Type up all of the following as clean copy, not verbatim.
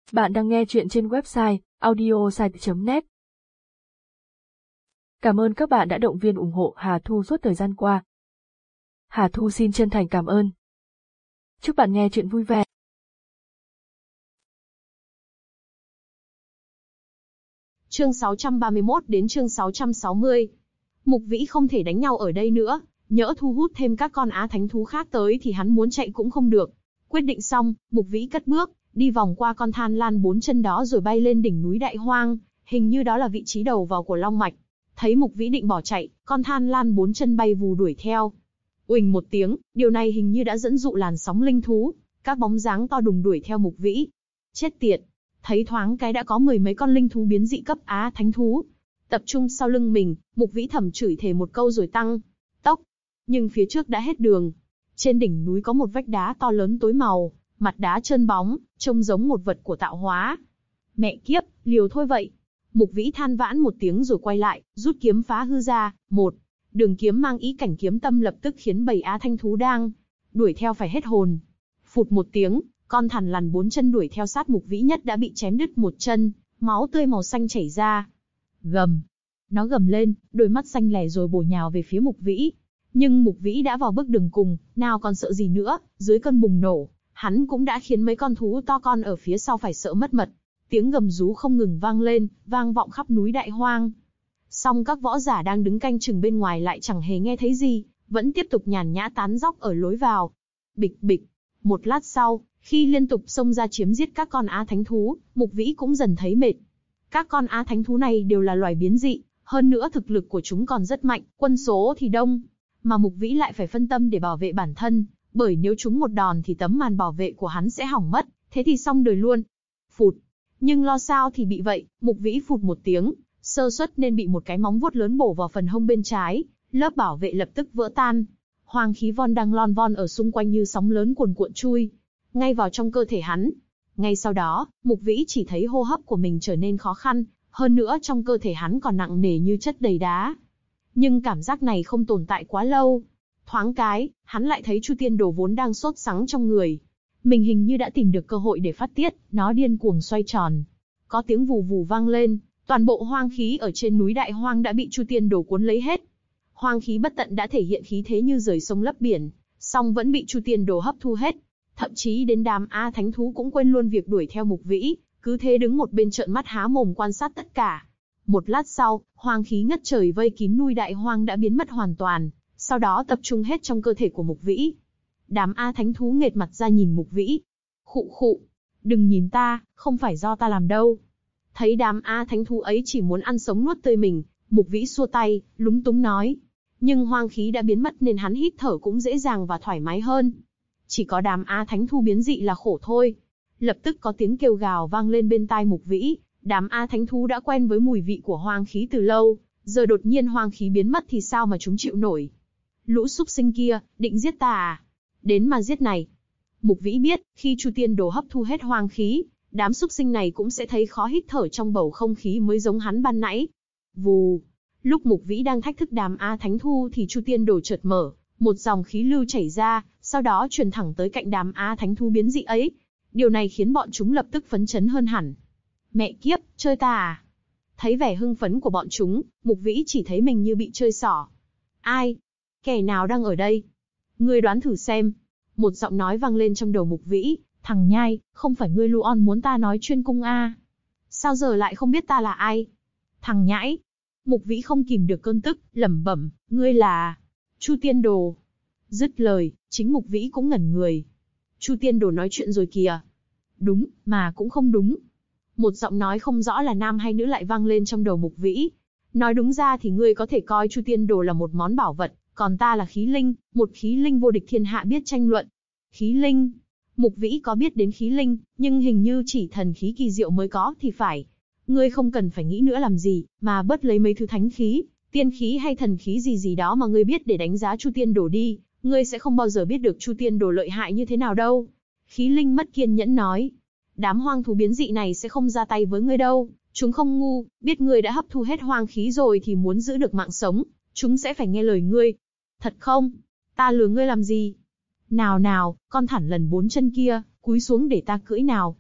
Bạn đang nghe chuyện trên website audiosite.net. Cảm ơn các bạn đã động viên ủng hộ Hà Thu suốt thời gian qua. Hà Thu xin chân thành cảm ơn. Chúc bạn nghe chuyện vui vẻ. Chương 631 đến chương 660. Mục Vĩ không thể đánh nhau ở đây nữa, nhỡ thu hút thêm các con á thánh thú khác tới thì hắn muốn chạy cũng không được. Quyết định xong, Mục Vĩ cất bước, đi vòng qua con than lan 4 chân đó rồi bay lên đỉnh núi Đại Hoang, hình như đó là vị trí đầu vào của Long Mạch. Thấy Mục Vĩ định bỏ chạy, con than lan 4 chân bay vù đuổi theo. Uỳnh một tiếng, điều này hình như đã dẫn dụ làn sóng linh thú, các bóng dáng to đùng đuổi theo Mục Vĩ. Chết tiệt! Thấy thoáng cái đã có 10 mấy con linh thú biến dị cấp á thánh thú tập trung sau lưng mình, Mục Vĩ thầm chửi thề một câu rồi tăng tốc. Nhưng phía trước đã hết đường. Trên đỉnh núi có một vách đá to lớn tối màu, mặt đá trơn bóng, trông giống một vật của tạo hóa. Mẹ kiếp, liều thôi vậy. Mục Vĩ than vãn một tiếng rồi quay lại, rút kiếm phá hư ra. Một đường kiếm mang ý cảnh kiếm tâm lập tức khiến bầy á thanh thú đang đuổi theo phải hết hồn. Phụt một tiếng, con thằn lằn 4 chân đuổi theo sát Mục Vĩ nhất đã bị chém đứt một chân, máu tươi màu xanh chảy ra. Gầm! Nó gầm lên, đôi mắt xanh lẻ rồi bổ nhào về phía Mục Vĩ. Nhưng Mục Vĩ đã vào bước đường cùng, nào còn sợ gì nữa, dưới cơn bùng nổ, hắn cũng đã khiến mấy con thú to con ở phía sau phải sợ mất mật. Tiếng gầm rú không ngừng vang lên, vang vọng khắp núi Đại Hoang. Song các võ giả đang đứng canh chừng bên ngoài lại chẳng hề nghe thấy gì, vẫn tiếp tục nhàn nhã tán dóc ở lối vào. Bịch bịch! Một lát sau, khi liên tục xông ra chiếm giết các con á thánh thú, Mục Vĩ cũng dần thấy mệt. Các con á thánh thú này đều là loài biến dị, hơn nữa thực lực của chúng còn rất mạnh, quân số thì đông. Mà Mục Vĩ lại phải phân tâm để bảo vệ bản thân, bởi nếu chúng một đòn thì tấm màn bảo vệ của hắn sẽ hỏng mất, thế thì xong đời luôn. Phụt! Nhưng lo sao thì bị vậy, Mục Vĩ phụt một tiếng, sơ suất nên bị một cái móng vuốt lớn bổ vào phần hông bên trái, lớp bảo vệ lập tức vỡ tan. Hoang khí von đang lon von ở xung quanh như sóng lớn cuồn cuộn chui ngay vào trong cơ thể hắn. Ngay sau đó, Mục Vĩ chỉ thấy hô hấp của mình trở nên khó khăn, hơn nữa trong cơ thể hắn còn nặng nề như chất đầy đá. Nhưng cảm giác này không tồn tại quá lâu. Thoáng cái, hắn lại thấy Chu Tiên Đồ vốn đang sốt sắng trong người. Mình hình như đã tìm được cơ hội để phát tiết, nó điên cuồng xoay tròn. Có tiếng vù vù vang lên, toàn bộ hoang khí ở trên núi Đại Hoang đã bị Chu Tiên Đồ cuốn lấy hết. Hoang khí bất tận đã thể hiện khí thế như rời sông lấp biển, song vẫn bị Chu Tiên Đồ hấp thu hết. Thậm chí đến đám á thánh thú cũng quên luôn việc đuổi theo Mục Vĩ, cứ thế đứng một bên trợn mắt há mồm quan sát tất cả. Một lát sau, hoang khí ngất trời vây kín núi Đại Hoang đã biến mất hoàn toàn, sau đó tập trung hết trong cơ thể của Mục Vĩ. Đám á thánh thú nghệt mặt ra nhìn Mục Vĩ. Khụ khụ, đừng nhìn ta, không phải do ta làm đâu. Thấy đám á thánh thú ấy chỉ muốn ăn sống nuốt tươi mình, Mục Vĩ xua tay, lúng túng nói. Nhưng hoang khí đã biến mất nên hắn hít thở cũng dễ dàng và thoải mái hơn. Chỉ có đám á thánh thú biến dị là khổ thôi. Lập tức có tiếng kêu gào vang lên bên tai Mục Vĩ. Đám á thánh thú đã quen với mùi vị của hoang khí từ lâu, giờ đột nhiên hoang khí biến mất thì sao mà chúng chịu nổi. Lũ súc sinh kia, định giết ta à? Đến mà giết này. Mục Vĩ biết, khi Chu Tiên Đồ hấp thu hết hoang khí, đám súc sinh này cũng sẽ thấy khó hít thở trong bầu không khí mới giống hắn ban nãy. Vù! Lúc Mục Vĩ đang thách thức đám á thánh thú thì Chu Tiên Đồ chợt mở, một dòng khí lưu chảy ra, sau đó truyền thẳng tới cạnh đám á thánh thú biến dị ấy. Điều này khiến bọn chúng lập tức phấn chấn hơn hẳn. Mẹ kiếp, chơi ta à? Thấy vẻ hưng phấn của bọn chúng, Mục Vĩ chỉ thấy mình như bị chơi xỏ. Ai? Kẻ nào đang ở đây? Ngươi đoán thử xem. Một giọng nói vang lên trong đầu Mục Vĩ. Thằng nhai, không phải ngươi Luon muốn ta nói chuyên cung à? Sao giờ lại không biết ta là ai? Thằng nhãi! Mục Vĩ không kìm được cơn tức, lẩm bẩm, ngươi là Chu Tiên Đồ. Dứt lời, chính Mục Vĩ cũng ngẩn người. Chu Tiên Đồ nói chuyện rồi kìa. Đúng, mà cũng không đúng. Một giọng nói không rõ là nam hay nữ lại vang lên trong đầu Mục Vĩ. Nói đúng ra thì ngươi có thể coi Chu Tiên Đồ là một món bảo vật, còn ta là khí linh, một khí linh vô địch thiên hạ biết tranh luận. Khí linh? Mục Vĩ có biết đến khí linh, nhưng hình như chỉ thần khí kỳ diệu mới có thì phải. Ngươi không cần phải nghĩ nữa làm gì, mà bớt lấy mấy thứ thánh khí, tiên khí hay thần khí gì gì đó mà ngươi biết để đánh giá Chu Tiên Đồ đi, ngươi sẽ không bao giờ biết được Chu Tiên Đồ lợi hại như thế nào đâu. Khí linh mất kiên nhẫn nói. Đám hoang thú biến dị này sẽ không ra tay với ngươi đâu, chúng không ngu, biết ngươi đã hấp thu hết hoang khí rồi thì muốn giữ được mạng sống, chúng sẽ phải nghe lời ngươi. Thật không? Ta lừa ngươi làm gì? Nào nào, con thản lần 4 chân kia, cúi xuống để ta cưỡi nào.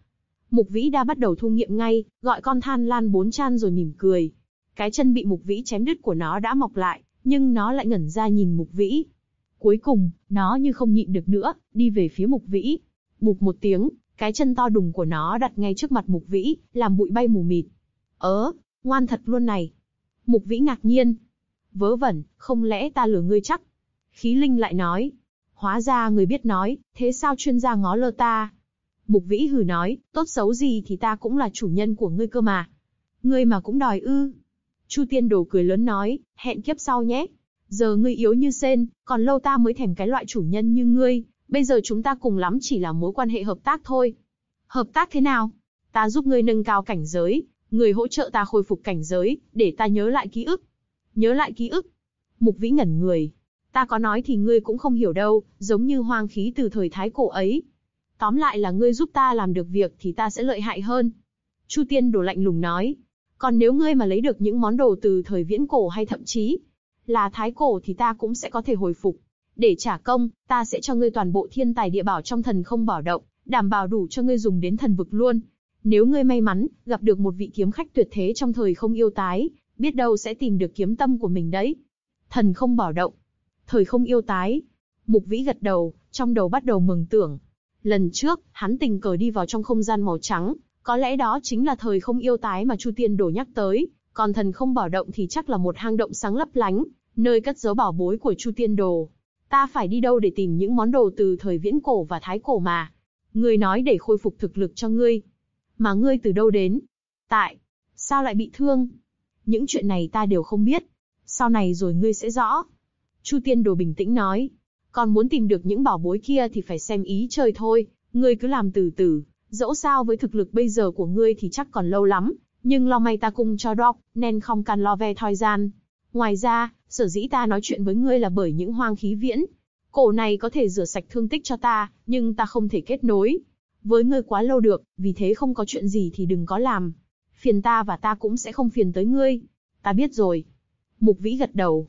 Mục Vĩ đã bắt đầu thu nghiệm ngay, gọi con Than Lan 4 chan rồi mỉm cười. Cái chân bị Mục Vĩ chém đứt của nó đã mọc lại, nhưng nó lại ngẩn ra nhìn Mục Vĩ. Cuối cùng, nó như không nhịn được nữa, đi về phía Mục Vĩ. Bụp một tiếng, cái chân to đùng của nó đặt ngay trước mặt Mục Vĩ, làm bụi bay mù mịt. Ngoan thật luôn này. Mục Vĩ ngạc nhiên. Vớ vẩn, không lẽ ta lừa ngươi chắc? Khí linh lại nói. Hóa ra người biết nói, thế sao chuyên gia ngó lơ ta? Mục Vĩ hừ nói, tốt xấu gì thì ta cũng là chủ nhân của ngươi cơ mà. Ngươi mà cũng đòi ư? Chu Tiên Đồ cười lớn nói, hẹn kiếp sau nhé. Giờ ngươi yếu như sên, còn lâu ta mới thèm cái loại chủ nhân như ngươi, bây giờ chúng ta cùng lắm chỉ là mối quan hệ hợp tác thôi. Hợp tác thế nào? Ta giúp ngươi nâng cao cảnh giới, ngươi hỗ trợ ta khôi phục cảnh giới, để ta nhớ lại ký ức. Nhớ lại ký ức? Mục Vĩ ngẩn người. Ta có nói thì ngươi cũng không hiểu đâu, giống như hoang khí từ thời Thái Cổ ấy. Tóm lại là ngươi giúp ta làm được việc thì ta sẽ lợi hại hơn. Chu Tiên Đồ lạnh lùng nói. Còn nếu ngươi mà lấy được những món đồ từ thời Viễn Cổ hay thậm chí là Thái Cổ thì ta cũng sẽ có thể hồi phục. Để trả công, ta sẽ cho ngươi toàn bộ thiên tài địa bảo trong Thần Không Bảo Động, đảm bảo đủ cho ngươi dùng đến thần vực luôn. Nếu ngươi may mắn, gặp được một vị kiếm khách tuyệt thế trong thời không yêu tái, biết đâu sẽ tìm được kiếm tâm của mình đấy. Thần Không Bảo Động, thời không yêu tái. Mục Vĩ gật đầu, trong đầu bắt đầu mường tưởng. Lần trước, hắn tình cờ đi vào trong không gian màu trắng, có lẽ đó chính là thời không yêu tái mà Chu Tiên Đồ nhắc tới, còn Thần Không Bảo Động thì chắc là một hang động sáng lấp lánh, nơi cất giấu bảo bối của Chu Tiên Đồ. Ta phải đi đâu để tìm những món đồ từ thời Viễn Cổ và Thái Cổ mà? Ngươi nói để khôi phục thực lực cho ngươi. Mà ngươi từ đâu đến? Sao lại bị thương? Những chuyện này ta đều không biết. Sau này rồi ngươi sẽ rõ. Chu Tiên Đồ bình tĩnh nói. Còn muốn tìm được những bảo bối kia thì phải xem ý trời thôi. Ngươi cứ làm từ từ. Dẫu sao với thực lực bây giờ của ngươi thì chắc còn lâu lắm. Nhưng lo may ta cung cho đọc, nên không cần lo ve thoi gian. Ngoài ra, sở dĩ ta nói chuyện với ngươi là bởi những hoang khí viễn cổ này có thể rửa sạch thương tích cho ta, nhưng ta không thể kết nối với ngươi quá lâu được, vì thế không có chuyện gì thì đừng có làm phiền ta và ta cũng sẽ không phiền tới ngươi. Ta biết rồi. Mục Vĩ gật đầu.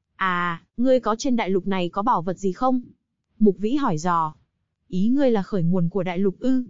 Ngươi có trên đại lục này có bảo vật gì không? Mục Vĩ hỏi dò. Ý ngươi là khởi nguồn của đại lục ư?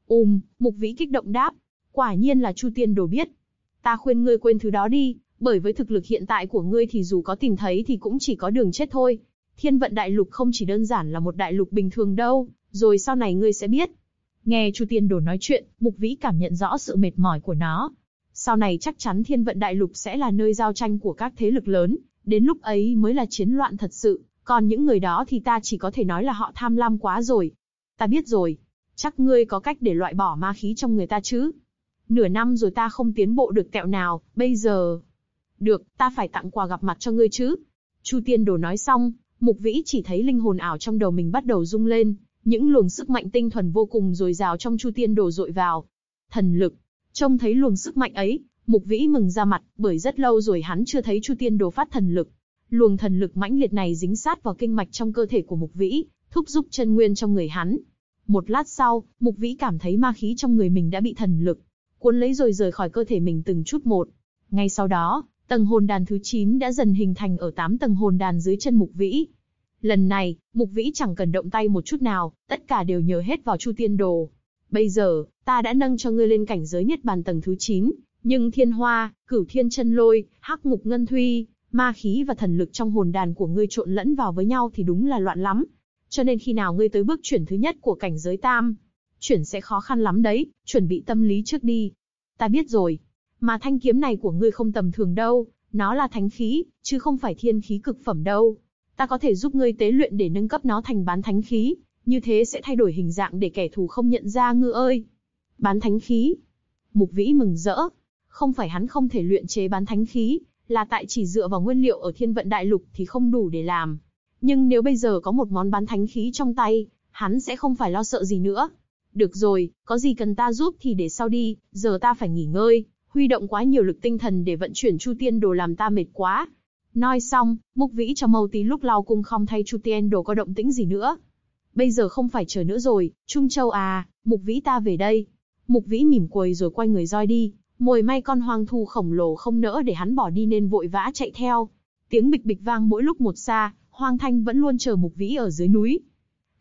Mục Vĩ kích động đáp. Quả nhiên là Chu Tiên Đồ biết. Ta khuyên ngươi quên thứ đó đi, bởi với thực lực hiện tại của ngươi thì dù có tìm thấy thì cũng chỉ có đường chết thôi. Thiên Vận Đại Lục không chỉ đơn giản là một đại lục bình thường đâu, rồi sau này ngươi sẽ biết. Nghe Chu Tiên Đồ nói chuyện, Mục Vĩ cảm nhận rõ sự mệt mỏi của nó. Sau này chắc chắn Thiên Vận Đại Lục sẽ là nơi giao tranh của các thế lực lớn, đến lúc ấy mới là chiến loạn thật sự, còn những người đó thì ta chỉ có thể nói là họ tham lam quá rồi. Ta biết rồi, chắc ngươi có cách để loại bỏ ma khí trong người ta chứ? Nửa năm rồi ta không tiến bộ được tẹo nào, bây giờ... Được, ta phải tặng quà gặp mặt cho ngươi chứ. Chu Tiên Đồ nói xong, Mục Vĩ chỉ thấy linh hồn ảo trong đầu mình bắt đầu rung lên, những luồng sức mạnh tinh thuần vô cùng dồi dào trong Chu Tiên Đồ dội vào. Thần lực. Trông thấy luồng sức mạnh ấy, Mục Vĩ mừng ra mặt, bởi rất lâu rồi hắn chưa thấy Chu Tiên Đồ phát thần lực. Luồng thần lực mãnh liệt này dính sát vào kinh mạch trong cơ thể của Mục Vĩ, thúc giục chân nguyên trong người hắn. Một lát sau, Mục Vĩ cảm thấy ma khí trong người mình đã bị thần lực cuốn lấy rồi rời khỏi cơ thể mình từng chút một. Ngay sau đó, tầng hồn đàn thứ 9 đã dần hình thành ở 8 tầng hồn đàn dưới chân Mục Vĩ. Lần này, Mục Vĩ chẳng cần động tay một chút nào, tất cả đều nhờ hết vào Chu Tiên Đồ. Bây giờ, ta đã nâng cho ngươi lên cảnh giới Niết Bàn tầng thứ 9, nhưng Thiên Hoa, Cửu Thiên Chân Lôi, Hắc Ngục Ngân Thuy, ma khí và thần lực trong hồn đàn của ngươi trộn lẫn vào với nhau thì đúng là loạn lắm. Cho nên khi nào ngươi tới bước chuyển thứ nhất của cảnh giới Tam, chuyển sẽ khó khăn lắm đấy, chuẩn bị tâm lý trước đi. Ta biết rồi. Mà thanh kiếm này của ngươi không tầm thường đâu, nó là thánh khí, chứ không phải thiên khí cực phẩm đâu. Ta có thể giúp ngươi tế luyện để nâng cấp nó thành bán thánh khí, như thế sẽ thay đổi hình dạng để kẻ thù không nhận ra ngươi ơi. Bán thánh khí. Mục Vĩ mừng rỡ. Không phải hắn không thể luyện chế bán thánh khí, là tại chỉ dựa vào nguyên liệu ở Thiên Vận Đại Lục thì không đủ để làm. Nhưng nếu bây giờ có một món bán thánh khí trong tay, hắn sẽ không phải lo sợ gì nữa. Được rồi, có gì cần ta giúp thì để sau đi, giờ ta phải nghỉ ngơi, huy động quá nhiều lực tinh thần để vận chuyển Chu Tiên Đồ làm ta mệt quá. Nói xong, Mục Vĩ cho Mâu Tí lúc lao cung không thay Chu Tiên Đồ có động tĩnh gì nữa. Bây giờ không phải chờ nữa rồi, Trung Châu à, Mục Vĩ ta về đây. Mục Vĩ mỉm cười rồi quay người roi đi, mồi may con hoang thú khổng lồ không nỡ để hắn bỏ đi nên vội vã chạy theo. Tiếng bịch bịch vang mỗi lúc một xa, Hoang Thanh vẫn luôn chờ Mục Vĩ ở dưới núi.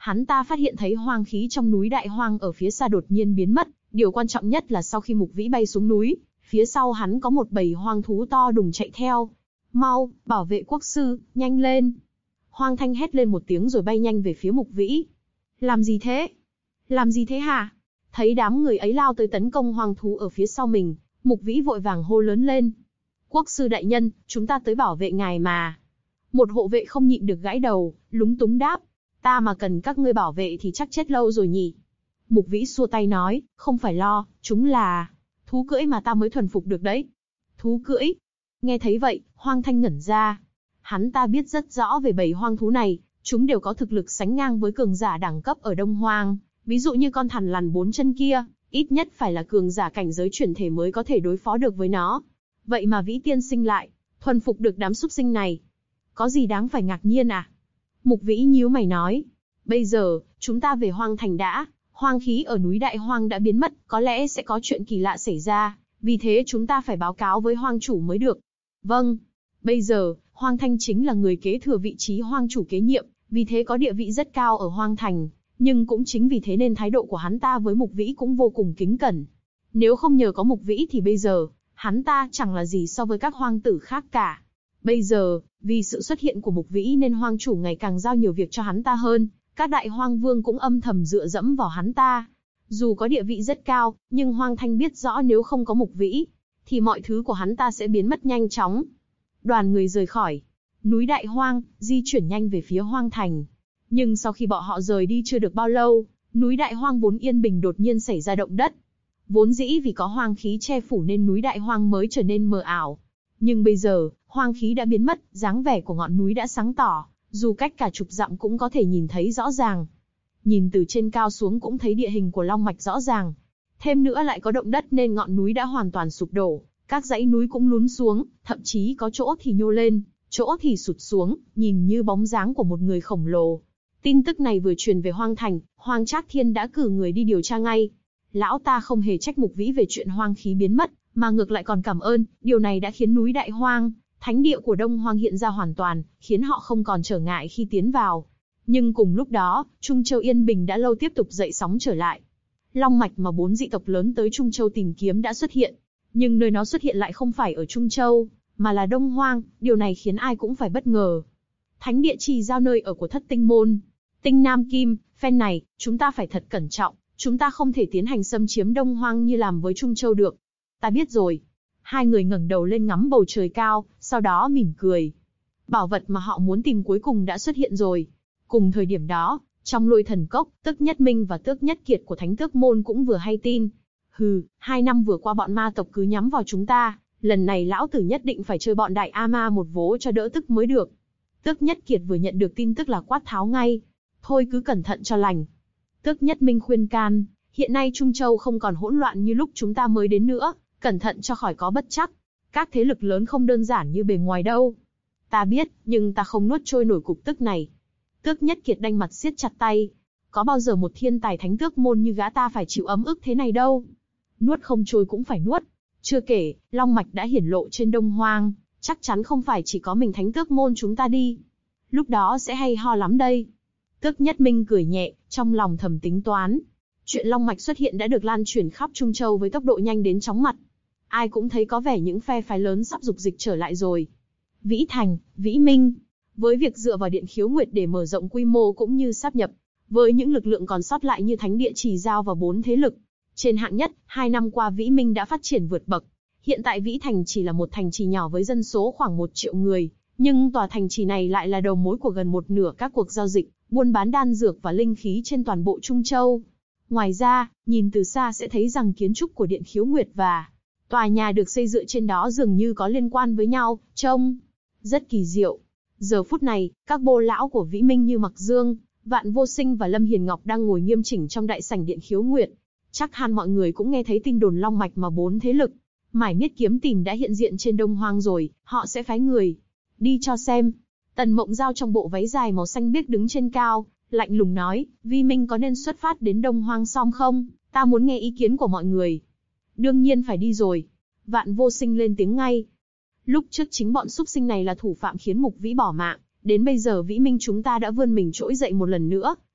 hắn ta phát hiện thấy hoang khí trong núi Đại Hoang ở phía xa đột nhiên biến mất. Điều quan trọng nhất là sau khi Mục Vĩ bay xuống núi, phía sau hắn có một bầy hoang thú to đùng chạy theo. Mau, bảo vệ quốc sư, nhanh lên. Hoang Thanh hét lên một tiếng rồi bay nhanh về phía Mục Vĩ. Làm gì thế? Làm gì thế hả? Thấy đám người ấy lao tới tấn công hoang thú ở phía sau mình, Mục Vĩ vội vàng hô lớn lên. Quốc sư đại nhân, chúng ta tới bảo vệ ngài mà. Một hộ vệ không nhịn được gãi đầu, lúng túng đáp. Ta mà cần các ngươi bảo vệ thì chắc chết lâu rồi nhỉ. Mục Vĩ xua tay nói, không phải lo, chúng là thú cưỡi mà ta mới thuần phục được đấy. Thú cưỡi? Nghe thấy vậy, Hoang Thanh ngẩn ra. Hắn ta biết rất rõ về bầy hoang thú này, chúng đều có thực lực sánh ngang với cường giả đẳng cấp ở Đông Hoang. Ví dụ như con thằn lằn 4 chân kia, ít nhất phải là cường giả cảnh giới chuyển thể mới có thể đối phó được với nó. Vậy mà Vĩ tiên sinh lại thuần phục được đám súc sinh này. Có gì đáng phải ngạc nhiên à? Mục Vĩ nhíu mày nói. Bây giờ, chúng ta về Hoang Thành đã. Hoang khí ở núi Đại Hoang đã biến mất, có lẽ sẽ có chuyện kỳ lạ xảy ra. Vì thế chúng ta phải báo cáo với Hoang chủ mới được. Vâng. Bây giờ, Hoang Thanh chính là người kế thừa vị trí Hoang chủ kế nhiệm, vì thế có địa vị rất cao ở Hoang Thành. Nhưng cũng chính vì thế nên thái độ của hắn ta với Mục Vĩ cũng vô cùng kính cẩn. Nếu không nhờ có Mục Vĩ thì bây giờ, hắn ta chẳng là gì so với các hoang tử khác cả. Bây giờ, vì sự xuất hiện của Mục Vĩ nên Hoang chủ ngày càng giao nhiều việc cho hắn ta hơn, các đại hoang vương cũng âm thầm dựa dẫm vào hắn ta. Dù có địa vị rất cao, nhưng Hoang Thanh biết rõ nếu không có Mục Vĩ, thì mọi thứ của hắn ta sẽ biến mất nhanh chóng. Đoàn người rời khỏi núi Đại Hoang, di chuyển nhanh về phía Hoang Thành. Nhưng sau khi bọn họ rời đi chưa được bao lâu, núi Đại Hoang vốn yên bình đột nhiên xảy ra động đất. Vốn dĩ vì có hoang khí che phủ nên núi Đại Hoang mới trở nên mờ ảo. Nhưng bây giờ, hoang khí đã biến mất, dáng vẻ của ngọn núi đã sáng tỏ, dù cách cả chục dặm cũng có thể nhìn thấy rõ ràng. Nhìn từ trên cao xuống cũng thấy địa hình của Long Mạch rõ ràng. Thêm nữa lại có động đất nên ngọn núi đã hoàn toàn sụp đổ, các dãy núi cũng lún xuống, thậm chí có chỗ thì nhô lên, chỗ thì sụt xuống, nhìn như bóng dáng của một người khổng lồ. Tin tức này vừa truyền về Hoang Thành, Hoang Trác Thiên đã cử người đi điều tra ngay. Lão ta không hề trách Mục Vĩ về chuyện hoang khí biến mất, mà ngược lại còn cảm ơn, điều này đã khiến núi Đại Hoang, thánh địa của Đông Hoang hiện ra hoàn toàn, khiến họ không còn trở ngại khi tiến vào. Nhưng cùng lúc đó, Trung Châu yên bình đã lâu tiếp tục dậy sóng trở lại. Long mạch mà 4 dị tộc lớn tới Trung Châu tìm kiếm đã xuất hiện, nhưng nơi nó xuất hiện lại không phải ở Trung Châu, mà là Đông Hoang, điều này khiến ai cũng phải bất ngờ. Thánh địa trì giao nơi ở của Thất Tinh Môn, Tinh Nam Kim, phen này, chúng ta phải thật cẩn trọng, chúng ta không thể tiến hành xâm chiếm Đông Hoang như làm với Trung Châu được. Ta biết rồi. Hai người ngẩng đầu lên ngắm bầu trời cao, sau đó mỉm cười. Bảo vật mà họ muốn tìm cuối cùng đã xuất hiện rồi. Cùng thời điểm đó, trong Lôi Thần Cốc, Tước Nhất Minh và Tước Nhất Kiệt của Thánh Tước Môn cũng vừa hay tin. Hừ, 2 năm vừa qua bọn ma tộc cứ nhắm vào chúng ta, lần này lão tử nhất định phải chơi bọn đại A Ma một vố cho đỡ tức mới được. Tước Nhất Kiệt vừa nhận được tin tức là quát tháo ngay. Thôi cứ cẩn thận cho lành. Tước Nhất Minh khuyên can, hiện nay Trung Châu không còn hỗn loạn như lúc chúng ta mới đến nữa, cẩn thận cho khỏi có bất trắc. Các thế lực lớn không đơn giản như bề ngoài đâu. Ta biết, nhưng ta không nuốt trôi nổi cục tức này. Tước Nhất Kiệt đanh mặt siết chặt tay. Có bao giờ một thiên tài thánh tước môn như gã ta phải chịu ấm ức thế này đâu. Nuốt không trôi cũng phải nuốt. Chưa kể, Long Mạch đã hiển lộ trên Đông Hoang, chắc chắn không phải chỉ có mình thánh tước môn chúng ta đi. Lúc đó sẽ hay ho lắm đây. Tước Nhất Minh cười nhẹ, trong lòng thầm tính toán. Chuyện Long Mạch xuất hiện đã được lan truyền khắp Trung Châu với tốc độ nhanh đến chóng mặt. Ai cũng thấy có vẻ những phe phái lớn sắp dục dịch trở lại rồi. Vĩ Thành, Vĩ Minh, với việc dựa vào Điện Khiếu Nguyệt để mở rộng quy mô cũng như sáp nhập, với những lực lượng còn sót lại như Thánh Địa Trì Giao và 4 thế lực. Trên hạng nhất, 2 năm qua Vĩ Minh đã phát triển vượt bậc. Hiện tại Vĩ Thành chỉ là một thành trì nhỏ với dân số khoảng 1 triệu người, nhưng tòa thành trì này lại là đầu mối của gần một nửa các cuộc giao dịch, buôn bán đan dược và linh khí trên toàn bộ Trung Châu. Ngoài ra, nhìn từ xa sẽ thấy rằng kiến trúc của Điện Khiếu Nguyệt và tòa nhà được xây dựng trên đó dường như có liên quan với nhau, trông rất kỳ diệu. Giờ phút này, các bô lão của Vĩ Minh như Mặc Dương, Vạn Vô Sinh và Lâm Hiền Ngọc đang ngồi nghiêm chỉnh trong đại sảnh Điện Khiếu Nguyệt. Chắc hẳn mọi người cũng nghe thấy tin đồn Long Mạch mà 4 thế lực Mải Miết Kiếm Tìm đã hiện diện trên Đông Hoang rồi, họ sẽ phái người đi cho xem. Tần Mộng Giao trong bộ váy dài màu xanh biếc đứng trên cao, lạnh lùng nói, Vi Minh có nên xuất phát đến Đông Hoang xong không? Ta muốn nghe ý kiến của mọi người. Đương nhiên phải đi rồi. Vạn Vô Sinh lên tiếng ngay. Lúc trước chính bọn súc sinh này là thủ phạm khiến Mục Vĩ bỏ mạng, đến bây giờ Vĩ Minh chúng ta đã vươn mình trỗi dậy một lần nữa,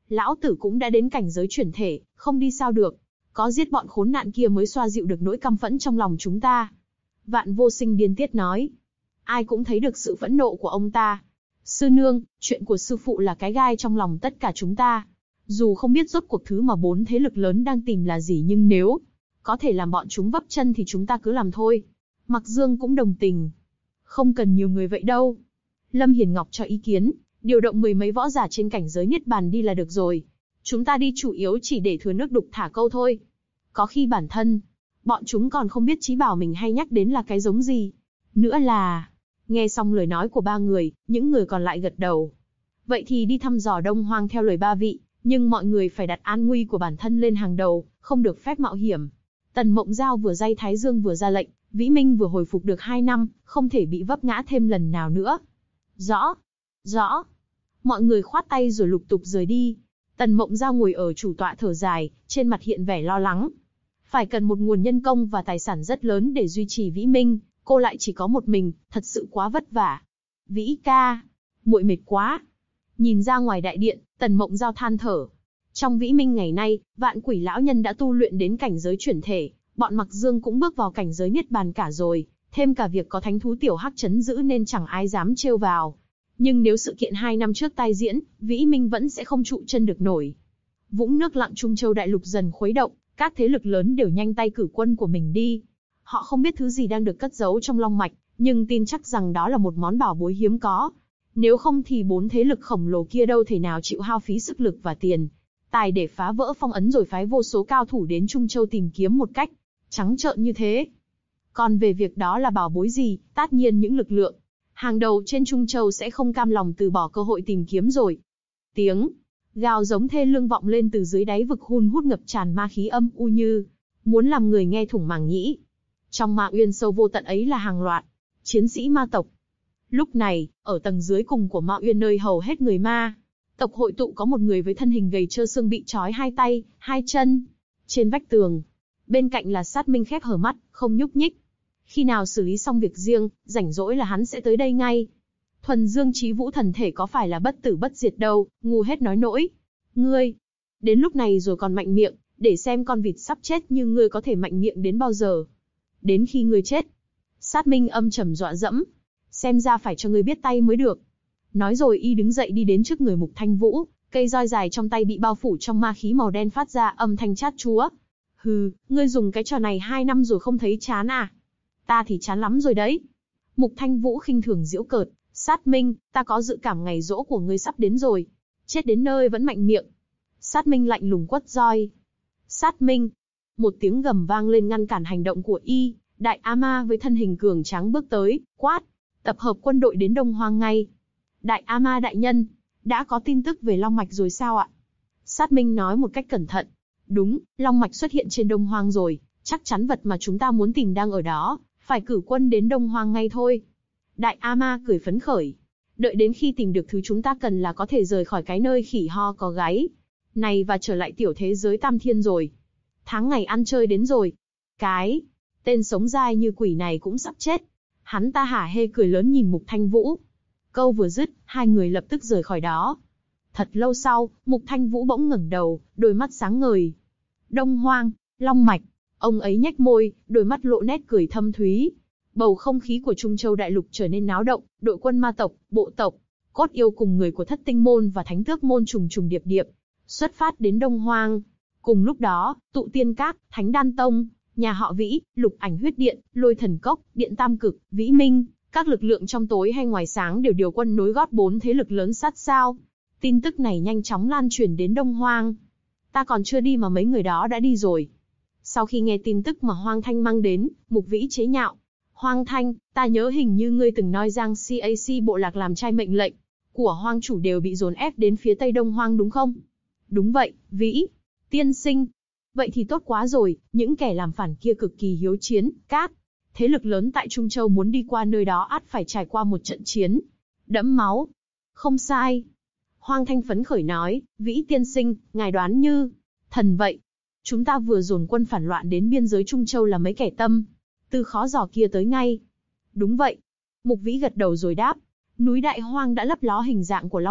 Lão tử cũng đã đến cảnh giới chuyển thể, không đi sao được. Có giết bọn khốn nạn kia mới xoa dịu được nỗi căm phẫn trong lòng chúng ta. Vạn Vô Sinh điên tiết nói. Ai cũng thấy được sự phẫn nộ của ông ta. Sư nương, chuyện của sư phụ là cái gai trong lòng tất cả chúng ta. Dù không biết rốt cuộc thứ mà 4 thế lực lớn đang tìm là gì, nhưng nếu có thể làm bọn chúng vấp chân thì chúng ta cứ làm thôi. Mặc Dương cũng đồng tình. Không cần nhiều người vậy đâu. Lâm Hiền Ngọc cho ý kiến, điều động 10 mấy võ giả trên cảnh giới niết bàn đi là được rồi. Chúng ta đi chủ yếu chỉ để thừa nước đục thả câu thôi. Có khi bản thân bọn chúng còn không biết chí bảo mình hay nhắc đến là cái giống gì. Nữa là... Nghe xong lời nói của 3 người, những người còn lại gật đầu. Vậy thì đi thăm dò Đông Hoang theo lời 3 vị, nhưng mọi người phải đặt an nguy của bản thân lên hàng đầu, không được phép mạo hiểm. Tần Mộng Giao vừa day Thái Dương vừa ra lệnh, Vĩ Minh vừa hồi phục được 2 năm, không thể bị vấp ngã thêm lần nào nữa. Rõ, rõ. Mọi người khoát tay rồi lục tục rời đi. Tần Mộng Giao ngồi ở chủ tọa thở dài, trên mặt hiện vẻ lo lắng. Phải cần một nguồn nhân công và tài sản rất lớn để duy trì Vĩ Minh, cô lại chỉ có một mình, thật sự quá vất vả. Vĩ ca, muội mệt quá. Nhìn ra ngoài đại điện, Tần Mộng Giao than thở. Trong Vĩ Minh ngày nay, Vạn Quỷ lão nhân đã tu luyện đến cảnh giới chuyển thể, bọn Mặc Dương cũng bước vào cảnh giới niết bàn cả rồi, thêm cả việc có thánh thú tiểu hắc trấn giữ nên chẳng ai dám trêu vào. Nhưng nếu sự kiện 2 năm trước tai diễn, Vĩ Minh vẫn sẽ không trụ chân được nổi. Vũng nước lặng Trung Châu đại lục dần khuấy động, các thế lực lớn đều nhanh tay cử quân của mình đi. Họ không biết thứ gì đang được cất giấu trong long mạch, nhưng tin chắc rằng đó là một món bảo bối hiếm có. Nếu không thì 4 thế lực khổng lồ kia đâu thể nào chịu hao phí sức lực và tiền tài để phá vỡ phong ấn rồi phái vô số cao thủ đến Trung Châu tìm kiếm một cách trắng trợn như thế. Còn về việc đó là bảo bối gì, tất nhiên những lực lượng hàng đầu trên Trung Châu sẽ không cam lòng từ bỏ cơ hội tìm kiếm rồi. Tiếng gào giống thê lương vọng lên từ dưới đáy vực hun hút ngập tràn ma khí âm u như muốn làm người nghe thủng màng nhĩ. Trong ma uyên sâu vô tận ấy là hàng loạt chiến sĩ ma tộc. Lúc này, ở tầng dưới cùng của ma uyên nơi hầu hết người ma tộc hội tụ có một người với thân hình gầy trơ xương bị trói 2 tay, 2 chân trên vách tường. Bên cạnh là Sát Minh khép hờ mắt, không nhúc nhích. Khi nào xử lý xong việc riêng, rảnh rỗi là hắn sẽ tới đây ngay. Thuần Dương Chí Vũ thần thể có phải là bất tử bất diệt đâu, ngu hết nói nỗi. Ngươi, đến lúc này rồi còn mạnh miệng, để xem con vịt sắp chết như ngươi có thể mạnh miệng đến bao giờ. Đến khi ngươi chết. Sát Minh âm trầm dọa dẫm. Xem ra phải cho ngươi biết tay mới được. Nói rồi y đứng dậy đi đến trước người Mục Thanh Vũ, cây roi dài trong tay bị bao phủ trong ma khí màu đen phát ra âm thanh chát chúa. Hừ, ngươi dùng cái trò này 2 năm rồi không thấy chán à? Ta thì chán lắm rồi đấy. Mục Thanh Vũ khinh thường giễu cợt. Sát Minh, ta có dự cảm ngày giỗ của ngươi sắp đến rồi. Chết đến nơi vẫn mạnh miệng. Sát Minh lạnh lùng quất roi. Sát Minh. Một tiếng gầm vang lên ngăn cản hành động của y. Đại A Ma với thân hình cường tráng bước tới, quát. Tập hợp quân đội đến Đông Hoang ngay. Đại A Ma đại nhân, đã có tin tức về Long Mạch rồi sao ạ? Sát Minh nói một cách cẩn thận. Đúng, Long Mạch xuất hiện trên Đông Hoang rồi, chắc chắn vật mà chúng ta muốn tìm đang ở đó, phải cử quân đến Đông Hoang ngay thôi. Đại A Ma cười phấn khởi. Đợi đến khi tìm được thứ chúng ta cần là có thể rời khỏi cái nơi khỉ ho có gáy này và trở lại tiểu thế giới Tam Thiên rồi. Tháng ngày ăn chơi đến rồi. Cái tên sống dai như quỷ này cũng sắp chết. Hắn ta hả hê cười lớn nhìn Mục Thanh Vũ. Câu vừa dứt, 2 người lập tức rời khỏi đó. Thật lâu sau, Mục Thanh Vũ bỗng ngẩng đầu, đôi mắt sáng ngời. Đông Hoang, Long Mạch, ông ấy nhếch môi, đôi mắt lộ nét cười thâm thúy. Bầu không khí của Trung Châu đại lục trở nên náo động, đội quân ma tộc, bộ tộc, cốt yêu cùng người của Thất Tinh môn và Thánh Tước môn trùng trùng điệp điệp, xuất phát đến Đông Hoang. Cùng lúc đó, Tụ Tiên Các, Thánh Đan Tông, nhà họ Vĩ, Lục Ảnh Huyết Điện, Lôi Thần Cốc, Điện Tam Cực, Vĩ Minh, các lực lượng trong tối hay ngoài sáng đều điều quân nối gót 4 thế lực lớn sát sao. Tin tức này nhanh chóng lan truyền đến Đông Hoang. Ta còn chưa đi mà mấy người đó đã đi rồi. Sau khi nghe tin tức mà Hoang Thanh mang đến, Mục Vĩ chế nhạo. Hoang Thanh, ta nhớ hình như ngươi từng nói rằng CAC bộ lạc làm trai mệnh lệnh của Hoang chủ đều bị dồn ép đến phía Tây Đông Hoang đúng không? Đúng vậy, Vĩ. Tiên sinh. Vậy thì tốt quá rồi, những kẻ làm phản kia cực kỳ hiếu chiến, các thế lực lớn tại Trung Châu muốn đi qua nơi đó ắt phải trải qua một trận chiến đẫm máu. Không sai. Hoang Thanh phấn khởi nói, Vĩ tiên sinh, ngài đoán như thần vậy. Chúng ta vừa dồn quân phản loạn đến biên giới Trung Châu là mấy kẻ tâm tư khó dò kia tới ngay. Đúng vậy. Mục Vĩ gật đầu rồi đáp. Núi Đại Hoang đã lấp ló hình dạng của Long Mạch,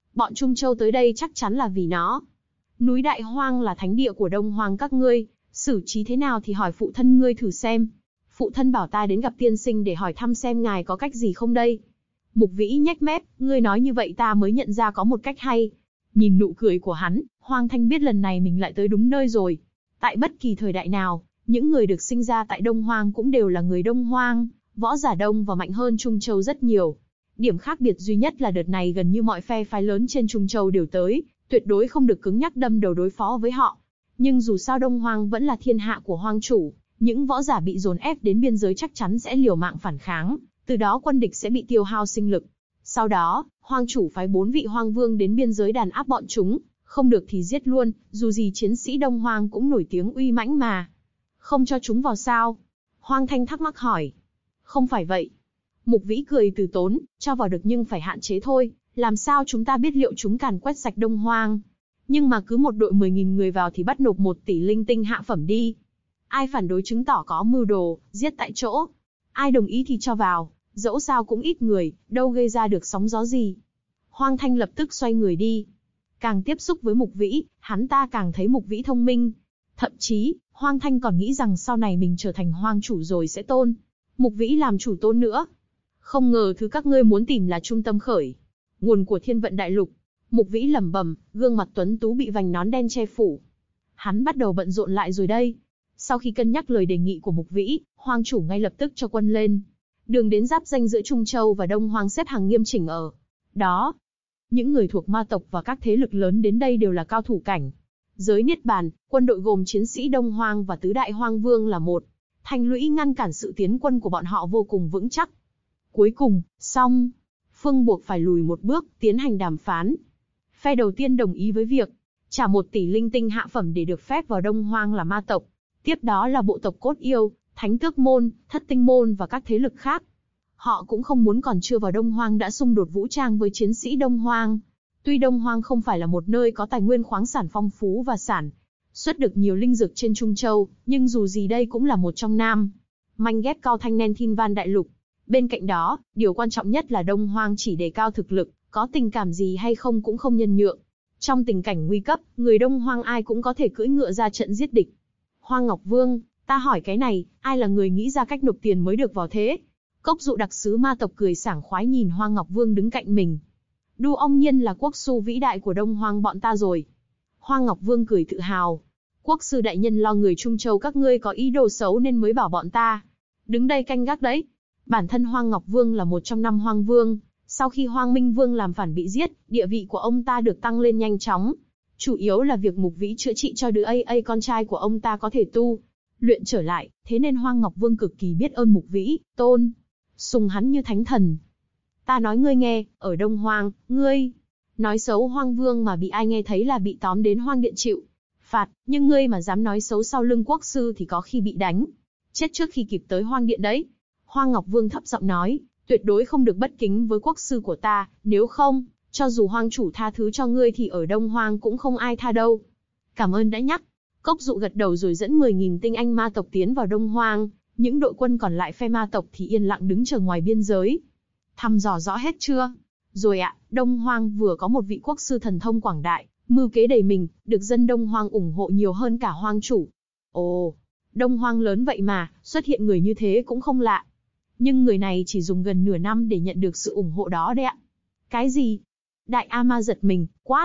Bọn Trung Châu tới đây chắc chắn là vì nó. Núi Đại Hoang là thánh địa của Đông Hoang các ngươi, xử trí thế nào thì hỏi phụ thân ngươi thử xem. Phụ thân bảo ta đến gặp tiên sinh để hỏi thăm xem ngài có cách gì không đây. Mục Vĩ nhếch mép, ngươi nói như vậy ta mới nhận ra có một cách hay. Nhìn nụ cười của hắn, Hoang Thanh biết lần này mình lại tới đúng nơi rồi. Tại bất kỳ thời đại nào, những người được sinh ra tại Đông Hoang cũng đều là người Đông Hoang, võ giả đông và mạnh hơn Trung Châu rất nhiều. Điểm khác biệt duy nhất là đợt này gần như mọi phe phái lớn trên Trung Châu đều tới, tuyệt đối không được cứng nhắc đâm đầu đối phó với họ. Nhưng dù sao Đông Hoang vẫn là thiên hạ của Hoang chủ, những võ giả bị dồn ép đến biên giới chắc chắn sẽ liều mạng phản kháng, từ đó quân địch sẽ bị tiêu hao sinh lực. Sau đó, Hoang chủ phái 4 vị Hoang vương đến biên giới đàn áp bọn chúng, không được thì giết luôn, dù gì chiến sĩ Đông Hoang cũng nổi tiếng uy mãnh mà. Không cho chúng vào sao? Hoang Thanh thắc mắc hỏi. Không phải vậy. Mục Vĩ cười từ tốn, cho vào được nhưng phải hạn chế thôi, làm sao chúng ta biết liệu chúng càn quét sạch Đông Hoang. Nhưng mà cứ một đội 10.000 người vào thì bắt nộp 1 tỷ linh tinh hạ phẩm đi. Ai phản đối chứng tỏ có mưu đồ, giết tại chỗ. Ai đồng ý thì cho vào, dẫu sao cũng ít người, đâu gây ra được sóng gió gì. Hoang Thanh lập tức xoay người đi. Càng tiếp xúc với Mục Vĩ, hắn ta càng thấy Mục Vĩ thông minh. Thậm chí, Hoang Thanh còn nghĩ rằng sau này mình trở thành hoang chủ rồi sẽ tôn Mục Vĩ làm chủ tôn nữa. Không ngờ thứ các ngươi muốn tìm là trung tâm khởi nguồn của thiên vận đại lục. Mục Vĩ lẩm bẩm, gương mặt tuấn tú bị vành nón đen che phủ. Hắn bắt đầu bận rộn lại rồi đây. Sau khi cân nhắc lời đề nghị của Mục Vĩ, Hoang chủ ngay lập tức cho quân lên. Đường đến giáp ranh giữa Trung Châu và Đông Hoang xếp hàng nghiêm chỉnh ở đó. Những người thuộc ma tộc và các thế lực lớn đến đây đều là cao thủ cảnh giới Niết Bàn, quân đội gồm chiến sĩ Đông Hoang và tứ đại Hoang Vương là một thành lũy ngăn cản sự tiến quân của bọn họ vô cùng vững chắc. Cuối cùng, xong. Phương buộc phải lùi một bước, tiến hành đàm phán. Phe đầu tiên đồng ý với việc trả 1 tỷ linh tinh hạ phẩm để được phép vào Đông Hoang là ma tộc. Tiếp đó là bộ tộc Cốt Yêu, Thánh Tước Môn, Thất Tinh Môn và các thế lực khác. Họ cũng không muốn còn chưa vào Đông Hoang đã xung đột vũ trang với chiến sĩ Đông Hoang. Tuy Đông Hoang không phải là một nơi có tài nguyên khoáng sản phong phú và sản xuất được nhiều linh dược trên Trung Châu, nhưng dù gì đây cũng là một trong năm manh ghép cao thanh nen thiên van đại lục. Bên cạnh đó, điều quan trọng nhất là Đông Hoang chỉ đề cao thực lực, có tình cảm gì hay không cũng không nhân nhượng. Trong tình cảnh nguy cấp, người Đông Hoang ai cũng có thể cưỡi ngựa ra trận giết địch. Hoang Ngọc Vương, ta hỏi cái này, ai là người nghĩ ra cách nộp tiền mới được vào thế? Cốc Dụ đặc sứ ma tộc cười sảng khoái nhìn Hoang Ngọc Vương đứng cạnh mình. Đu Ong Nhiên là quốc sư vĩ đại của Đông Hoang bọn ta rồi. Hoang Ngọc Vương cười tự hào. Quốc sư đại nhân lo người Trung Châu các ngươi có ý đồ xấu nên mới bảo bọn ta đứng đây canh gác đấy. Bản thân Hoang Ngọc Vương là một trong 5 Hoang Vương. Sau khi Hoang Minh Vương làm phản bị giết, địa vị của ông ta được tăng lên nhanh chóng. Chủ yếu là việc Mục Vĩ chữa trị cho đứa AA con trai của ông ta có thể tu luyện trở lại, thế nên Hoang Ngọc Vương cực kỳ biết ơn Mục Vĩ, tôn sùng hắn như thánh thần. Ta nói ngươi nghe, ở Đông Hoang, ngươi nói xấu Hoang Vương mà bị ai nghe thấy là bị tóm đến Hoang Điện chịu phạt, nhưng ngươi mà dám nói xấu sau lưng quốc sư thì có khi bị đánh chết trước khi kịp tới Hoang Điện đấy. Hoang Ngọc Vương thấp giọng nói, tuyệt đối không được bất kính với quốc sư của ta, nếu không, cho dù Hoang chủ tha thứ cho ngươi thì ở Đông Hoang cũng không ai tha đâu. Cảm ơn đã nhắc. Cốc Dụ gật đầu rồi dẫn 10.000 tinh anh ma tộc tiến vào Đông Hoang, những đội quân còn lại phe ma tộc thì yên lặng đứng chờ ngoài biên giới. Thăm dò rõ hết chưa? Rồi ạ, Đông Hoang vừa có một vị quốc sư thần thông quảng đại, mưu kế đầy mình, được dân Đông Hoang ủng hộ nhiều hơn cả Hoang chủ. Ồ, Đông Hoang lớn vậy mà, xuất hiện người như thế cũng không lạ. Nhưng người này chỉ dùng gần nửa năm để nhận được sự ủng hộ đó đấy ạ. Cái gì? Đại A Ma giật mình, quát.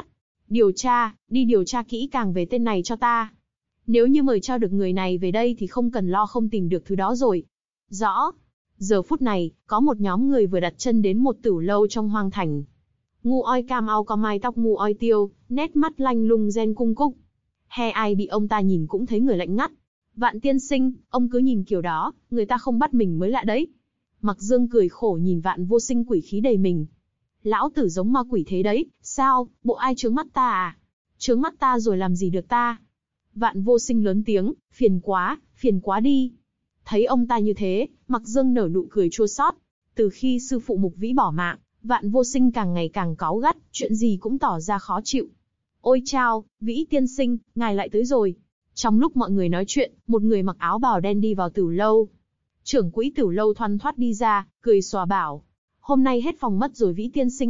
Đi điều tra kỹ càng về tên này cho ta. Nếu như mời trao được người này về đây thì không cần lo không tìm được thứ đó rồi. Rõ. Giờ phút này, có một nhóm người vừa đặt chân đến một tửu lâu trong hoang thành. Ngu oi cam ao có mai tóc ngu oi tiêu, nét mắt lanh lung gen cung cúc. He ai bị ông ta nhìn cũng thấy người lạnh ngắt. Vạn tiên sinh, ông cứ nhìn kiểu đó, người ta không bắt mình mới lạ đấy. Mặc Dương cười khổ nhìn Vạn Vô Sinh quỷ khí đầy mình. Lão tử giống ma quỷ thế đấy, sao, bộ ai trướng mắt ta à? Trướng mắt ta rồi làm gì được ta? Vạn Vô Sinh lớn tiếng, phiền quá đi. Thấy ông ta như thế, Mặc Dương nở nụ cười chua xót. Từ khi sư phụ Mục Vĩ bỏ mạng, Vạn Vô Sinh càng ngày càng cáu gắt, chuyện gì cũng tỏ ra khó chịu. Ôi chao, Vĩ tiên sinh, ngài lại tới rồi. Trong lúc mọi người nói chuyện, một người mặc áo bào đen đi vào tửu lâu. Trưởng quỹ tửu lâu thoăn thoắt đi ra, cười xòa bảo. Hôm nay hết phòng mất rồi Vĩ tiên sinh ạ,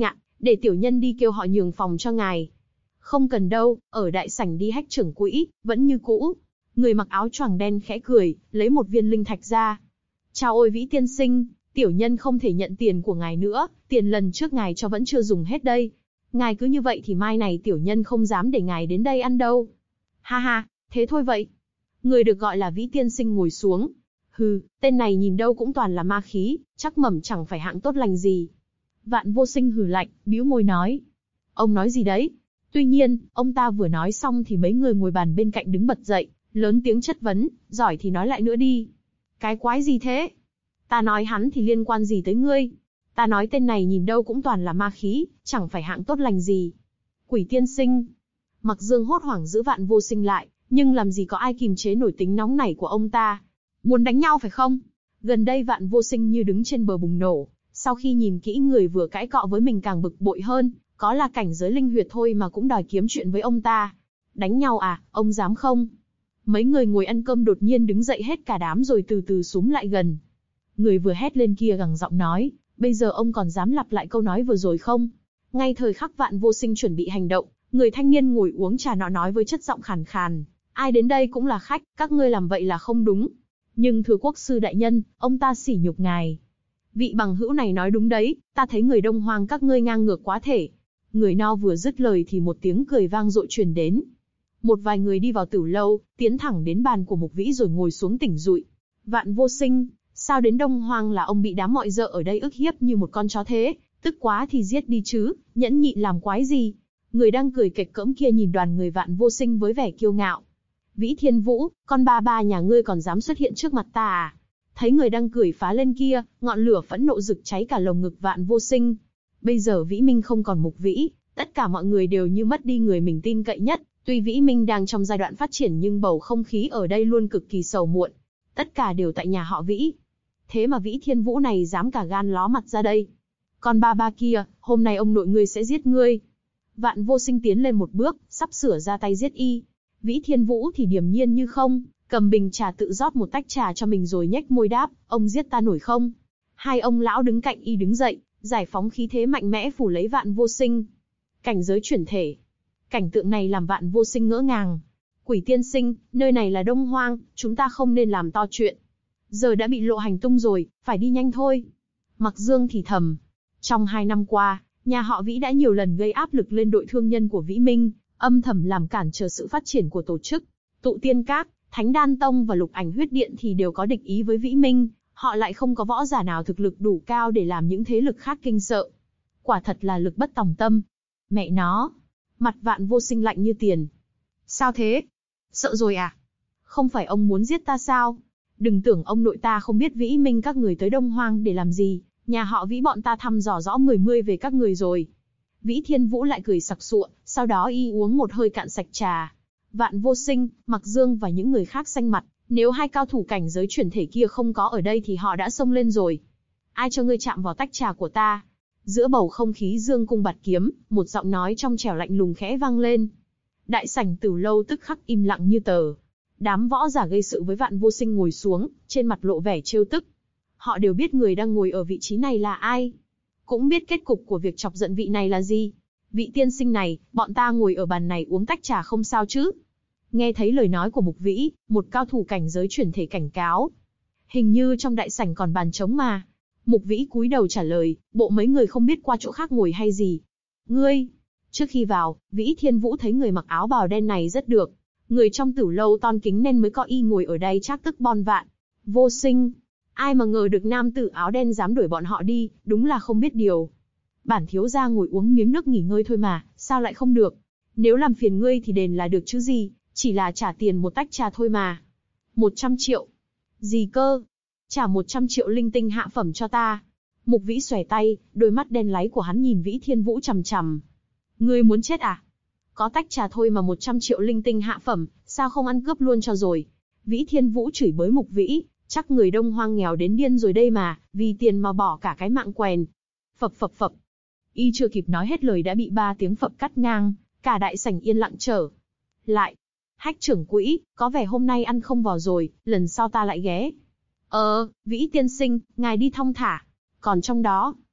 để tiểu nhân đi kêu họ nhường phòng cho ngài. Không cần đâu, ở đại sảnh đi Hách trưởng quỹ, vẫn như cũ. Người mặc áo choàng đen khẽ cười, lấy một viên linh thạch ra. Chào ôi Vĩ tiên sinh, tiểu nhân không thể nhận tiền của ngài nữa, tiền lần trước ngài cho vẫn chưa dùng hết đây. Ngài cứ như vậy thì mai này tiểu nhân không dám để ngài đến đây ăn đâu. Ha ha, thế thôi vậy. Người được gọi là Vĩ tiên sinh ngồi xuống. Hừ, tên này nhìn đâu cũng toàn là ma khí, chắc mẩm chẳng phải hạng tốt lành gì. Vạn Vô Sinh hừ lạnh, bĩu môi nói. Ông nói gì đấy? Tuy nhiên, ông ta vừa nói xong thì mấy người ngồi bàn bên cạnh đứng bật dậy, lớn tiếng chất vấn, giỏi thì nói lại nữa đi. Cái quái gì thế? Ta nói hắn thì liên quan gì tới ngươi? Ta nói tên này nhìn đâu cũng toàn là ma khí, chẳng phải hạng tốt lành gì. Quỷ tiên sinh. Mặc Dương hốt hoảng giữ Vạn Vô Sinh lại, nhưng làm gì có ai kìm chế nổi tính nóng nảy của ông ta. Muốn đánh nhau phải không? Gần đây Vạn Vô Sinh như đứng trên bờ bùng nổ, sau khi nhìn kỹ người vừa cãi cọ với mình càng bực bội hơn, có là cảnh giới linh huyệt thôi mà cũng đòi kiếm chuyện với ông ta. Đánh nhau à, ông dám không? Mấy người ngồi ăn cơm đột nhiên đứng dậy hết cả đám rồi từ từ xúm lại gần. Người vừa hét lên kia gằn giọng nói, bây giờ ông còn dám lặp lại câu nói vừa rồi không? Ngay thời khắc Vạn Vô Sinh chuẩn bị hành động, người thanh niên ngồi uống trà nọ nói với chất giọng khàn khàn, ai đến đây cũng là khách, các ngươi làm vậy là không đúng. Nhưng thưa quốc sư đại nhân, ông ta sỉ nhục ngài. Vị bằng hữu này nói đúng đấy, ta thấy người Đông Hoang các ngươi ngang ngược quá thể. Người no vừa dứt lời thì một tiếng cười vang dội truyền đến. Một vài người đi vào tử lâu, tiến thẳng đến bàn của Mục Vĩ rồi ngồi xuống tỉnh dụi. Vạn Vô Sinh, sao đến Đông Hoang là ông bị đám mọi dợ ở đây ức hiếp như một con chó thế, tức quá thì giết đi chứ, nhẫn nhịn làm quái gì? Người đang cười kệch cỡm kia nhìn đoàn người Vạn Vô Sinh với vẻ kiêu ngạo. Vĩ Thiên Vũ, con ba ba nhà ngươi còn dám xuất hiện trước mặt ta à? Thấy người đang cười phá lên kia, ngọn lửa phẫn nộ rực cháy cả lồng ngực Vạn Vô Sinh. Bây giờ Vĩ Minh không còn Mục Vĩ, tất cả mọi người đều như mất đi người mình tin cậy nhất. Tuy Vĩ Minh đang trong giai đoạn phát triển nhưng bầu không khí ở đây luôn cực kỳ sầu muộn. Tất cả đều tại nhà họ Vĩ. Thế mà Vĩ Thiên Vũ này dám cả gan ló mặt ra đây. Con ba ba kia, hôm nay ông nội ngươi sẽ giết ngươi. Vạn Vô Sinh tiến lên một bước, sắp sửa ra tay giết y. Vĩ Thiên Vũ thì điềm nhiên như không, cầm bình trà tự rót một tách trà cho mình rồi nhếch môi đáp, ông giết ta nổi không? Hai ông lão đứng cạnh y đứng dậy, giải phóng khí thế mạnh mẽ phủ lấy Vạn Vô Sinh. Cảnh giới chuyển thể. Cảnh tượng này làm Vạn Vô Sinh ngỡ ngàng. Quỷ tiên sinh, nơi này là Đông Hoang, chúng ta không nên làm to chuyện. Giờ đã bị lộ hành tung rồi, phải đi nhanh thôi. Mặc Dương thì thầm. Trong 2 năm qua, nhà họ Vĩ đã nhiều lần gây áp lực lên đội thương nhân của Vĩ Minh, âm thầm làm cản trở sự phát triển của tổ chức. Tụ Tiên Các, Thánh Đan Tông và Lục Ảnh Huyết Điện thì đều có địch ý với Vĩ Minh, họ lại không có võ giả nào thực lực đủ cao để làm những thế lực khác kinh sợ. Quả thật là lực bất tòng tâm. Mẹ nó! Mặt Vạn Vô Sinh lạnh như tiền. Sao thế? Sợ rồi à? Không phải ông muốn giết ta sao? Đừng tưởng ông nội ta không biết Vĩ Minh các người tới Đông Hoang để làm gì, nhà họ Vĩ bọn ta thăm dò rõ 10 về các người rồi. Vĩ Thiên Vũ lại cười sặc sụa, sau đó y uống một hơi cạn sạch trà. Vạn Vô Sinh, Mặc Dương và những người khác xanh mặt, nếu hai cao thủ cảnh giới chuyển thể kia không có ở đây thì họ đã xông lên rồi. Ai cho ngươi chạm vào tách trà của ta? Giữa bầu không khí dương cung bạt kiếm, một giọng nói trong trẻo lạnh lùng khẽ vang lên. Đại sảnh Tử Lâu tức khắc im lặng như tờ. Đám võ giả gây sự với Vạn Vô Sinh ngồi xuống, trên mặt lộ vẻ trêu tức. Họ đều biết người đang ngồi ở vị trí này là ai, cũng biết kết cục của việc chọc giận vị này là gì. Vị tiên sinh này, bọn ta ngồi ở bàn này uống tách trà không sao chứ? Nghe thấy lời nói của Mục Vĩ, một cao thủ cảnh giới chuyển thể cảnh cáo. Hình như trong đại sảnh còn bàn trống mà. Mục Vĩ cúi đầu trả lời, bộ mấy người không biết qua chỗ khác ngồi hay gì. Ngươi! Trước khi vào, Vĩ Thiên Vũ thấy người mặc áo bào đen này rất được. Người trong Tử Lâu ton kính nên mới có y ngồi ở đây chắc tức bon vạn. Vô Sinh! Ai mà ngờ được nam tử áo đen dám đuổi bọn họ đi, đúng là không biết điều. Bản thiếu gia ngồi uống miếng nước nghỉ ngơi thôi mà, sao lại không được? Nếu làm phiền ngươi thì đền là được chứ gì, chỉ là trả tiền một tách trà thôi mà. 100 triệu. Gì cơ? Trả 100 triệu linh tinh hạ phẩm cho ta. Mục Vĩ xòe tay, đôi mắt đen láy của hắn nhìn Vĩ Thiên Vũ chằm chằm. Ngươi muốn chết à? Có tách trà thôi mà 100 triệu linh tinh hạ phẩm, sao không ăn cướp luôn cho rồi? Vĩ Thiên Vũ chửi bới Mục Vĩ, chắc người Đông Hoang nghèo đến điên rồi đây mà, vì tiền mà bỏ cả cái mạng quèn. Phập phập phập. Y chưa kịp nói hết lời đã bị 3 tiếng phập cắt ngang, cả đại sảnh yên lặng trở lại. Hách trưởng quỹ, có vẻ hôm nay ăn không vào rồi, lần sau ta lại ghé. Vĩ tiên sinh, ngài đi thong thả. Còn trong đó,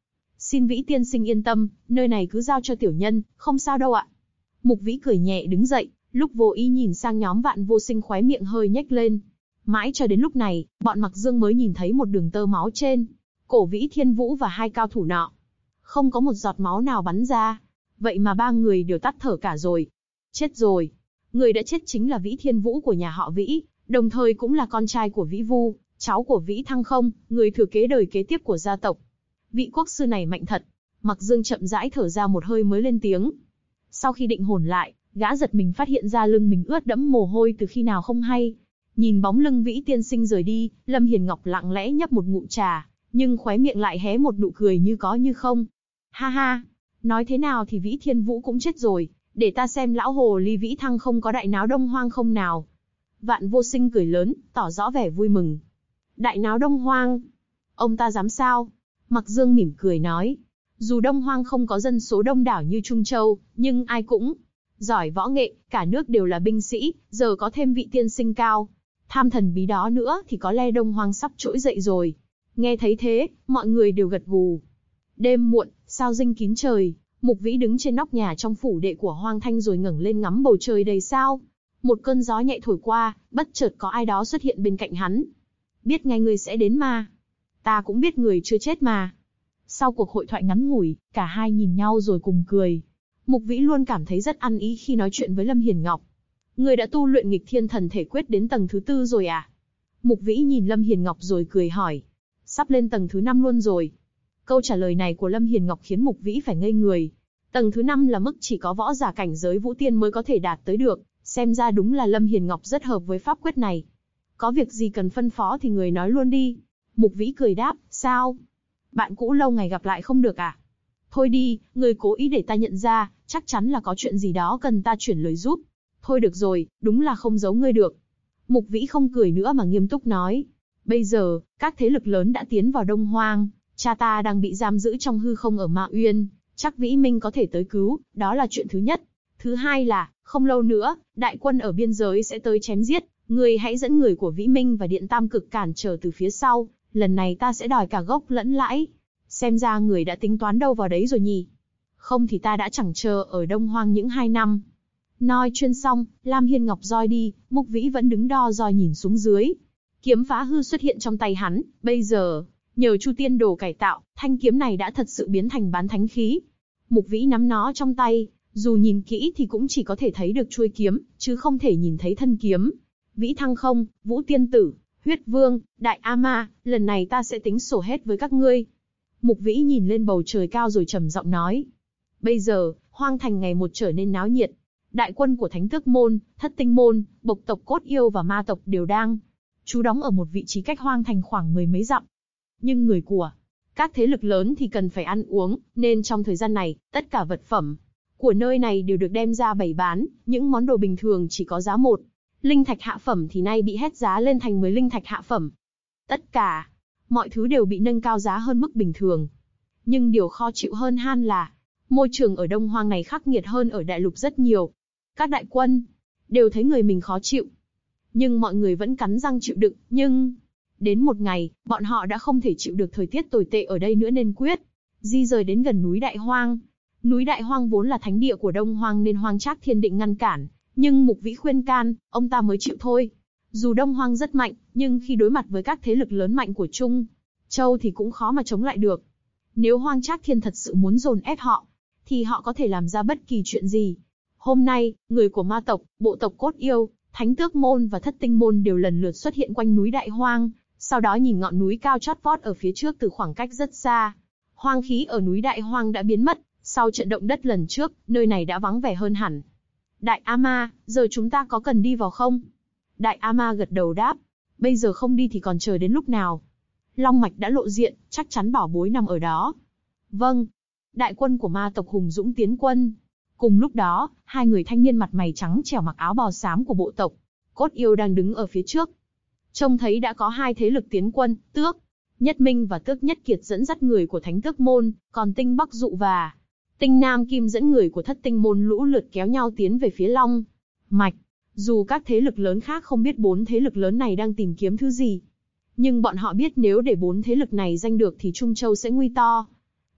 Xin Vĩ tiên sinh yên tâm, nơi này cứ giao cho tiểu nhân, không sao đâu ạ. Mục Vĩ cười nhẹ đứng dậy, lúc vô ý nhìn sang nhóm Vạn Vô Sinh khóe miệng hơi nhếch lên. Mãi cho đến lúc này, bọn Mặc Dương mới nhìn thấy một đường tơ máu trên cổ Vĩ Thiên Vũ và hai cao thủ nọ. Không có một giọt máu nào bắn ra. Vậy mà ba người đều tắt thở cả rồi. Chết rồi. Người đã chết chính là Vĩ Thiên Vũ của nhà họ Vĩ, đồng thời cũng là con trai của Vĩ Vu, cháu của Vĩ Thăng Không, người thừa kế đời kế tiếp của gia tộc. Vị quốc sư này mạnh thật. Mặc Dương chậm rãi thở ra một hơi mới lên tiếng. Sau khi định hồn lại, gã giật mình phát hiện ra lưng mình ướt đẫm mồ hôi từ khi nào không hay. Nhìn bóng lưng Vĩ tiên sinh rời đi, Lâm Hiền Ngọc lặng lẽ nhấp một ngụm trà, nhưng khóe miệng lại hé một nụ cười như có như không. Ha ha, nói thế nào thì Vĩ Thiên Vũ cũng chết rồi, để ta xem lão hồ ly Vĩ Thăng Không có đại náo Đông Hoang không nào. Vạn Vô Sinh cười lớn, tỏ rõ vẻ vui mừng. Đại náo Đông Hoang? Ông ta dám sao? Mặc Dương mỉm cười nói. Dù Đông Hoang không có dân số đông đảo như Trung Châu, nhưng ai cũng giỏi võ nghệ, cả nước đều là binh sĩ, giờ có thêm vị tiên sinh cao tham thần bí đó nữa thì có lẽ Đông Hoang sắp trỗi dậy rồi. Nghe thấy thế, mọi người đều gật gù. Đêm muộn, sao rinh kín trời, Mục Vĩ đứng trên nóc nhà trong phủ đệ của Hoang Thanh rồi ngẩng lên ngắm bầu trời đầy sao. Một cơn gió nhẹ thổi qua, bất chợt có ai đó xuất hiện bên cạnh hắn. Biết ngay người sẽ đến mà. Ta cũng biết người chưa chết mà. Sau cuộc hội thoại ngắn ngủi, cả hai nhìn nhau rồi cùng cười. Mục Vĩ luôn cảm thấy rất ăn ý khi nói chuyện với Lâm Hiền Ngọc. Người đã tu luyện nghịch thiên thần thể quyết đến tầng thứ 4 rồi à? Mục Vĩ nhìn Lâm Hiền Ngọc rồi cười hỏi. Sắp lên tầng thứ 5 luôn rồi. Câu trả lời này của Lâm Hiền Ngọc khiến Mục Vĩ phải ngây người. Tầng thứ 5 là mức chỉ có võ giả cảnh giới vũ tiên mới có thể đạt tới được. Xem ra đúng là Lâm Hiền Ngọc rất hợp với pháp quyết này. Có việc gì cần phân phó thì người nói luôn đi. Mục Vĩ cười đáp, sao? Bạn cũ lâu ngày gặp lại không được à? Thôi đi, người cố ý để ta nhận ra, chắc chắn là có chuyện gì đó cần ta chuyển lời giúp. Thôi được rồi, đúng là không giấu ngươi được. Mục Vĩ không cười nữa mà nghiêm túc nói. Bây giờ, các thế lực lớn đã tiến vào Đông Hoang, cha ta đang bị giam giữ trong hư không ở Ma Uyên, chắc Vĩ Minh có thể tới cứu, đó là chuyện thứ nhất. Thứ hai là, không lâu nữa, đại quân ở biên giới sẽ tới chém giết, ngươi hãy dẫn người của Vĩ Minh và Điện Tam Cực cản trở từ phía sau, lần này ta sẽ đòi cả gốc lẫn lãi. Xem ra người đã tính toán đâu vào đấy rồi nhỉ. Không thì ta đã chẳng chờ ở Đông Hoang những 2 năm. Nói chuyên xong, Lam Hiên Ngọc roi đi, Mục Vĩ vẫn đứng đo roi nhìn xuống dưới. Kiếm phá hư xuất hiện trong tay hắn, bây giờ, nhờ Chu Tiên Đồ cải tạo, thanh kiếm này đã thật sự biến thành bán thánh khí. Mục Vĩ nắm nó trong tay, dù nhìn kỹ thì cũng chỉ có thể thấy được chuôi kiếm, chứ không thể nhìn thấy thân kiếm. Vĩ Thăng Không, Vũ Tiên Tử, Huyết Vương, Đại A Ma, lần này ta sẽ tính sổ hết với các ngươi. Mục Vĩ nhìn lên bầu trời cao rồi trầm giọng nói. Bây giờ, Hoang Thành ngày một trở nên náo nhiệt. Đại quân của Thánh Tước Môn, Thất Tinh Môn, Bộc tộc Cốt Yêu và Ma tộc đều đang trú đóng ở một vị trí cách Hoang Thành khoảng 10 mấy dặm. Nhưng người của các thế lực lớn thì cần phải ăn uống, nên trong thời gian này, tất cả vật phẩm của nơi này đều được đem ra bày bán, những món đồ bình thường chỉ có giá 1 linh thạch hạ phẩm thì nay bị hét giá lên thành 10 linh thạch hạ phẩm. Tất cả mọi thứ đều bị nâng cao giá hơn mức bình thường. Nhưng điều khó chịu hơn han là, môi trường ở Đông Hoang này khắc nghiệt hơn ở đại lục rất nhiều. Các đại quân đều thấy người mình khó chịu. Nhưng mọi người vẫn cắn răng chịu đựng, nhưng đến một ngày, bọn họ đã không thể chịu được thời tiết tồi tệ ở đây nữa nên quyết di rời đến gần núi Đại Hoang. Núi Đại Hoang vốn là thánh địa của Đông Hoang nên Hoang Trác Thiên định ngăn cản, nhưng Mục Vĩ khuyên can, ông ta mới chịu thôi. Dù Đông Hoang rất mạnh, nhưng khi đối mặt với các thế lực lớn mạnh của Trung Châu thì cũng khó mà chống lại được. Nếu Hoang Trác Thiên thật sự muốn dồn ép họ, thì họ có thể làm ra bất kỳ chuyện gì. Hôm nay, người của Ma tộc, Bộ tộc Cốt Yêu, Thánh Tước Môn và Thất Tinh Môn đều lần lượt xuất hiện quanh núi Đại Hoang, sau đó nhìn ngọn núi cao chót vót ở phía trước từ khoảng cách rất xa. Hoang khí ở núi Đại Hoang đã biến mất, sau trận động đất lần trước, nơi này đã vắng vẻ hơn hẳn. Đại A Ma, giờ chúng ta có cần đi vào không? Đại A Ma gật đầu đáp, bây giờ không đi thì còn chờ đến lúc nào? Long mạch đã lộ diện, chắc chắn bảo bối nằm ở đó. Vâng. Đại quân của Ma tộc hùng dũng tiến quân. Cùng lúc đó, hai người thanh niên mặt mày trắng trẻo mặc áo bào xám của bộ tộc Cốt Yêu đang đứng ở phía trước. Trông thấy đã có hai thế lực tiến quân, Tước Nhất Minh và Tước Nhất Kiệt dẫn dắt người của Thánh Tước Môn, còn Tinh Bắc Dụ và Tinh Nam Kim dẫn người của Thất Tinh Môn lũ lượt kéo nhau tiến về phía Long mạch. Dù các thế lực lớn khác không biết 4 thế lực lớn này đang tìm kiếm thứ gì, nhưng bọn họ biết nếu để 4 thế lực này giành được thì Trung Châu sẽ nguy to.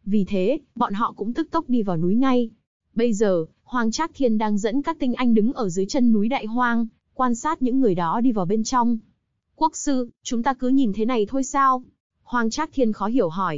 Vì thế, bọn họ cũng tức tốc đi vào núi ngay. Bây giờ, Hoàng Trác Thiên đang dẫn các tinh anh đứng ở dưới chân núi Đại Hoang, quan sát những người đó đi vào bên trong. Quốc sư, chúng ta cứ nhìn thế này thôi sao? Hoàng Trác Thiên khó hiểu hỏi.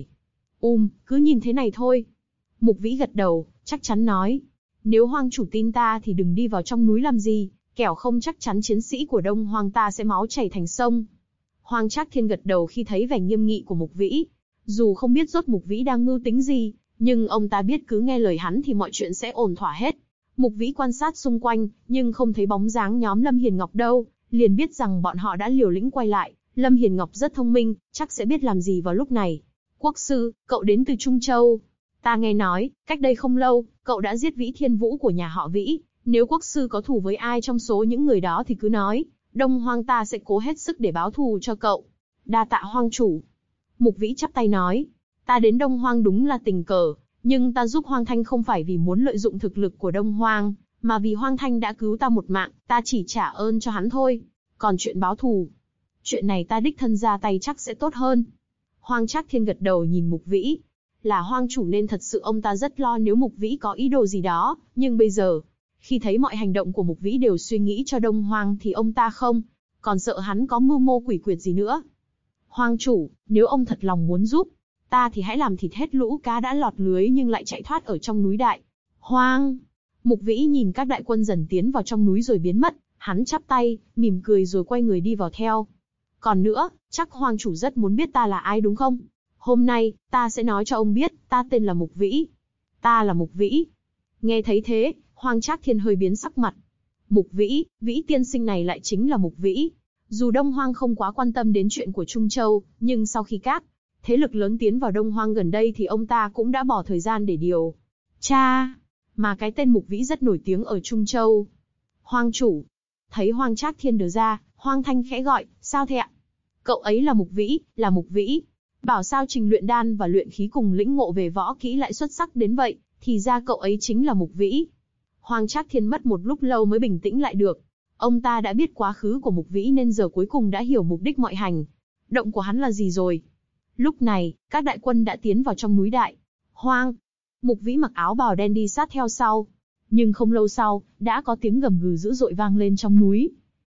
Cứ nhìn thế này thôi. Mục Vĩ gật đầu, chắc chắn nói. Nếu Hoang chủ tin ta thì đừng đi vào trong núi làm gì, kẻo không chắc chắn chiến sĩ của Đông Hoang ta sẽ máu chảy thành sông. Hoàng Trác Thiên gật đầu khi thấy vẻ nghiêm nghị của Mục Vĩ. Dù không biết rốt Mục Vĩ đang mưu tính gì, nhưng ông ta biết cứ nghe lời hắn thì mọi chuyện sẽ ổn thỏa hết. Mục Vĩ quan sát xung quanh, nhưng không thấy bóng dáng nhóm Lâm Hiền Ngọc đâu, liền biết rằng bọn họ đã liều lĩnh quay lại. Lâm Hiền Ngọc rất thông minh, chắc sẽ biết làm gì vào lúc này. Quốc sư, cậu đến từ Trung Châu. Ta nghe nói, cách đây không lâu, cậu đã giết Vĩ Thiên Vũ của nhà họ Vĩ. Nếu quốc sư có thù với ai trong số những người đó thì cứ nói, Đông Hoang ta sẽ cố hết sức để báo thù cho cậu. Đa tạ Hoang chủ. Mục Vĩ chắp tay nói, ta đến Đông Hoang đúng là tình cờ, nhưng ta giúp Hoang Thanh không phải vì muốn lợi dụng thực lực của Đông Hoang, mà vì Hoang Thanh đã cứu ta một mạng, ta chỉ trả ơn cho hắn thôi. Còn chuyện báo thù, chuyện này ta đích thân ra tay chắc sẽ tốt hơn. Hoàng Trác Thiên gật đầu nhìn Mục Vĩ. Là Hoang chủ nên thật sự ông ta rất lo nếu Mục Vĩ có ý đồ gì đó, nhưng bây giờ, khi thấy mọi hành động của Mục Vĩ đều suy nghĩ cho Đông Hoang thì ông ta không còn sợ hắn có mưu mô quỷ quyệt gì nữa. Hoang chủ, nếu ông thật lòng muốn giúp ta thì hãy làm thịt hết lũ cá đã lọt lưới nhưng lại chạy thoát ở trong núi Đại Hoang. Mục Vĩ nhìn các đại quân dần tiến vào trong núi rồi biến mất, hắn chắp tay, mỉm cười rồi quay người đi vào theo. Còn nữa, chắc Hoang chủ rất muốn biết ta là ai đúng không? Hôm nay, ta sẽ nói cho ông biết, ta tên là Mục Vĩ. Ta là Mục Vĩ. Nghe thấy thế, Hoàng Trác Thiên hơi biến sắc mặt. Mục Vĩ, Vĩ tiên sinh này lại chính là Mục Vĩ. Dù Đông Hoang không quá quan tâm đến chuyện của Trung Châu, nhưng sau khi các thế lực lớn tiến vào Đông Hoang gần đây thì ông ta cũng đã bỏ thời gian để điều tra. Mà cái tên Mục Vĩ rất nổi tiếng ở Trung Châu. Hoang chủ. Thấy Hoàng Trác Thiên đưa ra, Hoang Thanh khẽ gọi, sao thế ạ? Cậu ấy là Mục Vĩ, là Mục Vĩ. Bảo sao trình luyện đan và luyện khí cùng lĩnh ngộ về võ kỹ lại xuất sắc đến vậy, thì ra cậu ấy chính là Mục Vĩ. Hoàng Trác Thiên mất một lúc lâu mới bình tĩnh lại được. Ông ta đã biết quá khứ của Mục Vĩ nên giờ cuối cùng đã hiểu mục đích mọi hành động của hắn là gì rồi. Lúc này, các đại quân đã tiến vào trong núi Đại Hoang. Mục Vĩ mặc áo bào đen đi sát theo sau. Nhưng không lâu sau, đã có tiếng gầm gừ dữ dội vang lên trong núi.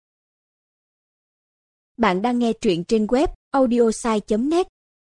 Bạn đang nghe truyện trên web audiosai.net.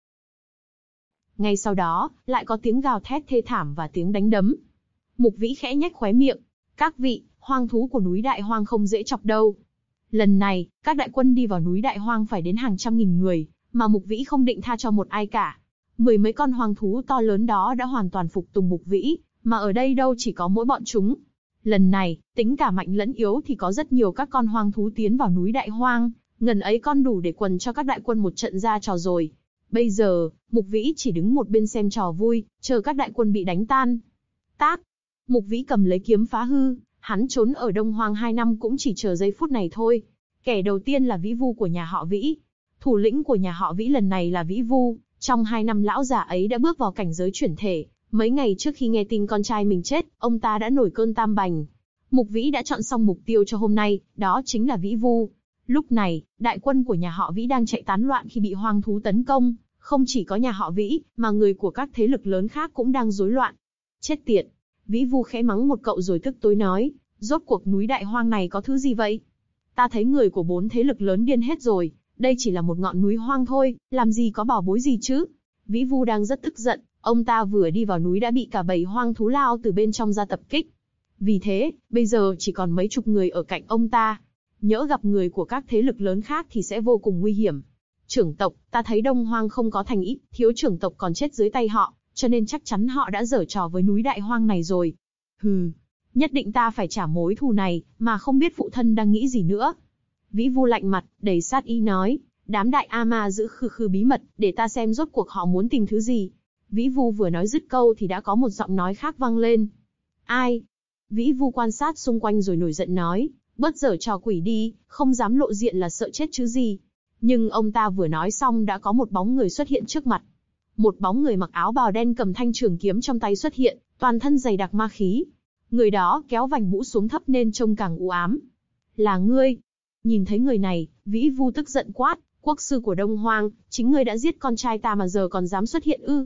Ngay sau đó, lại có tiếng gào thét thê thảm và tiếng đánh đấm. Mục Vĩ khẽ nhếch khóe miệng. Các vị, hoang thú của núi Đại Hoang không dễ chọc đâu. Lần này, các đại quân đi vào núi Đại Hoang phải đến hàng trăm nghìn người, mà Mục Vĩ không định tha cho một ai cả. Mười mấy con hoang thú to lớn đó đã hoàn toàn phục tùng Mục Vĩ, mà ở đây đâu chỉ có mỗi bọn chúng. Lần này, tính cả mạnh lẫn yếu thì có rất nhiều các con hoang thú tiến vào núi Đại Hoang, ngần ấy con đủ để quần cho các đại quân một trận ra trò rồi. Bây giờ, Mục Vĩ chỉ đứng một bên xem trò vui, chờ các đại quân bị đánh tan. Tác! Mục Vĩ cầm lấy kiếm phá hư, hắn trốn ở Đông Hoang 2 năm cũng chỉ chờ giây phút này thôi. Kẻ đầu tiên là Vĩ Vu của nhà họ Vĩ. Thủ lĩnh của nhà họ Vĩ lần này là Vĩ Vu, trong 2 năm lão già ấy đã bước vào cảnh giới chuyển thể. Mấy ngày trước khi nghe tin con trai mình chết, ông ta đã nổi cơn tam bành. Mục Vĩ đã chọn xong mục tiêu cho hôm nay, đó chính là Vĩ Vu. Lúc này, đại quân của nhà họ Vĩ đang chạy tán loạn khi bị hoang thú tấn công. Không chỉ có nhà họ Vĩ, mà người của các thế lực lớn khác cũng đang rối loạn. Chết tiệt! Vĩ Vu khẽ mắng một cậu rồi tức tối nói, rốt cuộc núi Đại Hoang này có thứ gì vậy? Ta thấy người của 4 thế lực lớn điên hết rồi, đây chỉ là một ngọn núi hoang thôi, làm gì có bảo bối gì chứ? Vĩ Vu đang rất tức giận, ông ta vừa đi vào núi đã bị cả bầy hoang thú lao từ bên trong ra tập kích. Vì thế, bây giờ chỉ còn mấy chục người ở cạnh ông ta. Nhỡ gặp người của các thế lực lớn khác thì sẽ vô cùng nguy hiểm. Trưởng tộc, ta thấy Đông Hoang không có thành ý, thiếu trưởng tộc còn chết dưới tay họ, cho nên chắc chắn họ đã giở trò với núi Đại Hoang này rồi. Hừ, nhất định ta phải trả mối thù này, mà không biết phụ thân đang nghĩ gì nữa. Vĩ Vu lạnh mặt, đầy sát ý nói, đám đại A Ma giữ khư bí mật, để ta xem rốt cuộc họ muốn tìm thứ gì. Vĩ Vu vừa nói dứt câu thì đã có một giọng nói khác vang lên. Ai? Vĩ Vu quan sát xung quanh rồi nổi giận nói, bớt giở trò quỷ đi, không dám lộ diện là sợ chết chứ gì. Nhưng ông ta vừa nói xong đã có một bóng người xuất hiện trước mặt. Một bóng người mặc áo bào đen cầm thanh trường kiếm trong tay xuất hiện, toàn thân dày đặc ma khí. Người đó kéo vành mũ xuống thấp nên trông càng u ám. Là ngươi? Nhìn thấy người này, Vĩ Vu tức giận quát, quốc sư của Đông Hoang, chính ngươi đã giết con trai ta mà giờ còn dám xuất hiện ư?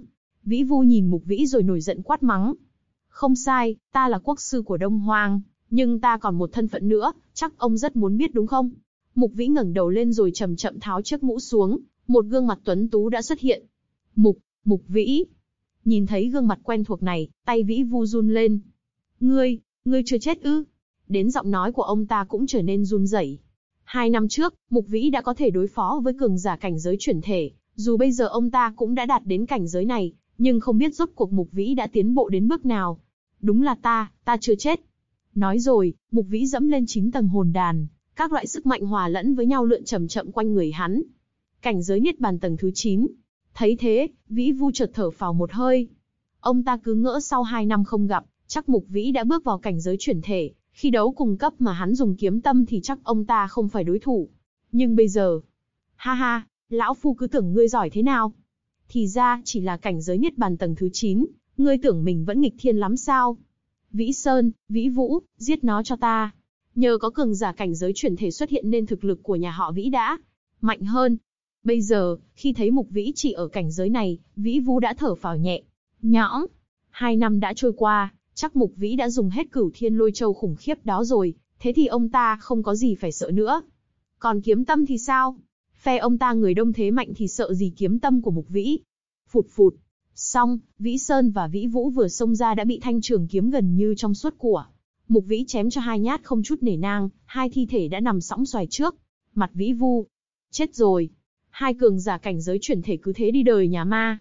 Vĩ Vu nhìn Mục Vĩ rồi nổi giận quát mắng. Không sai, ta là quốc sư của Đông Hoang, nhưng ta còn một thân phận nữa, chắc ông rất muốn biết đúng không? Mục Vĩ ngẩng đầu lên rồi chậm chậm tháo chiếc mũ xuống, một gương mặt tuấn tú đã xuất hiện. Mục Vĩ. Nhìn thấy gương mặt quen thuộc này, tay Vĩ Vu run lên. Ngươi chưa chết ư? Đến giọng nói của ông ta cũng trở nên run rẩy. 2 năm trước, Mục Vĩ đã có thể đối phó với cường giả cảnh giới chuyển thể, dù bây giờ ông ta cũng đã đạt đến cảnh giới này, nhưng không biết rốt cuộc Mục Vĩ đã tiến bộ đến bước nào. Đúng là ta chưa chết. Nói rồi, Mục Vĩ dẫm lên 9 tầng hồn đàn, các loại sức mạnh hòa lẫn với nhau lượn chậm chậm quanh người hắn. Cảnh giới Niết Bàn tầng thứ 9. Thấy thế, Vĩ Vu chợt thở phào một hơi. Ông ta cứ ngỡ sau 2 năm không gặp, chắc Mục Vĩ đã bước vào cảnh giới chuyển thể, khi đấu cùng cấp mà hắn dùng kiếm tâm thì chắc ông ta không phải đối thủ. Nhưng bây giờ, ha ha, lão phu cứ tưởng ngươi giỏi thế nào. Thì ra chỉ là cảnh giới Niết Bàn tầng thứ 9, ngươi tưởng mình vẫn nghịch thiên lắm sao? Vĩ Sơn, Vĩ Vũ, giết nó cho ta. Nhờ có cường giả cảnh giới chuyển thể xuất hiện nên thực lực của nhà họ Vĩ đã mạnh hơn. Bây giờ, khi thấy Mục Vĩ chỉ ở cảnh giới này, Vĩ Vu đã thở phào nhẹ nhõm. 2 năm đã trôi qua, chắc Mục Vĩ đã dùng hết Cửu Thiên Lôi Châu khủng khiếp đó rồi, thế thì ông ta không có gì phải sợ nữa. Còn kiếm tâm thì sao? Phe ông ta người đông thế mạnh thì sợ gì kiếm tâm của Mục Vĩ? Phụt phụt. Xong, Vĩ Sơn và Vĩ Vũ vừa xông ra đã bị thanh trường kiếm gần như trong suốt của Mục Vĩ chém cho 2 nhát không chút nể nang, 2 thi thể đã nằm sõng xoài trước mặt Vĩ Vu. Chết rồi. 2 cường giả cảnh giới chuyển thể cứ thế đi đời nhà ma.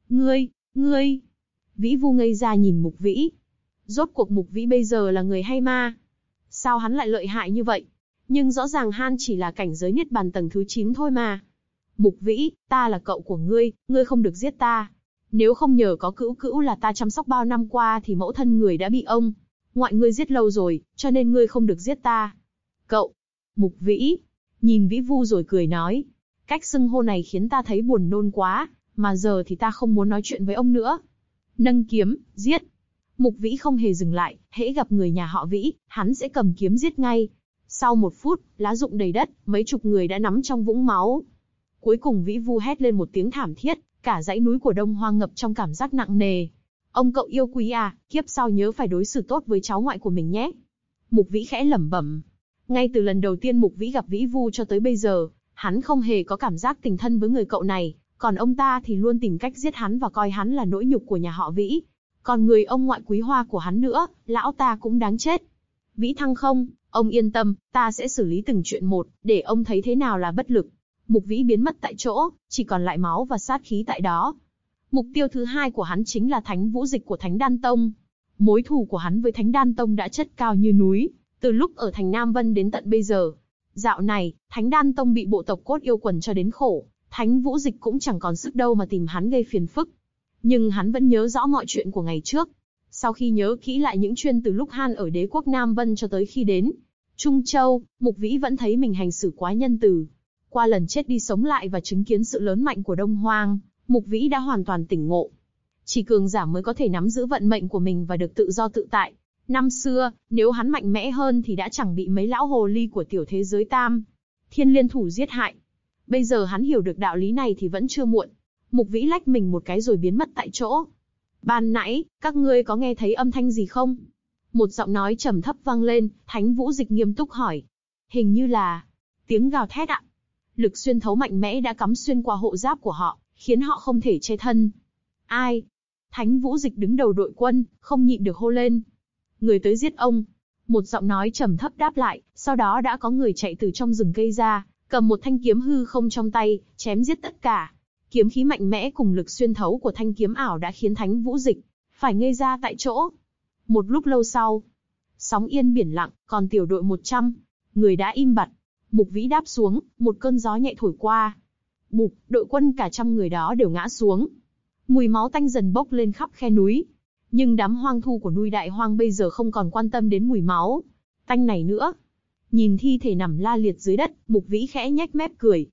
Ngươi. Vĩ Vu ngây ra nhìn Mục Vĩ. Rốt cuộc Mục Vĩ bây giờ là người hay ma? Sao hắn lại lợi hại như vậy? Nhưng rõ ràng hắn chỉ là cảnh giới Niết Bàn tầng thứ 9 thôi mà. Mục Vĩ, ta là cậu của ngươi không được giết ta. Nếu không nhờ có Cữu Cữu là ta chăm sóc bao năm qua thì mẫu thân người đã bị ông ngoại ngươi giết lâu rồi, cho nên ngươi không được giết ta. Cậu. Mục Vĩ nhìn Vĩ Vu rồi cười nói. Cách xưng hô này khiến ta thấy buồn nôn quá, mà giờ thì ta không muốn nói chuyện với ông nữa. Nâng kiếm, giết. Mục Vĩ không hề dừng lại, hễ gặp người nhà họ Vĩ, hắn sẽ cầm kiếm giết ngay. Sau 1 phút, lá rụng đầy đất, mấy chục người đã nắm trong vũng máu. Cuối cùng Vĩ Vu hét lên một tiếng thảm thiết, cả dãy núi của Đông Hoang ngập trong cảm giác nặng nề. Ông cậu yêu quý à, kiếp sau nhớ phải đối xử tốt với cháu ngoại của mình nhé. Mục Vĩ khẽ lẩm bẩm. Ngay từ lần đầu tiên Mục Vĩ gặp Vĩ Vu cho tới bây giờ, hắn không hề có cảm giác tình thân với người cậu này, còn ông ta thì luôn tìm cách giết hắn và coi hắn là nỗi nhục của nhà họ Vĩ. Còn người ông ngoại quý hoa của hắn nữa, lão ta cũng đáng chết. Vĩ Thăng không, ông yên tâm, ta sẽ xử lý từng chuyện một, để ông thấy thế nào là bất lực. Mục Vĩ biến mất tại chỗ, chỉ còn lại máu và sát khí tại đó. Mục tiêu thứ 2 của hắn chính là Thánh Vũ Dịch của Thánh Đan Tông. Mối thù của hắn với Thánh Đan Tông đã chất cao như núi, từ lúc ở thành Nam Vân đến tận bây giờ. Dạo này, Thánh Đan Tông bị bộ tộc Cốt Yêu Quần cho đến khổ, Thánh Vũ Dịch cũng chẳng còn sức đâu mà tìm hắn gây phiền phức. Nhưng hắn vẫn nhớ rõ mọi chuyện của ngày trước. Sau khi nhớ kỹ lại những chuyện từ lúc hắn ở đế quốc Nam Vân cho tới khi đến Trung Châu, Mục Vĩ vẫn thấy mình hành xử quá nhân từ. Qua lần chết đi sống lại và chứng kiến sự lớn mạnh của Đông Hoang, Mục Vĩ đã hoàn toàn tỉnh ngộ. Chỉ cường giả mới có thể nắm giữ vận mệnh của mình và được tự do tự tại. Năm xưa, nếu hắn mạnh mẽ hơn thì đã chẳng bị mấy lão hồ ly của tiểu thế giới Tam Thiên liên thủ giết hại. Bây giờ hắn hiểu được đạo lý này thì vẫn chưa muộn. Mục Vĩ lách mình một cái rồi biến mất tại chỗ. Ban nãy, các ngươi có nghe thấy âm thanh gì không? Một giọng nói trầm thấp vang lên, Thánh Vũ Dịch nghiêm túc hỏi. Hình như là tiếng gào thét ạ. Lực xuyên thấu mạnh mẽ đã cắm xuyên qua hộ giáp của họ, khiến họ không thể che thân. Ai? Thánh Vũ Dịch đứng đầu đội quân, không nhịn được hô lên. Người tới giết ông. Một giọng nói trầm thấp đáp lại, sau đó đã có người chạy từ trong rừng cây ra, cầm một thanh kiếm hư không trong tay, chém giết tất cả. Kiếm khí mạnh mẽ cùng lực xuyên thấu của thanh kiếm ảo đã khiến Thánh Vũ Dịch phải ngây ra tại chỗ. Một lúc lâu sau, sóng yên biển lặng, còn tiểu đội 100 người đã im bặt. Mục Vĩ đáp xuống, một cơn gió nhẹ thổi qua. Bụp, đội quân cả 100 người đó đều ngã xuống. Mùi máu tanh dần bốc lên khắp khe núi. Nhưng đám hoang thu của núi Đại Hoang bây giờ không còn quan tâm đến mùi máu tanh này nữa. Nhìn thi thể nằm la liệt dưới đất, Mục Vĩ khẽ nhếch mép cười.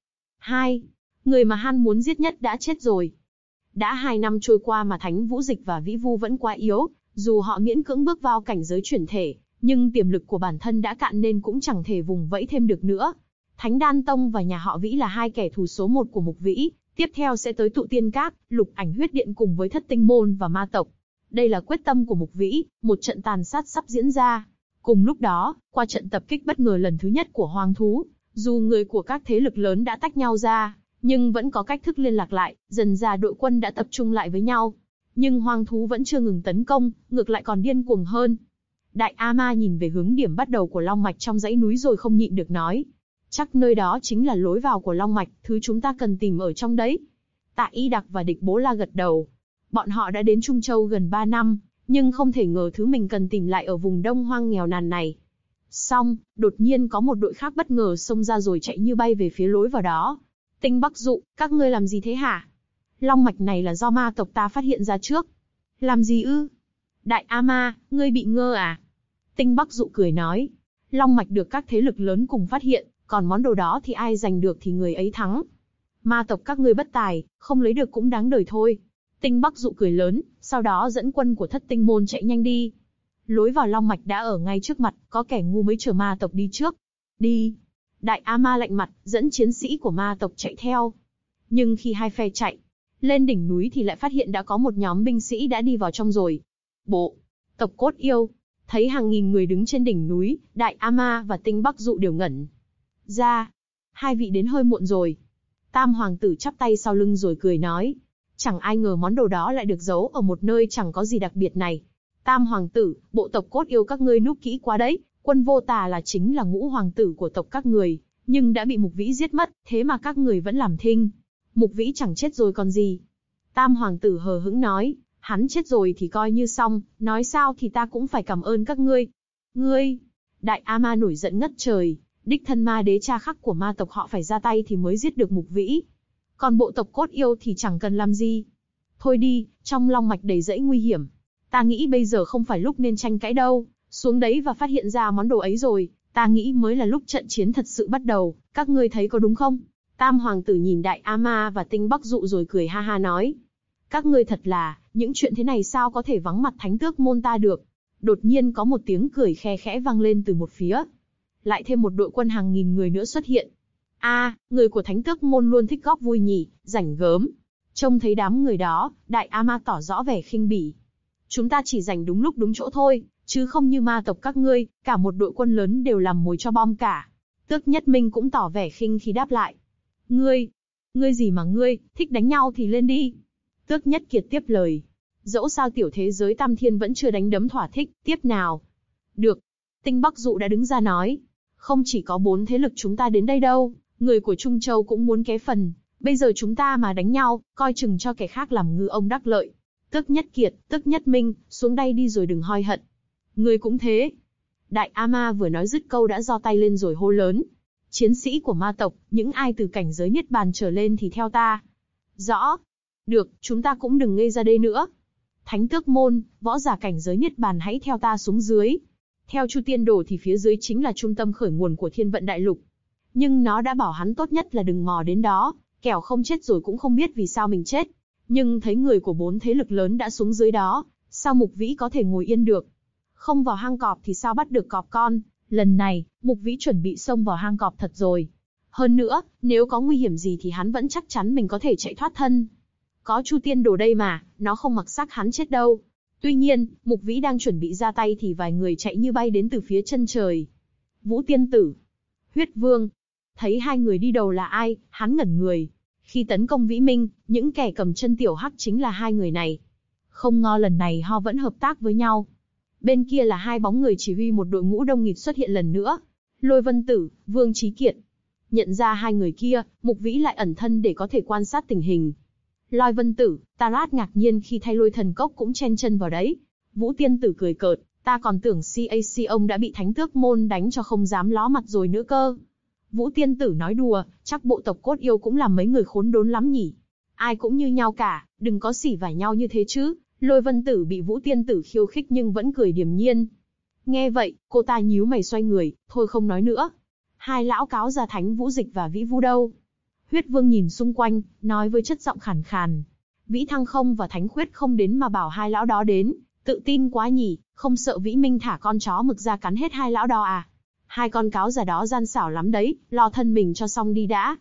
Người mà hắn muốn giết nhất đã chết rồi. Đã 2 năm trôi qua mà Thánh Vũ Dịch và Vĩ Vu vẫn quá yếu, dù họ miễn cưỡng bước vào cảnh giới chuyển thể, nhưng tiềm lực của bản thân đã cạn nên cũng chẳng thể vùng vẫy thêm được nữa. Thánh Đan Tông và nhà họ Vĩ là 2 kẻ thù số 1 của Mục Vĩ, Tiếp theo sẽ tới tụ tiên các, lục ảnh huyết điện cùng với thất tinh môn và ma tộc. Đây là quyết tâm của Mục Vĩ, một trận tàn sát sắp diễn ra. Cùng lúc đó, qua trận tập kích bất ngờ lần thứ nhất của hoang thú, dù người của các thế lực lớn đã tách nhau ra, nhưng vẫn có cách thức liên lạc lại, dần ra đội quân đã tập trung lại với nhau. Nhưng hoang thú vẫn chưa ngừng tấn công, ngược lại còn điên cuồng hơn. Đại A Ma nhìn về hướng điểm bắt đầu của Long Mạch trong dãy núi rồi không nhịn được nói. Chắc nơi đó chính là lối vào của Long Mạch, thứ chúng ta cần tìm ở trong đấy. Tạ Y Đặc và Địch Bố La gật đầu. Bọn họ đã đến Trung Châu gần 3 năm, nhưng không thể ngờ thứ mình cần tìm lại ở vùng đông hoang nghèo nàn này. Xong, đột nhiên có một đội khác bất ngờ xông ra rồi chạy như bay về phía lối vào đó. Tinh Bắc Dụ, các ngươi làm gì thế hả? Long mạch này là do ma tộc ta phát hiện ra trước. Làm gì ư? Đại A Ma, ngươi bị ngơ à? Tinh Bắc Dụ cười nói. Long mạch được các thế lực lớn cùng phát hiện, còn món đồ đó thì ai giành được thì người ấy thắng. Ma tộc các ngươi bất tài, không lấy được cũng đáng đời thôi. Tinh Bắc Dụ cười lớn, sau đó dẫn quân của thất tinh môn chạy nhanh đi. Lối vào Long mạch đã ở ngay trước mặt, có kẻ ngu mới chờ ma tộc đi trước. Đi. Đại A Ma lạnh mặt, dẫn chiến sĩ của ma tộc chạy theo. Nhưng khi hai phe chạy lên đỉnh núi thì lại phát hiện đã có một nhóm binh sĩ đã đi vào trong rồi. Bộ tộc Cốt Yêu thấy hàng nghìn người đứng trên đỉnh núi, Đại A Ma và Tinh Bắc Dụ đều ngẩn ra. Hai vị đến hơi muộn rồi. Tam hoàng tử chắp tay sau lưng rồi cười nói. Chẳng ai ngờ món đồ đó lại được giấu ở một nơi chẳng có gì đặc biệt này. Tam hoàng tử, bộ tộc Cốt Yêu các ngươi núp kỹ quá đấy. Quân Vô Tà là chính là ngũ hoàng tử của tộc các người, nhưng đã bị Mục Vĩ giết mất, thế mà các người vẫn làm thinh. Mục Vĩ chẳng chết rồi còn gì. Tam hoàng tử hờ hững nói, hắn chết rồi thì coi như xong, nói sao thì ta cũng phải cảm ơn các ngươi. Ngươi! Đại A Ma nổi giận ngất trời, đích thân ma đế cha khắc của ma tộc họ phải ra tay thì mới giết được Mục Vĩ. Còn bộ tộc Cốt Yêu thì chẳng cần làm gì. Thôi đi, trong Long mạch đầy rẫy nguy hiểm. Ta nghĩ bây giờ không phải lúc nên tranh cãi đâu. Xuống đấy và phát hiện ra món đồ ấy rồi, ta nghĩ mới là lúc trận chiến thật sự bắt đầu, các ngươi thấy có đúng không? Tam hoàng tử nhìn Đại A Ma và Tinh Bắc Dụ rồi cười ha ha nói. Các ngươi thật là, những chuyện thế này sao có thể vắng mặt Thánh Tước môn ta được? Đột nhiên có một tiếng cười khe khẽ vang lên từ một phía. Lại thêm một đội quân hàng nghìn người nữa xuất hiện. Người của Thánh Tước môn luôn thích góp vui nhỉ, rảnh gớm. Trông thấy đám người đó, Đại A Ma tỏ rõ vẻ khinh bỉ. Chúng ta chỉ rảnh đúng lúc đúng chỗ thôi, chứ không như ma tộc các ngươi, cả một đội quân lớn đều làm mồi cho bom cả. Tước Nhất Minh cũng tỏ vẻ khinh khi đáp lại. Ngươi gì mà ngươi, thích đánh nhau thì lên đi. Tước Nhất Kiệt tiếp lời. Dẫu sao tiểu thế giới Tam Thiên vẫn chưa đánh đấm thỏa thích, tiếp nào. Được. Tinh Bắc Dụ đã đứng ra nói. Không chỉ có 4 thế lực chúng ta đến đây đâu, người của Trung Châu cũng muốn ké phần. Bây giờ chúng ta mà đánh nhau, coi chừng cho kẻ khác làm ngư ông đắc lợi. Tước Nhất Kiệt, Tước Nhất Minh, xuống đây đi rồi đừng hoi hận. Ngươi cũng thế. Đại A Ma vừa nói dứt câu đã giơ tay lên rồi hô lớn. Chiến sĩ của ma tộc, những ai từ cảnh giới Niết Bàn trở lên thì theo ta. Rõ. Được, chúng ta cũng đừng ngây ra đây nữa. Thánh Tước môn, võ giả cảnh giới Niết Bàn hãy theo ta xuống dưới. Theo Chu Tiên Đồ thì phía dưới chính là trung tâm khởi nguồn của Thiên Vận Đại Lục. Nhưng nó đã bảo hắn tốt nhất là đừng mò đến đó, kẻo không chết rồi cũng không biết vì sao mình chết. Nhưng thấy người của 4 thế lực lớn đã xuống dưới đó, sao Mục Vĩ có thể ngồi yên được? Không vào hang cọp thì sao bắt được cọp con? Lần này, Mục Vĩ chuẩn bị xông vào hang cọp thật rồi. Hơn nữa, nếu có nguy hiểm gì thì hắn vẫn chắc chắn mình có thể chạy thoát thân. Có Chu Tiên Đồ đây mà, nó không mặc xác hắn chết đâu. Tuy nhiên, Mục Vĩ đang chuẩn bị ra tay thì vài người chạy như bay đến từ phía chân trời. Vũ Tiên Tử, Huyết Vương. Thấy hai người đi đầu là ai, hắn ngẩn người. Khi tấn công Vĩ Minh, những kẻ cầm chân tiểu hắc chính là hai người này. Không ngờ lần này họ vẫn hợp tác với nhau. Bên kia là hai bóng người chỉ huy một đội ngũ đông nghịt xuất hiện lần nữa. Lôi Vân Tử, Vương Chí Kiệt. Nhận ra hai người kia, Mục Vĩ lại ẩn thân để có thể quan sát tình hình. Lôi Vân Tử, Tarat ngạc nhiên khi thay Lôi Thần Cốc cũng chen chân vào đấy. Vũ Tiên Tử cười cợt, ta còn tưởng CAC ông đã bị Thánh Tước môn đánh cho không dám ló mặt rồi nữa cơ. Vũ Tiên Tử nói đùa, chắc bộ tộc Cốt Yêu cũng làm mấy người khốn đốn lắm nhỉ. Ai cũng như nhau cả, đừng có xỉ vả nhau như thế chứ. Lôi Vân Tử bị Vũ Tiên Tử khiêu khích nhưng vẫn cười điềm nhiên. Nghe vậy, cô ta nhíu mày xoay người, thôi không nói nữa. Hai lão cáo già Thánh Vũ Dịch và Vĩ Vũ đâu? Huyết Vương nhìn xung quanh, nói với chất giọng khàn khàn. Vĩ Thăng Không và Thánh Khuyết không đến mà bảo hai lão đó đến, tự tin quá nhỉ, không sợ Vĩ Minh thả con chó mực ra cắn hết hai lão đó à? Hai con cáo già đó gian xảo lắm đấy, lo thân mình cho xong đi đã.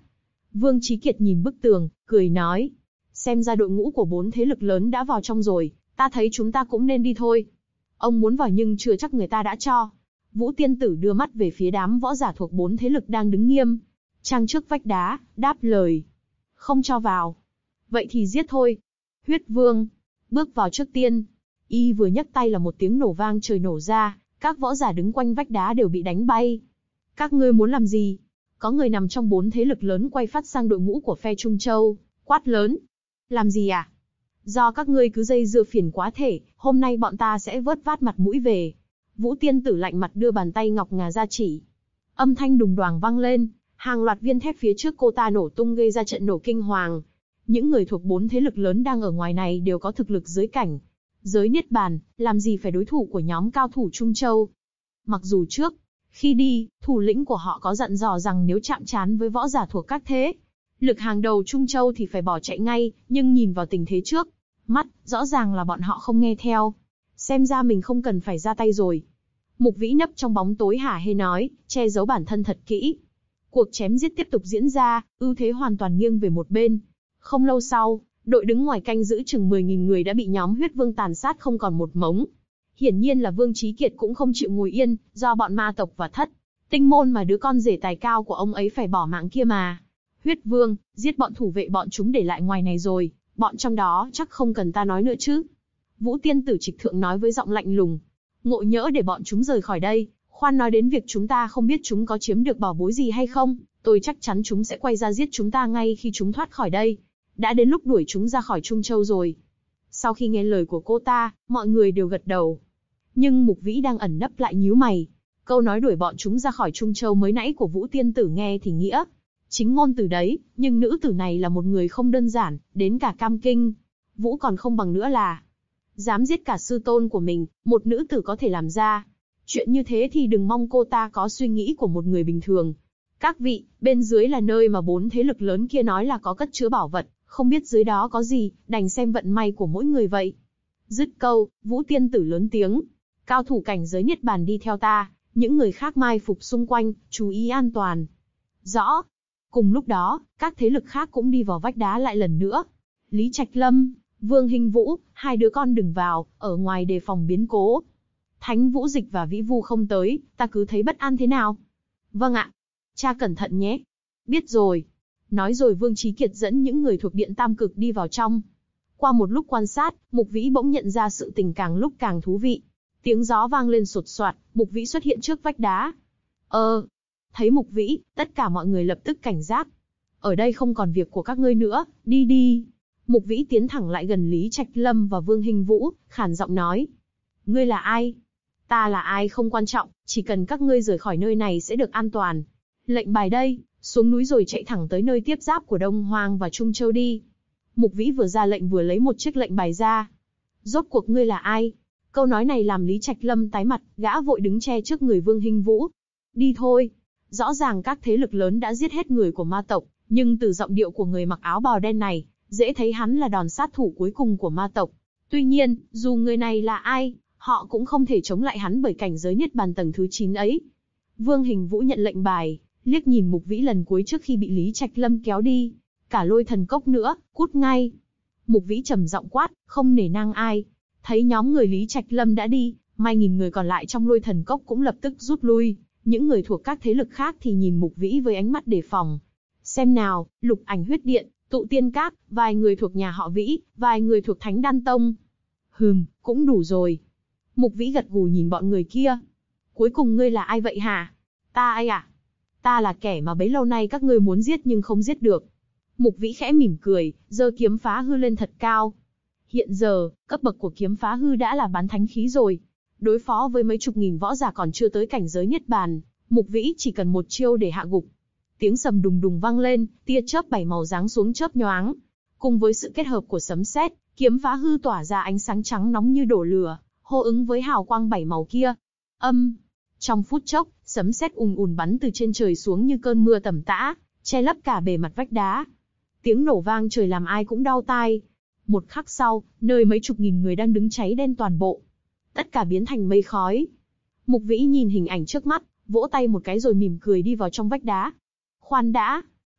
Vương Chí Kiệt nhìn bức tường, cười nói. Xem ra đội ngũ của 4 thế lực lớn đã vào trong rồi, ta thấy chúng ta cũng nên đi thôi. Ông muốn vào nhưng chưa chắc người ta đã cho. Vũ Tiên Tử đưa mắt về phía đám võ giả thuộc 4 thế lực đang đứng nghiêm. Trang trước vách đá, đáp lời. Không cho vào. Vậy thì giết thôi. Huyết Vương bước vào trước tiên. Y vừa nhấc tay là một tiếng nổ vang trời nổ ra, các võ giả đứng quanh vách đá đều bị đánh bay. Các ngươi muốn làm gì? Có người nằm trong 4 thế lực lớn quay phát sang đội ngũ của phe Trung Châu, quát lớn. Làm gì à? Do các ngươi cứ dây dưa phiền quá thể, hôm nay bọn ta sẽ vớt vát mặt mũi về. Vũ Tiên Tử lạnh mặt đưa bàn tay ngọc ngà ra chỉ. Âm thanh đùng đoàng vang lên, hàng loạt viên thép phía trước cô ta nổ tung gây ra trận nổ kinh hoàng. Những người thuộc 4 thế lực lớn đang ở ngoài này đều có thực lực giới cảnh. Giới Niết Bàn, làm gì phải đối thủ của nhóm cao thủ Trung Châu. Mặc dù trước, khi đi, thủ lĩnh của họ có dặn dò rằng nếu chạm trán với võ giả thuộc các thế lực hàng đầu Trung Châu thì phải bỏ chạy ngay, nhưng nhìn vào tình thế trước mắt, rõ ràng là bọn họ không nghe theo. Xem ra mình không cần phải ra tay rồi. Mục Vĩ nấp trong bóng tối hả hê nói, che giấu bản thân thật kỹ. Cuộc chém giết tiếp tục diễn ra, ưu thế hoàn toàn nghiêng về một bên. Không lâu sau, đội đứng ngoài canh giữ chừng 10.000 người đã bị nhóm Huyết Vương tàn sát không còn một mống. Hiển nhiên là Vương Chí Kiệt cũng không chịu ngồi yên, do bọn ma tộc và Thất Tinh môn mà đứa con rể tài cao của ông ấy phải bỏ mạng kia mà. Huyết Vương, giết bọn thủ vệ bọn chúng để lại ngoài này rồi, bọn trong đó chắc không cần ta nói nữa chứ. Vũ Tiên Tử Trịch Thượng nói với giọng lạnh lùng. Ngộ nhỡ để bọn chúng rời khỏi đây, khoan nói đến việc chúng ta không biết chúng có chiếm được bảo bối gì hay không, tôi chắc chắn chúng sẽ quay ra giết chúng ta ngay khi chúng thoát khỏi đây. Đã đến lúc đuổi chúng ra khỏi Trung Châu rồi. Sau khi nghe lời của cô ta, mọi người đều gật đầu. Nhưng Mục Vĩ đang ẩn nấp lại nhíu mày. Câu nói đuổi bọn chúng ra khỏi Trung Châu mới nãy của Vũ Tiên Tử nghe thì nghĩa chính ngôn từ đấy, nhưng nữ tử này là một người không đơn giản, đến cả Cam Kinh Vũ còn không bằng nữa là dám giết cả sư tôn của mình, một nữ tử có thể làm ra chuyện như thế thì đừng mong cô ta có suy nghĩ của một người bình thường. Các vị, bên dưới là nơi mà 4 thế lực lớn kia nói là có cất chứa bảo vật, không biết dưới đó có gì, đành xem vận may của mỗi người vậy. Dứt câu, Vũ Tiên Tử lớn tiếng, cao thủ cảnh giới Niết Bàn đi theo ta, những người khác mai phục xung quanh, chú ý an toàn. Rõ. Cùng lúc đó, các thế lực khác cũng đi vào vách đá lại lần nữa. Lý Trạch Lâm, Vương Hinh Vũ, hai đứa con đừng vào, ở ngoài đề phòng biến cố. Thánh Vũ Dịch và Vĩ Vu không tới, ta cứ thấy bất an thế nào. Vâng ạ. Cha cẩn thận nhé. Biết rồi. Nói rồi Vương Chí Kiệt dẫn những người thuộc Điện Tam Cực đi vào trong. Qua một lúc quan sát, Mục Vĩ bỗng nhận ra sự tình càng lúc càng thú vị. Tiếng gió vang lên sột soạt, Mục Vĩ xuất hiện trước vách đá. Thấy Mục Vĩ, tất cả mọi người lập tức cảnh giác. Ở đây không còn việc của các ngươi nữa, đi đi. Mục Vĩ tiến thẳng lại gần Lý Trạch Lâm và Vương Hinh Vũ, khàn giọng nói. Ngươi là ai? Ta là ai không quan trọng, chỉ cần các ngươi rời khỏi nơi này sẽ được an toàn. Lệnh bài đây, xuống núi rồi chạy thẳng tới nơi tiếp giáp của Đông Hoang và Trung Châu đi. Mục Vĩ vừa ra lệnh vừa lấy một chiếc lệnh bài ra. Rốt cuộc ngươi là ai? Câu nói này làm Lý Trạch Lâm tái mặt, gã vội đứng che trước người Vương Hinh Vũ. Đi thôi. Rõ ràng các thế lực lớn đã giết hết người của ma tộc, nhưng từ giọng điệu của người mặc áo bào đen này, dễ thấy hắn là đòn sát thủ cuối cùng của ma tộc. Tuy nhiên, dù người này là ai, họ cũng không thể chống lại hắn bởi cảnh giới Niết Bàn tầng thứ 9 ấy. Vương Hinh Vũ nhận lệnh bài, liếc nhìn Mục Vĩ lần cuối trước khi bị Lý Trạch Lâm kéo đi. Cả Lôi Thần Cốc nữa, cút ngay. Mục Vĩ trầm giọng quát, không nể nang ai. Thấy nhóm người Lý Trạch Lâm đã đi, mai nghìn người còn lại trong Lôi Thần Cốc cũng lập tức rút lui. Những người thuộc các thế lực khác thì nhìn Mục Vĩ với ánh mắt đề phòng. Xem nào, Lục Ảnh Huyết Điện, Tụ Tiên Các, vài người thuộc nhà họ Vĩ, vài người thuộc Thánh Đan Tông. Cũng đủ rồi. Mục Vĩ gật gù nhìn bọn người kia. Cuối cùng ngươi là ai vậy hả? Ta ai à? Ta là kẻ mà bấy lâu nay các ngươi muốn giết nhưng không giết được. Mục Vĩ khẽ mỉm cười, giơ kiếm phá hư lên thật cao. Hiện giờ, cấp bậc của kiếm phá hư đã là bán thánh khí rồi. Đối phó với mấy chục nghìn võ giả còn chưa tới cảnh giới Niết Bàn, Mục Vĩ chỉ cần một chiêu để hạ gục. Tiếng sầm đùng đùng vang lên, tia chớp 7 màu giáng xuống chớp nhoáng. Cùng với sự kết hợp của sấm sét, kiếm phá hư tỏa ra ánh sáng trắng nóng như đổ lửa, hô ứng với hào quang 7 màu kia. Trong phút chốc, sấm sét ùn ùn bắn từ trên trời xuống như cơn mưa tầm tã, che lấp cả bề mặt vách đá. Tiếng nổ vang trời làm ai cũng đau tai. Một khắc sau, nơi mấy chục nghìn người đang đứng cháy đen toàn bộ, tất cả biến thành mây khói. Mục Vĩ nhìn hình ảnh trước mắt, vỗ tay một cái rồi mỉm cười đi vào trong vách đá. Khoan đã!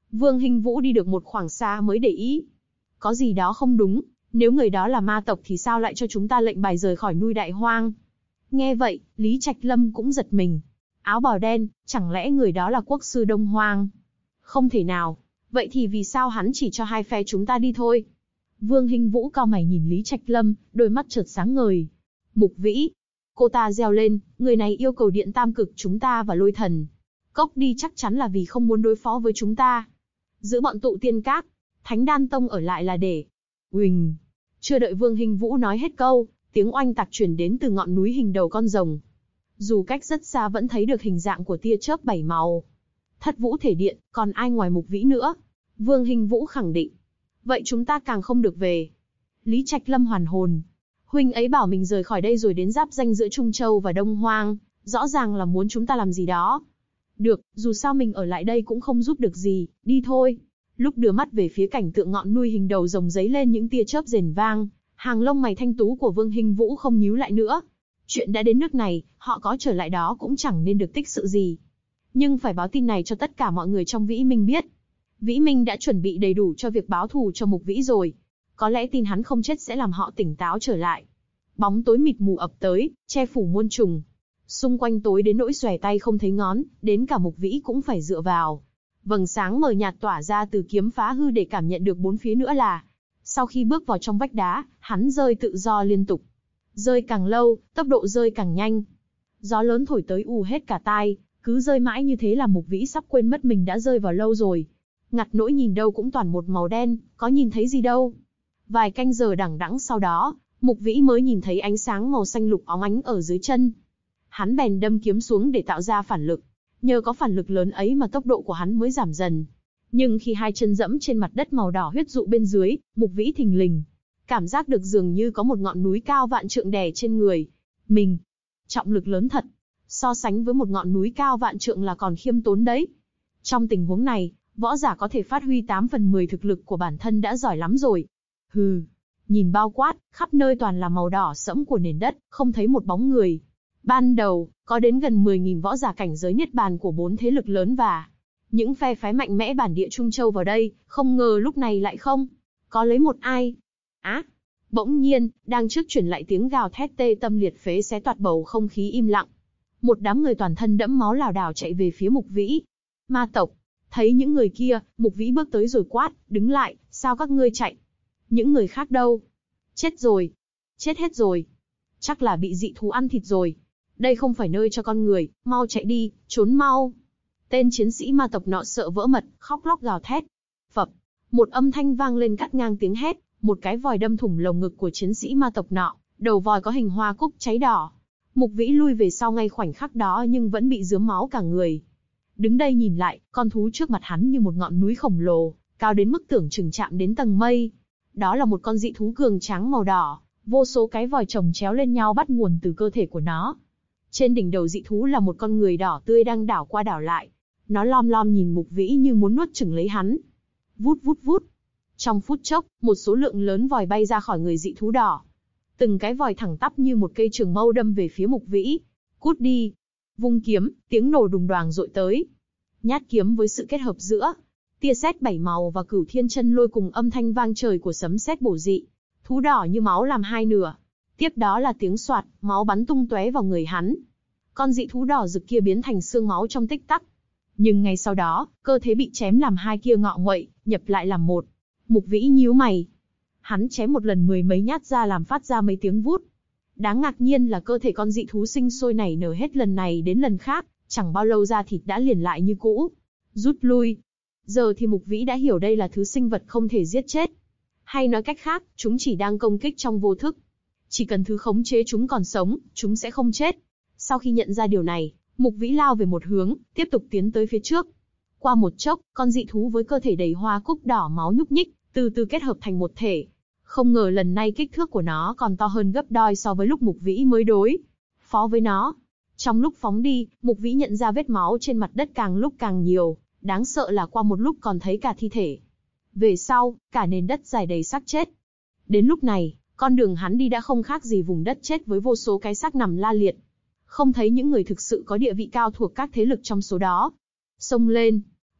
Vương Hinh Vũ đi được một khoảng xa mới để ý. Có gì đó không đúng, nếu người đó là ma tộc thì sao lại cho chúng ta lệnh bài rời khỏi núi Đại Hoang? Nghe vậy, Lý Trạch Lâm cũng giật mình. Áo bào đen, chẳng lẽ người đó là quốc sư Đông Hoang? Không thể nào. Vậy thì vì sao hắn chỉ cho hai phe chúng ta đi thôi? Vương Hinh Vũ cau mày nhìn Lý Trạch Lâm, đôi mắt chợt sáng ngời. Mục Vĩ. Cô ta reo lên, người này yêu cầu điện tam cực chúng ta và Lôi Thần Cốc đi chắc chắn là vì không muốn đối phó với chúng ta. Giữ bọn tụ tiên các, Thánh Đan Tông ở lại là để... Uỳnh. Chưa đợi Vương Hinh Vũ nói hết câu, tiếng oanh tạc truyền đến từ ngọn núi hình đầu con rồng. Dù cách rất xa vẫn thấy được hình dạng của tia chớp bảy màu. Thất Vũ Thể Điện, còn ai ngoài Mục Vĩ nữa? Vương Hinh Vũ khẳng định. Vậy chúng ta càng không được về. Lý Trạch Lâm hoàn hồn. Huynh ấy bảo mình rời khỏi đây rồi đến giáp ranh giữa Trung Châu và Đông Hoang, rõ ràng là muốn chúng ta làm gì đó. Được, dù sao mình ở lại đây cũng không giúp được gì, đi thôi. Lúc đưa mắt về phía cảnh tượng ngọn núi hình đầu rồng giấy lên những tia chớp rền vang, hàng lông mày thanh tú của Vương Hinh Vũ không nhíu lại nữa. Chuyện đã đến nước này, họ có trở lại đó cũng chẳng nên được tích sự gì. Nhưng phải báo tin này cho tất cả mọi người trong Vĩ Minh biết. Vĩ Minh đã chuẩn bị đầy đủ cho việc báo thù cho Mục Vĩ rồi. Có lẽ tin hắn không chết sẽ làm họ tỉnh táo trở lại. Bóng tối mịt mù ập tới, che phủ muôn trùng. Xung quanh tối đến nỗi xòe tay không thấy ngón, đến cả Mục Vĩ cũng phải dựa vào vầng sáng mờ nhạt tỏa ra từ kiếm phá hư để cảm nhận được bốn phía nữa là. Sau khi bước vào trong vách đá, hắn rơi tự do liên tục. Rơi càng lâu, tốc độ rơi càng nhanh. Gió lớn thổi tới ù hết cả tai, cứ rơi mãi như thế là Mục Vĩ sắp quên mất mình đã rơi vào lâu rồi. Ngặt nỗi nhìn đâu cũng toàn một màu đen, có nhìn thấy gì đâu. Vài canh giờ đằng đẵng sau đó, Mục Vĩ mới nhìn thấy ánh sáng màu xanh lục óng ánh ở dưới chân. Hắn bèn đâm kiếm xuống để tạo ra phản lực. Nhờ có phản lực lớn ấy mà tốc độ của hắn mới giảm dần. Nhưng khi hai chân dẫm trên mặt đất màu đỏ huyết dụ bên dưới, Mục Vĩ thình lình cảm giác được dường như có một ngọn núi cao vạn trượng đè trên người mình. Trọng lực lớn thật. So sánh với một ngọn núi cao vạn trượng là còn khiêm tốn đấy. Trong tình huống này, võ giả có thể phát huy 8/10 thực lực của bản thân đã giỏi lắm rồi. Hừ. Nhìn bao quát, khắp nơi toàn là màu đỏ sẫm của nền đất, không thấy một bóng người. Ban đầu, có đến gần 10.000 võ giả cảnh giới niết bàn của 4 thế lực lớn và những phe phái mạnh mẽ bản địa Trung Châu vào đây, không ngờ lúc này lại không có lấy một ai. Á! Bỗng nhiên, đang trước truyền lại tiếng gào thét tê tâm liệt phế xé toạc bầu không khí im lặng. Một đám người toàn thân đẫm máu lảo đảo chạy về phía Mục Vĩ. Ma tộc! Thấy những người kia, Mục Vĩ bước tới rồi quát, đứng lại, sao các ngươi chạy? Những người khác đâu? Chết rồi! Chết hết rồi! Chắc là bị dị thú ăn thịt rồi. Đây không phải nơi cho con người, mau chạy đi, trốn mau. Tên chiến sĩ ma tộc nọ sợ vỡ mật, khóc lóc gào thét. Phập, một âm thanh vang lên cắt ngang tiếng hét, một cái vòi đâm thủng lồng ngực của chiến sĩ ma tộc nọ, đầu vòi có hình hoa cúc cháy đỏ. Mục Vĩ lui về sau ngay khoảnh khắc đó nhưng vẫn bị rướm máu cả người. Đứng đây nhìn lại, con thú trước mặt hắn như một ngọn núi khổng lồ, cao đến mức tưởng chừng chạm đến tầng mây. Đó là một con dị thú cường tráng màu đỏ, vô số cái vòi chồng chéo lên nhau bắt nguồn từ cơ thể của nó. Trên đỉnh đầu dị thú là một con người đỏ tươi đang đảo qua đảo lại. Nó lom lom nhìn Mục Vĩ như muốn nuốt chửng lấy hắn. Vút vút vút. Trong phút chốc, một số lượng lớn vòi bay ra khỏi người dị thú đỏ. Từng cái vòi thẳng tắp như một cây trường mâu đâm về phía Mục Vĩ. Cút đi. Vung kiếm, tiếng nổ đùng đoàng dội tới. Nhát kiếm với sự kết hợp giữa tia sét bảy màu và Cửu Thiên Chân Lôi cùng âm thanh vang trời của sấm sét bổ dị. Thú đỏ như máu làm hai nửa. Tiếp đó là tiếng xoạt, máu bắn tung tóe vào người hắn. Con dị thú đỏ rực kia biến thành xương máu trong tích tắc. Nhưng ngay sau đó, cơ thể bị chém làm hai kia ngọ nguậy, nhập lại làm một. Mục Vĩ nhíu mày. Hắn chém một lần 10 mấy nhát ra làm phát ra mấy tiếng vút. Đáng ngạc nhiên là cơ thể con dị thú sinh sôi nảy nở hết lần này đến lần khác, chẳng bao lâu da thịt đã liền lại như cũ. Rút lui. Giờ thì Mục Vĩ đã hiểu đây là thứ sinh vật không thể giết chết. Hay nói cách khác, chúng chỉ đang công kích trong vô thức. Chỉ cần thứ khống chế chúng còn sống, chúng sẽ không chết. Sau khi nhận ra điều này, Mục Vĩ lao về một hướng, tiếp tục tiến tới phía trước. Qua một chốc, con dị thú với cơ thể đầy hoa cúc đỏ máu nhúc nhích, từ từ kết hợp thành một thể. Không ngờ lần này kích thước của nó còn to hơn gấp đôi so với lúc Mục Vĩ mới đối phó với nó. Trong lúc phóng đi, Mục Vĩ nhận ra vết máu trên mặt đất càng lúc càng nhiều, đáng sợ là qua một lúc còn thấy cả thi thể. Về sau, cả nền đất dài đầy xác chết. Đến lúc này, con đường hắn đi đã không khác gì vùng đất chết với vô số cái xác nằm la liệt. Không thấy những người thực sự có địa vị cao thuộc các thế lực trong số đó. Xông lên.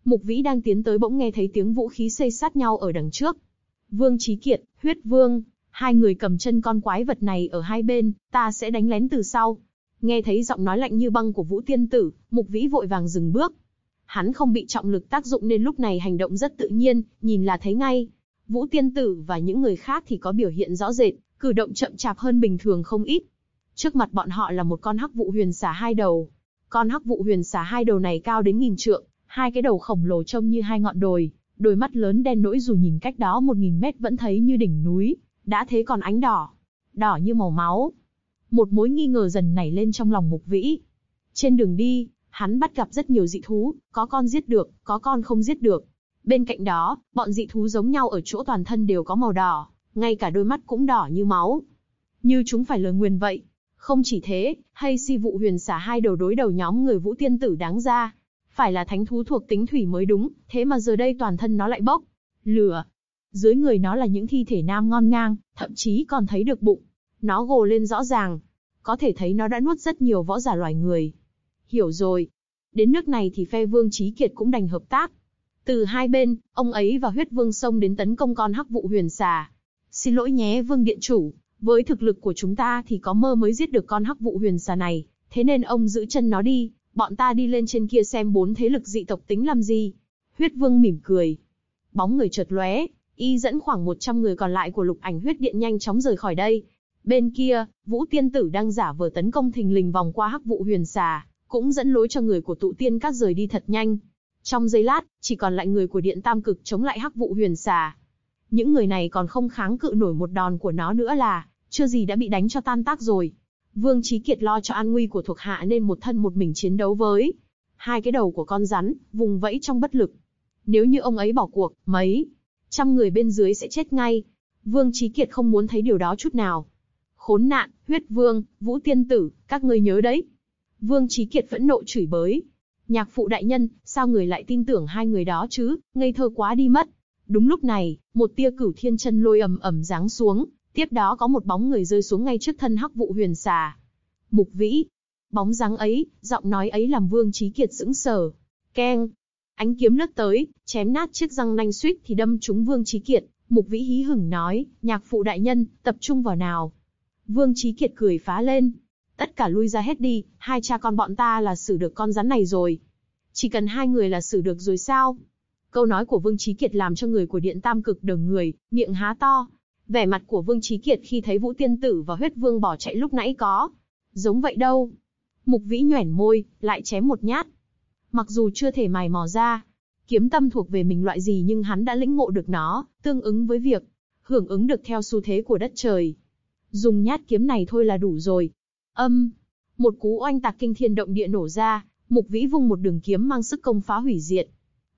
Mục Vĩ đang tiến tới bỗng nghe thấy tiếng vũ khí xây sát nhau ở đằng trước. Vương Chí Kiệt, Huyết Vương, hai người cầm chân con quái vật này ở hai bên, ta sẽ đánh lén từ sau. Nghe thấy giọng nói lạnh như băng của Vũ Tiên Tử, Mục Vĩ vội vàng dừng bước. Hắn không bị trọng lực tác dụng nên lúc này hành động rất tự nhiên, nhìn là thấy ngay. Vũ Tiên Tử và những người khác thì có biểu hiện rõ rệt, cử động chậm chạp hơn bình thường không ít. Trước mặt bọn họ là một con hắc vụ huyền xà hai đầu. Con hắc vụ huyền xà hai đầu này cao đến 1000 trượng, hai cái đầu khổng lồ trông như hai ngọn đồi, đôi mắt lớn đen nỗi dù nhìn cách đó 1000 mét vẫn thấy như đỉnh núi, đã thế còn ánh đỏ, đỏ như màu máu. Một mối nghi ngờ dần nảy lên trong lòng Mục Vĩ. Trên đường đi, hắn bắt gặp rất nhiều dị thú, có con giết được, có con không giết được. Bên cạnh đó, bọn dị thú giống nhau ở chỗ toàn thân đều có màu đỏ, ngay cả đôi mắt cũng đỏ như máu. Như chúng phải lời nguyền vậy. Không chỉ thế, hay si vụ huyền xà hai đầu đối đầu nhóm người Vũ Tiên Tử đáng ra. Phải là thánh thú thuộc tính thủy mới đúng, thế mà giờ đây toàn thân nó lại bốc lửa. Dưới người nó là những thi thể nam ngon ngang, thậm chí còn thấy được bụng. Nó gồ lên rõ ràng. Có thể thấy nó đã nuốt rất nhiều võ giả loài người. Hiểu rồi. Đến nước này thì phe Vương Chí Kiệt cũng đành hợp tác. Từ hai bên, ông ấy và Huyết Vương xông đến tấn công con hắc vụ huyền xà. Xin lỗi nhé Vương Điện Chủ, với thực lực của chúng ta thì có mơ mới giết được con hắc vụ huyền xà này, thế nên ông giữ chân nó đi, bọn ta đi lên trên kia xem 4 thế lực dị tộc tính làm gì. Huyết Vương mỉm cười. Bóng người chợt lóe, y dẫn khoảng 100 người còn lại của Lục Ảnh Huyết Điện nhanh chóng rời khỏi đây. Bên kia, Vũ Tiên Tử đang giả vờ tấn công thình lình vòng qua hắc vụ huyền xà, cũng dẫn lối cho người của Tụ Tiên Các rời đi thật nhanh. Trong giây lát, chỉ còn lại người của Điện Tam Cực chống lại hắc vụ huyền xà. Những người này còn không kháng cự nổi một đòn của nó nữa là, chưa gì đã bị đánh cho tan tác rồi. Vương Chí Kiệt lo cho an nguy của thuộc hạ nên một thân một mình chiến đấu với hai cái đầu của con rắn, vùng vẫy trong bất lực. Nếu như ông ấy bỏ cuộc, mấy trăm người bên dưới sẽ chết ngay. Vương Chí Kiệt không muốn thấy điều đó chút nào. Khốn nạn, Huyết Vương, Vũ Tiên Tử, các ngươi nhớ đấy. Vương Chí Kiệt phẫn nộ chửi bới. Nhạc phụ đại nhân, sao người lại tin tưởng hai người đó chứ, ngây thơ quá đi mất. Đúng lúc này, một tia Cửu Thiên Chân Lôi ầm ầm giáng xuống, tiếp đó có một bóng người rơi xuống ngay trước thân hắc vụ huyền xà. Mục Vĩ. Bóng dáng ấy, giọng nói ấy làm Vương Chí Kiệt sững sờ. Keng. Ánh kiếm lướt tới, chém nát chiếc răng nanh suýt thì đâm trúng Vương Chí Kiệt. Mục Vĩ hí hửng nói, nhạc phụ đại nhân, tập trung vào nào. Vương Chí Kiệt cười phá lên. Tất cả lui ra hết đi, hai cha con bọn ta là xử được con rắn này rồi. Chỉ cần hai người là xử được rồi sao? Câu nói của Vương Chí Kiệt làm cho người của Điện Tam Cực đờ người, miệng há to. Vẻ mặt của Vương Chí Kiệt khi thấy Vũ Tiên Tử và Huyết Vương bỏ chạy lúc nãy có giống vậy đâu. Mục Vĩ nhoẻn môi, lại chém một nhát. Mặc dù chưa thể mài mò ra kiếm tâm thuộc về mình loại gì nhưng hắn đã lĩnh ngộ được nó, tương ứng với việc hưởng ứng được theo xu thế của đất trời. Dùng nhát kiếm này thôi là đủ rồi. Một cú oanh tạc kinh thiên động địa nổ ra, Mục Vĩ vung một đường kiếm mang sức công phá hủy diệt.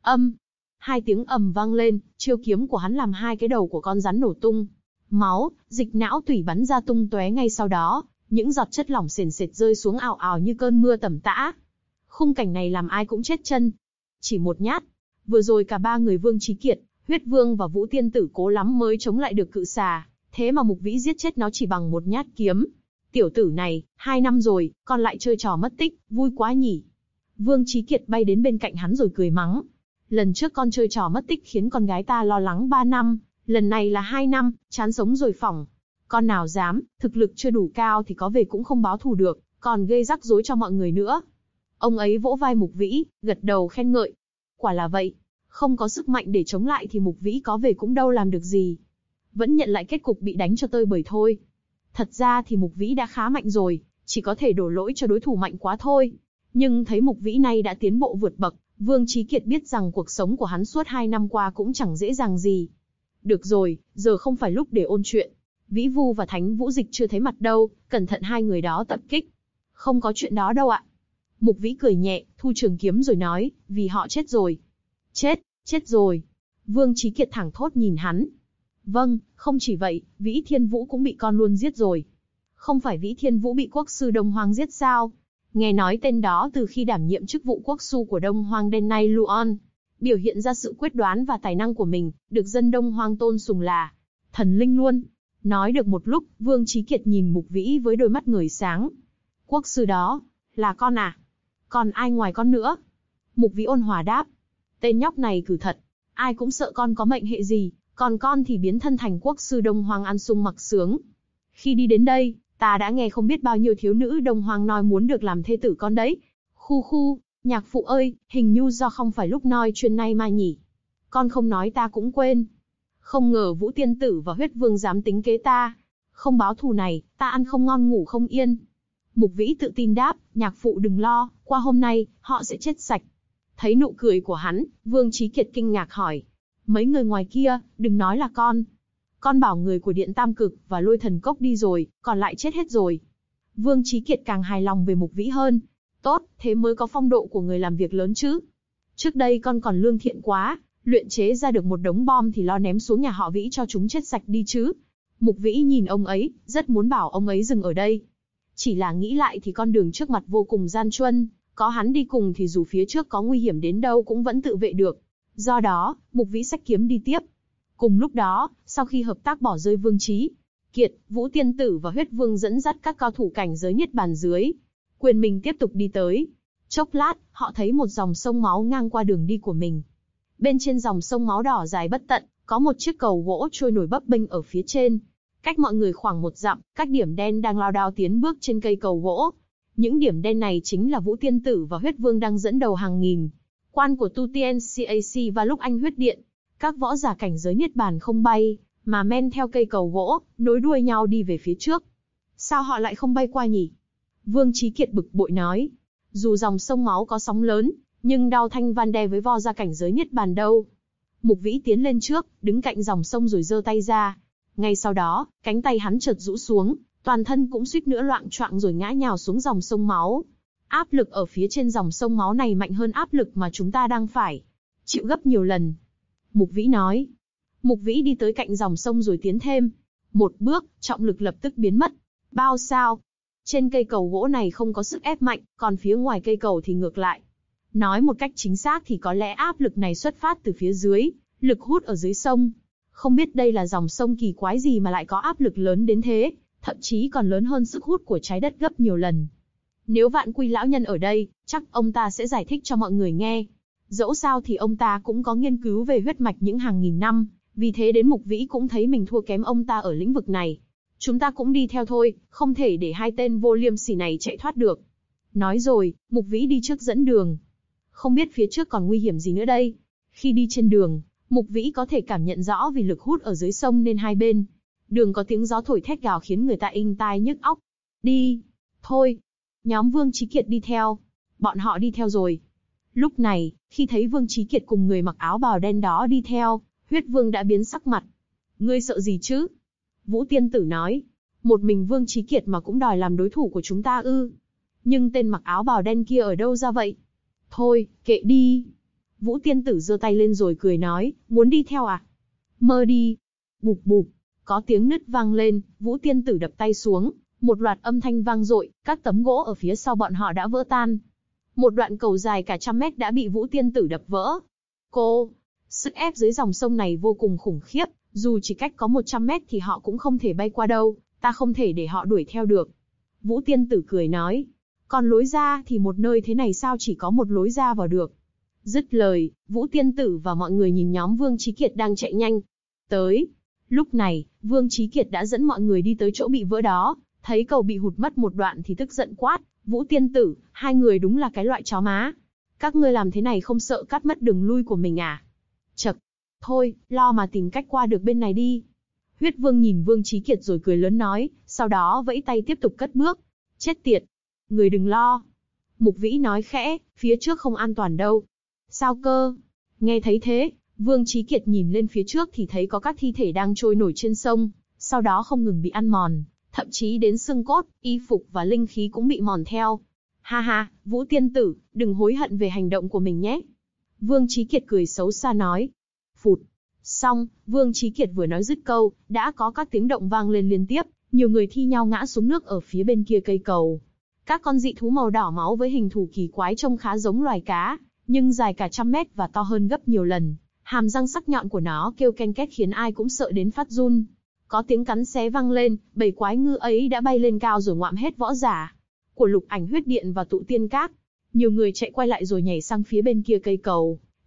Hai tiếng ầm vang lên, chiêu kiếm của hắn làm hai cái đầu của con rắn nổ tung. Máu, dịch não tủy bắn ra tung tóe ngay sau đó, những giọt chất lỏng sền sệt rơi xuống ào ào như cơn mưa tầm tã. Khung cảnh này làm ai cũng chết chân. Chỉ một nhát, vừa rồi cả ba người Vương Chí Kiệt, Huyết Vương và Vũ Tiên Tử cố lắm mới chống lại được cự xà, thế mà Mục Vĩ giết chết nó chỉ bằng một nhát kiếm. Tiểu tử này, 2 năm rồi, còn lại chơi trò mất tích, vui quá nhỉ. Vương Chí Kiệt bay đến bên cạnh hắn rồi cười mắng. Lần trước con chơi trò mất tích khiến con gái ta lo lắng 3 năm, lần này là 2 năm, chán sống rồi phỏng. Con nào dám, thực lực chưa đủ cao thì có về cũng không báo thù được, còn gây rắc rối cho mọi người nữa. Ông ấy vỗ vai Mục Vĩ, gật đầu khen ngợi. Quả là vậy, không có sức mạnh để chống lại thì Mục Vĩ có về cũng đâu làm được gì. Vẫn nhận lại kết cục bị đánh cho tơi bời thôi. Thật ra thì Mục Vĩ đã khá mạnh rồi, chỉ có thể đổ lỗi cho đối thủ mạnh quá thôi. Nhưng thấy Mục Vĩ này đã tiến bộ vượt bậc, Vương Chí Kiệt biết rằng cuộc sống của hắn suốt 2 năm qua cũng chẳng dễ dàng gì. Được rồi, giờ không phải lúc để ôn chuyện. Vĩ Vu và Thánh Vũ Dịch chưa thấy mặt đâu, cẩn thận hai người đó tập kích. Không có chuyện đó đâu ạ. Mục Vĩ cười nhẹ, thu trường kiếm rồi nói, vì họ chết rồi. Chết rồi. Vương Chí Kiệt thẳng thốt nhìn hắn. Vâng, không chỉ vậy, Vĩ Thiên Vũ cũng bị con luôn giết rồi. Không phải Vĩ Thiên Vũ bị quốc sư Đông Hoang giết sao? Nghe nói tên đó từ khi đảm nhiệm chức vụ quốc sư của Đông Hoang đến nay Luon, biểu hiện ra sự quyết đoán và tài năng của mình, được dân Đông Hoang tôn sùng là thần linh luôn. Nói được một lúc, Vương Chí Kiệt nhìn Mục Vĩ với đôi mắt ngời sáng. Quốc sư đó, là con à? Còn ai ngoài con nữa? Mục Vĩ ôn hòa đáp. Tên nhóc này cử thật, ai cũng sợ con có mệnh hệ gì, còn con thì biến thân thành quốc sư Đông Hoang ăn sung mặc sướng. Khi đi đến đây, ta đã nghe không biết bao nhiêu thiếu nữ Đông Hoang nói muốn được làm thê tử con đấy. Khu khu, nhạc phụ ơi, hình như do không phải lúc nói chuyện này mà nhỉ. Con không nói ta cũng quên. Không ngờ Vũ Tiên Tử và Huyết Vương dám tính kế ta. Không báo thù này, ta ăn không ngon ngủ không yên. Mục Vĩ tự tin đáp, nhạc phụ đừng lo, qua hôm nay, họ sẽ chết sạch. Thấy nụ cười của hắn, Vương Chí Kiệt kinh ngạc hỏi. Mấy người ngoài kia, đừng nói là con. Con bảo người của Điện Tam Cực và Lôi Thần Cốc đi rồi, còn lại chết hết rồi. Vương Chí Kiệt càng hài lòng về Mục Vĩ hơn. Tốt, thế mới có phong độ của người làm việc lớn chứ. Trước đây con còn lương thiện quá, luyện chế ra được một đống bom thì lo ném xuống nhà họ Vĩ cho chúng chết sạch đi chứ. Mục Vĩ nhìn ông ấy, rất muốn bảo ông ấy dừng ở đây. Chỉ là nghĩ lại thì con đường trước mặt vô cùng gian truân, có hắn đi cùng thì dù phía trước có nguy hiểm đến đâu cũng vẫn tự vệ được. Do đó, Mục Vĩ xách kiếm đi tiếp. Cùng lúc đó, sau khi hợp tác bỏ rơi Vương Chí Kiệt, Vũ Tiên Tử và Huyết Vương dẫn dắt các cao thủ cảnh giới Niết Bàn dưới, Quyền Minh tiếp tục đi tới. Chốc lát, họ thấy một dòng sông máu ngang qua đường đi của mình. Bên trên dòng sông máu đỏ dài bất tận, có một chiếc cầu gỗ trôi nổi bấp bênh ở phía trên. Cách mọi người khoảng 1 dặm, các điểm đen đang lao đao tiến bước trên cây cầu gỗ. Những điểm đen này chính là Vũ Tiên Tử và Huyết Vương đang dẫn đầu hàng nghìn quan của Tu Tiên CAC và Lúc Anh Huyết Điện. Các võ giả cảnh giới Niết Bàn không bay, mà men theo cây cầu gỗ, nối đuôi nhau đi về phía trước. Sao họ lại không bay qua nhỉ? Vương Chí Kiệt bực bội nói. Dù dòng sông máu có sóng lớn, nhưng Đao Thanh Van Đe với võ giả cảnh giới Niết Bàn đâu. Mục Vĩ tiến lên trước, đứng cạnh dòng sông rồi giơ tay ra. Ngay sau đó, cánh tay hắn chợt rũ xuống, toàn thân cũng suýt nữa loạng choạng rồi ngã nhào xuống dòng sông máu. Áp lực ở phía trên dòng sông máu này mạnh hơn áp lực mà chúng ta đang phải chịu gấp nhiều lần. Mục Vĩ nói. Mục Vĩ đi tới cạnh dòng sông rồi tiến thêm 1 bước, trọng lực lập tức biến mất. Bao sao? Trên cây cầu gỗ này không có sức ép mạnh, còn phía ngoài cây cầu thì ngược lại. Nói một cách chính xác thì có lẽ áp lực này xuất phát từ phía dưới, lực hút ở dưới sông. Không biết đây là dòng sông kỳ quái gì mà lại có áp lực lớn đến thế, thậm chí còn lớn hơn sức hút của trái đất gấp nhiều lần. Nếu Vạn Quy lão nhân ở đây, chắc ông ta sẽ giải thích cho mọi người nghe. Dẫu sao thì ông ta cũng có nghiên cứu về huyết mạch những hàng nghìn năm, vì thế đến Mục Vĩ cũng thấy mình thua kém ông ta ở lĩnh vực này. Chúng ta cũng đi theo thôi, không thể để hai tên vô liêm sỉ này chạy thoát được. Nói rồi, Mục Vĩ đi trước dẫn đường. Không biết phía trước còn nguy hiểm gì nữa đây. Khi đi trên đường, Mục Vĩ có thể cảm nhận rõ vì lực hút ở dưới sông nên hai bên đường có tiếng gió thổi thét gào khiến người ta inh tai nhức óc. Đi, thôi. Nhóm Vương Chí Kiệt đi theo. Bọn họ đi theo rồi. Lúc này, khi thấy Vương Chí Kiệt cùng người mặc áo bào đen đó đi theo, Huyết Vương đã biến sắc mặt. Ngươi sợ gì chứ? Vũ Tiên Tử nói. Một mình Vương Chí Kiệt mà cũng đòi làm đối thủ của chúng ta ư? Nhưng tên mặc áo bào đen kia ở đâu ra vậy? Thôi, kệ đi. Vũ Tiên Tử giơ tay lên rồi cười nói, muốn đi theo à? Mơ đi. Bụp bụp, có tiếng nứt vang lên, Vũ Tiên Tử đập tay xuống, một loạt âm thanh vang dội, các tấm gỗ ở phía sau bọn họ đã vỡ tan. Một đoạn cầu dài cả 100 mét đã bị Vũ Tiên Tử đập vỡ. Sức ép dưới dòng sông này vô cùng khủng khiếp, dù chỉ cách có 100 mét thì họ cũng không thể bay qua đâu, ta không thể để họ đuổi theo được. Vũ Tiên Tử cười nói, còn lối ra thì một nơi thế này sao chỉ có một lối ra vào được. Dứt lời, Vũ Tiên Tử và mọi người nhìn nhóm Vương Chí Kiệt đang chạy nhanh tới. Lúc này, Vương Chí Kiệt đã dẫn mọi người đi tới chỗ bị vỡ đó, thấy cầu bị hụt mất một đoạn thì tức giận quát, Vũ Tiên Tử, hai người đúng là cái loại chó má. Các ngươi làm thế này không sợ cắt mất đường lui của mình à? Chậc, thôi, lo mà tìm cách qua được bên này đi. Huyết Vương nhìn Vương Chí Kiệt rồi cười lớn nói, sau đó vẫy tay tiếp tục cất bước. Chết tiệt, người đừng lo. Mục Vĩ nói khẽ, phía trước không an toàn đâu. Sao cơ? Nghe thấy thế, Vương Chí Kiệt nhìn lên phía trước thì thấy có các thi thể đang trôi nổi trên sông, sau đó không ngừng bị ăn mòn, thậm chí đến xương cốt, y phục và linh khí cũng bị mòn theo. Ha ha, Vũ Tiên Tử, đừng hối hận về hành động của mình nhé. Vương Chí Kiệt cười xấu xa nói. Phụt. Xong, Vương Chí Kiệt vừa nói dứt câu, đã có các tiếng động vang lên liên tiếp, nhiều người thi nhau ngã xuống nước ở phía bên kia cây cầu. Các con dị thú màu đỏ máu với hình thù kỳ quái trông khá giống loài cá, nhưng dài cả 100 mét và to hơn gấp nhiều lần. Hàm răng sắc nhọn của nó kêu ken két khiến ai cũng sợ đến phát run. Có tiếng cắn xé vang lên, bầy quái ngư ấy đã bay lên cao rồi ngoạm hết võ giả của Lục Ảnh Huyết Điện và Tụ Tiên Các. Nhiều người chạy quay lại rồi nhảy sang phía bên kia cây cầu,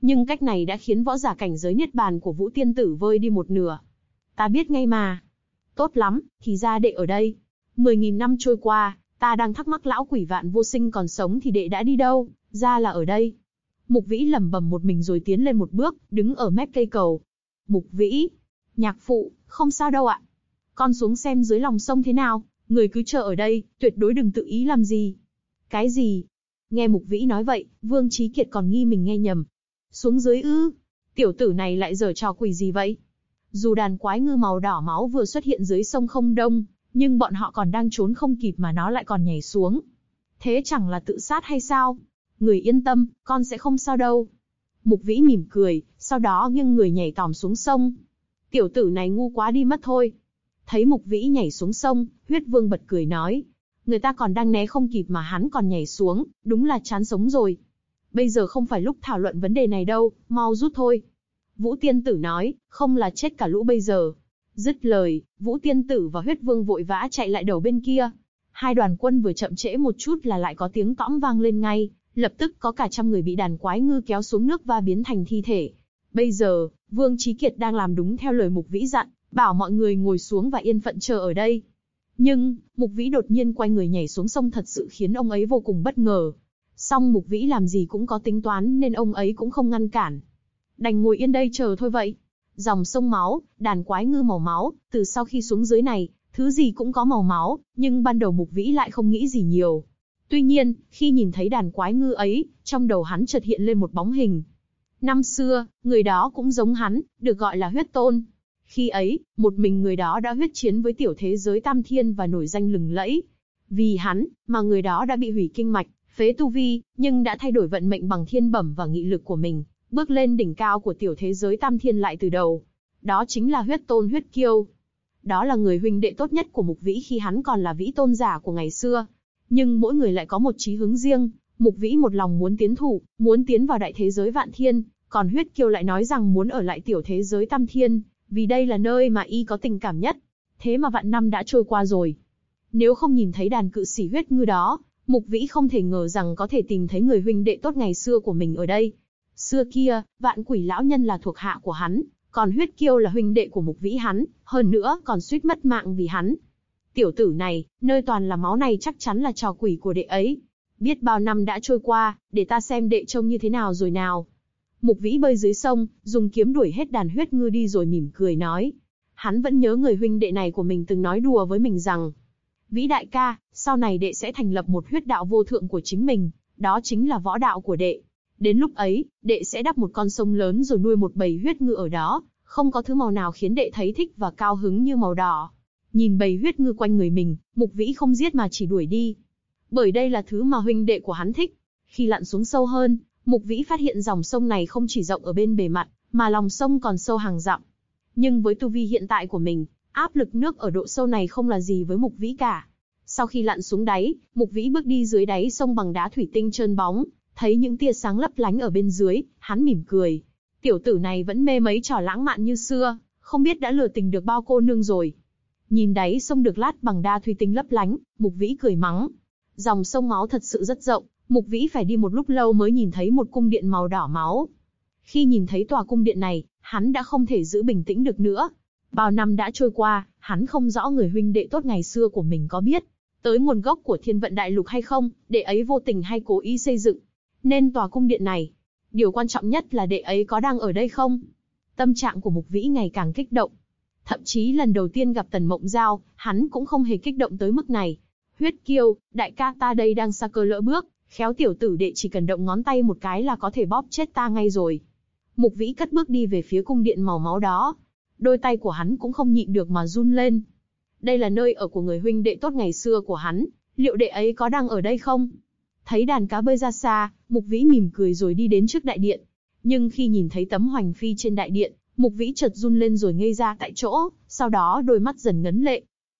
Nhưng cách này đã khiến võ giả cảnh giới niết bàn của Vũ Tiên Tử vơi đi một nửa. Ta biết ngay mà. Tốt lắm, thì ra đệ ở đây. 10.000 năm trôi qua, ta đang thắc mắc lão quỷ Vạn Vô Sinh còn sống thì đệ đã đi đâu, ra là ở đây. Mục Vĩ lẩm bẩm một mình rồi tiến lên một bước, đứng ở mép cây cầu. Mục Vĩ, nhạc phụ, không sao đâu ạ. Con xuống xem dưới lòng sông thế nào, người cứ chờ ở đây, tuyệt đối đừng tự ý làm gì. Cái gì? Nghe Mục Vĩ nói vậy, Vương Chí Kiệt còn nghi mình nghe nhầm. Xuống dưới ư? Tiểu tử này lại giở trò quỷ gì vậy? Dù đàn quái ngư màu đỏ máu vừa xuất hiện dưới sông không đông, nhưng bọn họ còn đang trốn không kịp mà nó lại còn nhảy xuống. Thế chẳng là tự sát hay sao? Người yên tâm, con sẽ không sao đâu. Mục Vĩ mỉm cười, sau đó nghiêng người nhảy tòm xuống sông. Tiểu tử này ngu quá đi mất thôi. Thấy Mục Vĩ nhảy xuống sông, Huyết Vương bật cười nói. Người ta còn đang né không kịp mà hắn còn nhảy xuống, đúng là chán sống rồi. Bây giờ không phải lúc thảo luận vấn đề này đâu, mau rút thôi. Vũ Tiên Tử nói, không là chết cả lũ bây giờ. Dứt lời, Vũ Tiên Tử và Huyết Vương vội vã chạy lại đầu bên kia. Hai đoàn quân vừa chậm trễ một chút là lại có tiếng tõm vang lên ngay, lập tức có cả trăm người bị đàn quái ngư kéo xuống nước và biến thành thi thể. Bây giờ, Vương Chí Kiệt đang làm đúng theo lời Mục Vĩ dặn, bảo mọi người ngồi xuống và yên phận chờ ở đây. Nhưng, Mục Vĩ đột nhiên quay người nhảy xuống sông thật sự khiến ông ấy vô cùng bất ngờ. Song Mục Vĩ làm gì cũng có tính toán nên ông ấy cũng không ngăn cản. Đành ngồi yên đây chờ thôi vậy. Dòng sông máu, đàn quái ngư màu máu, từ sau khi xuống dưới này, thứ gì cũng có màu máu, nhưng ban đầu Mục Vĩ lại không nghĩ gì nhiều. Tuy nhiên, khi nhìn thấy đàn quái ngư ấy, trong đầu hắn chợt hiện lên một bóng hình. Năm xưa, người đó cũng giống hắn, được gọi là Huyết Tôn. Khi ấy, một mình người đó đã huyết chiến với tiểu thế giới Tam Thiên và nổi danh lừng lẫy. Vì hắn, mà người đó đã bị hủy kinh mạch, phế tu vi, nhưng đã thay đổi vận mệnh bằng thiên bẩm và nghị lực của mình, bước lên đỉnh cao của tiểu thế giới Tam Thiên lại từ đầu. Đó chính là Huyết Tôn Huyết Kiêu. Đó là người huynh đệ tốt nhất của Mục Vĩ khi hắn còn là vĩ tôn giả của ngày xưa. Nhưng mỗi người lại có một chí hướng riêng, Mục Vĩ một lòng muốn tiến thủ, muốn tiến vào đại thế giới Vạn Thiên, còn Huyết Kiêu lại nói rằng muốn ở lại tiểu thế giới Tam Thiên, vì đây là nơi mà y có tình cảm nhất. Thế mà vạn năm đã trôi qua rồi. Nếu không nhìn thấy đàn cự sĩ huyết ngư đó, Mục Vĩ không thể ngờ rằng có thể tìm thấy người huynh đệ tốt ngày xưa của mình ở đây. Xưa kia, Vạn Quỷ lão nhân là thuộc hạ của hắn, còn Huyết Kiêu là huynh đệ của Mục Vĩ hắn, hơn nữa còn suýt mất mạng vì hắn. Tiểu tử này, nơi toàn là máu này chắc chắn là trò quỷ của đệ ấy. Biết bao năm đã trôi qua, để ta xem đệ trông như thế nào rồi nào. Mục Vĩ bơi dưới sông, dùng kiếm đuổi hết đàn huyết ngư đi rồi mỉm cười nói. Hắn vẫn nhớ người huynh đệ này của mình từng nói đùa với mình rằng, Vĩ đại ca, sau này đệ sẽ thành lập một huyết đạo vô thượng của chính mình, đó chính là võ đạo của đệ. Đến lúc ấy, đệ sẽ đắp một con sông lớn rồi nuôi một bầy huyết ngư ở đó, không có thứ màu nào khiến đệ thấy thích và cao hứng như màu đỏ. Nhìn bầy huyết ngư quanh người mình, Mục Vĩ không giết mà chỉ đuổi đi. Bởi đây là thứ mà huynh đệ của hắn thích. Khi lặn xuống sâu hơn, Mục Vĩ phát hiện dòng sông này không chỉ rộng ở bên bề mặt, mà lòng sông còn sâu hàng dặm. Nhưng với tu vi hiện tại của mình, áp lực nước ở độ sâu này không là gì với Mục Vĩ cả. Sau khi lặn xuống đáy, Mục Vĩ bước đi dưới đáy sông bằng đá thủy tinh trơn bóng, thấy những tia sáng lấp lánh ở bên dưới, hắn mỉm cười. Tiểu tử này vẫn mê mấy trò lãng mạn như xưa, không biết đã lừa tình được bao cô nương rồi. Nhìn đáy sông được lát bằng đá thủy tinh lấp lánh, Mục Vĩ cười mắng. Dòng sông máu thật sự rất rộng, Mục Vĩ phải đi một lúc lâu mới nhìn thấy một cung điện màu đỏ máu. Khi nhìn thấy tòa cung điện này, hắn đã không thể giữ bình tĩnh được nữa. Bao năm đã trôi qua, hắn không rõ người huynh đệ tốt ngày xưa của mình có biết tới nguồn gốc của Thiên Vận Đại Lục hay không, đệ ấy vô tình hay cố ý xây dựng nên tòa cung điện này. Điều quan trọng nhất là đệ ấy có đang ở đây không? Tâm trạng của Mục Vĩ ngày càng kích động. Thậm chí lần đầu tiên gặp Tần Mộng Giao, hắn cũng không hề kích động tới mức này. Huyết Kiêu, đại ca ta đây đang sa cơ lỡ bước, khéo tiểu tử đệ chỉ cần động ngón tay một cái là có thể bóp chết ta ngay rồi. Mục Vĩ cất bước đi về phía cung điện màu máu đó. Đôi tay của hắn cũng không nhịn được mà run lên. Đây là nơi ở của người huynh đệ tốt ngày xưa của hắn, liệu đệ ấy có đang ở đây không? Thấy đàn cá bơi ra xa, Mục Vĩ mỉm cười rồi đi đến trước đại điện. Nhưng khi nhìn thấy tấm hoành phi trên đại điện, Mục Vĩ chợt run lên rồi ngây ra tại chỗ, sau đó đôi mắt dần ngấn lệ.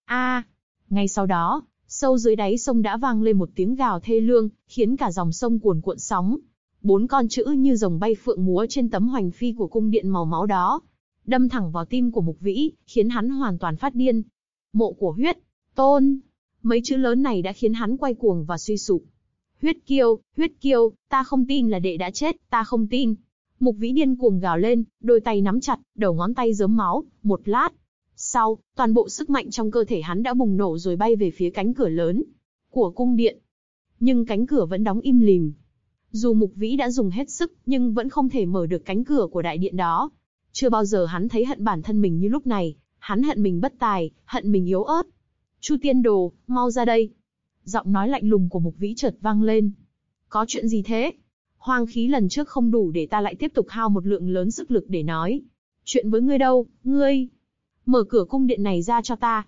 Ngay sau đó, sâu dưới đáy sông đã vang lên một tiếng gào thê lương, khiến cả dòng sông cuồn cuộn sóng. 4 con chữ như rồng bay phượng múa trên tấm hoành phi của cung điện màu máu đó, đâm thẳng vào tim của Mục Vĩ, khiến hắn hoàn toàn phát điên. Mộ của Huyết Tôn. Mấy chữ lớn này đã khiến hắn quay cuồng và suy sụp. Huyết Kiêu, ta không tin là đệ đã chết, ta không tin. Mục Vĩ điên cuồng gào lên, đôi tay nắm chặt, đầu ngón tay rớm máu, một lát. Sau, toàn bộ sức mạnh trong cơ thể hắn đã bùng nổ rồi bay về phía cánh cửa lớn của cung điện. Nhưng cánh cửa vẫn đóng im lìm. Dù Mục Vĩ đã dùng hết sức, nhưng vẫn không thể mở được cánh cửa của đại điện đó. Chưa bao giờ hắn thấy hận bản thân mình như lúc này, hắn hận mình bất tài, hận mình yếu ớt. Chu Tiên Đồ, mau ra đây. Giọng nói lạnh lùng của Mục Vĩ chợt vang lên. Có chuyện gì thế? Hoang khí lần trước không đủ để ta lại tiếp tục hao một lượng lớn sức lực để nói. Chuyện với ngươi đâu, ngươi? Mở cửa cung điện này ra cho ta.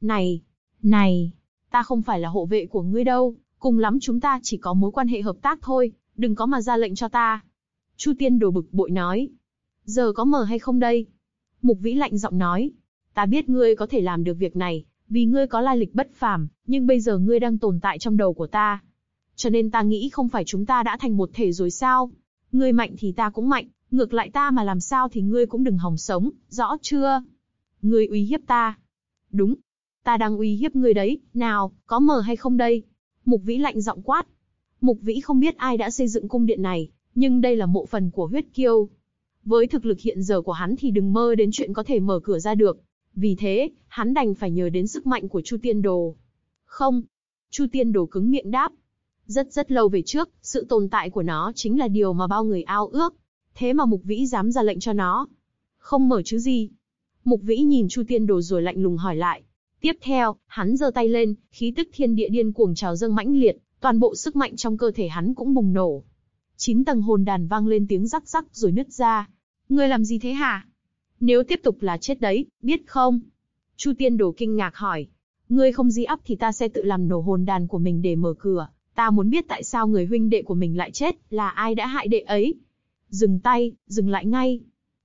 Này, ta không phải là hộ vệ của ngươi đâu, cùng lắm chúng ta chỉ có mối quan hệ hợp tác thôi, đừng có mà ra lệnh cho ta. Chu Tiên Đồ bực bội nói. Giờ có mở hay không đây? Mục Vĩ lạnh giọng nói. Ta biết ngươi có thể làm được việc này, vì ngươi có lai lịch bất phàm, nhưng bây giờ ngươi đang tồn tại trong đầu của ta. Cho nên ta nghĩ không phải chúng ta đã thành một thể rồi sao? Ngươi mạnh thì ta cũng mạnh, ngược lại ta mà làm sao thì ngươi cũng đừng hòng sống, rõ chưa? Ngươi uy hiếp ta. Đúng, ta đang uy hiếp ngươi đấy, nào, có mở hay không đây? Mục Vĩ lạnh giọng quát. Mục Vĩ không biết ai đã xây dựng cung điện này, nhưng đây là mộ phần của huyết kiêu. Với thực lực hiện giờ của hắn thì đừng mơ đến chuyện có thể mở cửa ra được. Vì thế, hắn đành phải nhờ đến sức mạnh của Chu Tiên Đồ. Không. Chu Tiên Đồ cứng miệng đáp. Rất lâu về trước, sự tồn tại của nó chính là điều mà bao người ao ước. Thế mà Mục Vĩ dám ra lệnh cho nó. Không mở chứ gì. Mục Vĩ nhìn Chu Tiên Đồ rồi lạnh lùng hỏi lại. Tiếp theo, hắn giơ tay lên, khí tức thiên địa điên cuồng trào dâng mãnh liệt, toàn bộ sức mạnh trong cơ thể hắn cũng bùng nổ. 9 tầng hồn đàn vang lên tiếng rắc rắc rồi nứt ra. Ngươi làm gì thế hả? Nếu tiếp tục là chết đấy, biết không? Chu Tiên Đồ kinh ngạc hỏi. Ngươi không di ắp thì ta sẽ tự làm nổ hồn đàn của mình để mở cửa. Ta muốn biết tại sao người huynh đệ của mình lại chết, là ai đã hại đệ ấy. Dừng tay, dừng lại ngay.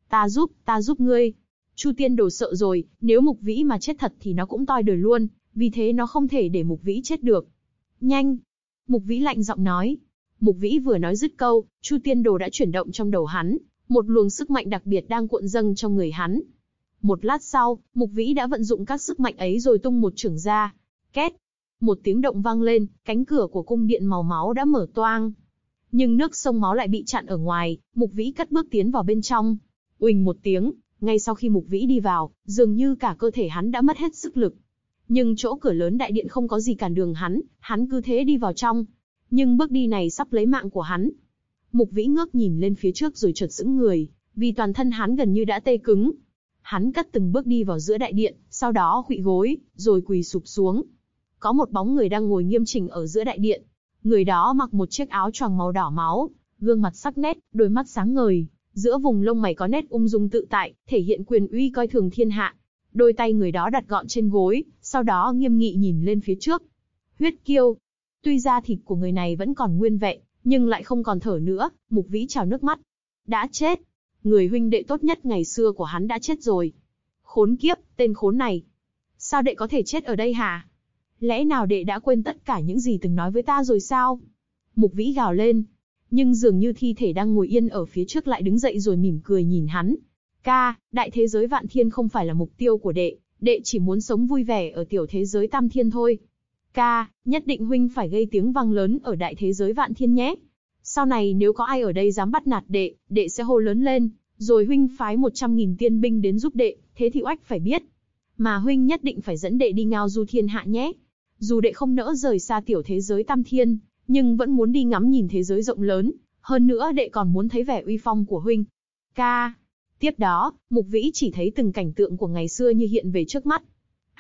Ta giúp ngươi. Chu Tiên Đồ sợ rồi, nếu Mục Vĩ mà chết thật thì nó cũng toi đời luôn, vì thế nó không thể để Mục Vĩ chết được. Nhanh! Mục Vĩ lạnh giọng nói. Mục Vĩ vừa nói dứt câu, Chu Tiên Đồ đã chuyển động trong đầu hắn, một luồng sức mạnh đặc biệt đang cuộn dâng trong người hắn. Một lát sau, Mục Vĩ đã vận dụng các sức mạnh ấy rồi tung một chưởng ra. Két! Một tiếng động vang lên, cánh cửa của cung điện màu máu đã mở toang. Nhưng nước sông máu lại bị chặn ở ngoài, Mục Vĩ cất bước tiến vào bên trong. Uỳnh một tiếng, ngay sau khi Mục Vĩ đi vào, dường như cả cơ thể hắn đã mất hết sức lực. Nhưng chỗ cửa lớn đại điện không có gì cản đường hắn cứ thế đi vào trong. Nhưng bước đi này sắp lấy mạng của hắn. Mục Vĩ ngước nhìn lên phía trước rồi chợt sững người, vì toàn thân hắn gần như đã tê cứng. Hắn cất từng bước đi vào giữa đại điện, sau đó khuỵu gối, rồi quỳ sụp xuống. Có một bóng người đang ngồi nghiêm chỉnh ở giữa đại điện. Người đó mặc một chiếc áo choàng màu đỏ máu, gương mặt sắc nét, đôi mắt sáng ngời, giữa vùng lông mày có nét ung dung tự tại, thể hiện quyền uy coi thường thiên hạ. Đôi tay người đó đặt gọn trên gối, sau đó nghiêm nghị nhìn lên phía trước. Huyết kiêu. Tuy da thịt của người này vẫn còn nguyên vẹn, nhưng lại không còn thở nữa. Mục Vĩ trào nước mắt. Đã chết. Người huynh đệ tốt nhất ngày xưa của hắn đã chết rồi. Khốn kiếp, tên khốn này. Sao đệ có thể chết ở đây hả? Lẽ nào đệ đã quên tất cả những gì từng nói với ta rồi sao? Mục Vĩ gào lên. Nhưng dường như thi thể đang ngồi yên ở phía trước lại đứng dậy rồi mỉm cười nhìn hắn. Ca, đại thế giới vạn thiên không phải là mục tiêu của đệ, đệ chỉ muốn sống vui vẻ ở tiểu thế giới tam thiên thôi. Ca, nhất định huynh phải gây tiếng vang lớn ở đại thế giới vạn thiên nhé. Sau này nếu có ai ở đây dám bắt nạt đệ, đệ sẽ hô lớn lên, rồi huynh phái 100.000 tiên binh đến giúp đệ, thế thì oách phải biết. Mà huynh nhất định phải dẫn đệ đi ngao du thiên hạ nhé. Dù đệ không nỡ rời xa tiểu thế giới tam thiên, nhưng vẫn muốn đi ngắm nhìn thế giới rộng lớn, hơn nữa đệ còn muốn thấy vẻ uy phong của huynh. Ca. Tiếp đó, Mục Vĩ chỉ thấy từng cảnh tượng của ngày xưa như hiện về trước mắt.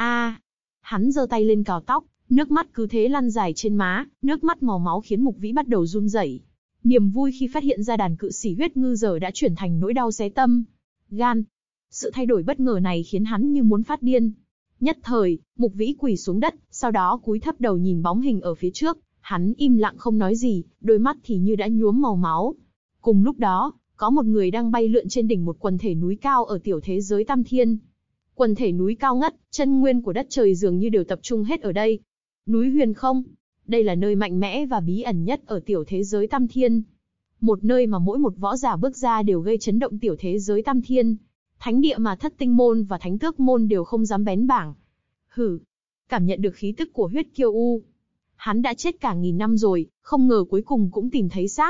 Hắn giơ tay lên cào tóc, nước mắt cứ thế lăn dài trên má, nước mắt màu máu khiến Mục Vĩ bắt đầu run rẩy. Niềm vui khi phát hiện ra đàn cự xỉ huyết ngư giờ đã chuyển thành nỗi đau xé tâm, gan. Sự thay đổi bất ngờ này khiến hắn như muốn phát điên. Nhất thời, Mục Vĩ quỳ xuống đất, sau đó cúi thấp đầu nhìn bóng hình ở phía trước, hắn im lặng không nói gì, đôi mắt thì như đã nhuốm màu máu. Cùng lúc đó, có một người đang bay lượn trên đỉnh một quần thể núi cao ở tiểu thế giới tam thiên. Quần thể núi cao ngất, chân nguyên của đất trời dường như đều tập trung hết ở đây. Núi Huyền Không, đây là nơi mạnh mẽ và bí ẩn nhất ở tiểu thế giới tam thiên. Một nơi mà mỗi một võ giả bước ra đều gây chấn động tiểu thế giới tam thiên. Thánh địa mà Thất Tinh môn và Thánh Tước môn đều không dám bén bảng. Hử, cảm nhận được khí tức của huyết kiêu u. Hắn đã chết cả nghìn năm rồi, không ngờ cuối cùng cũng tìm thấy xác.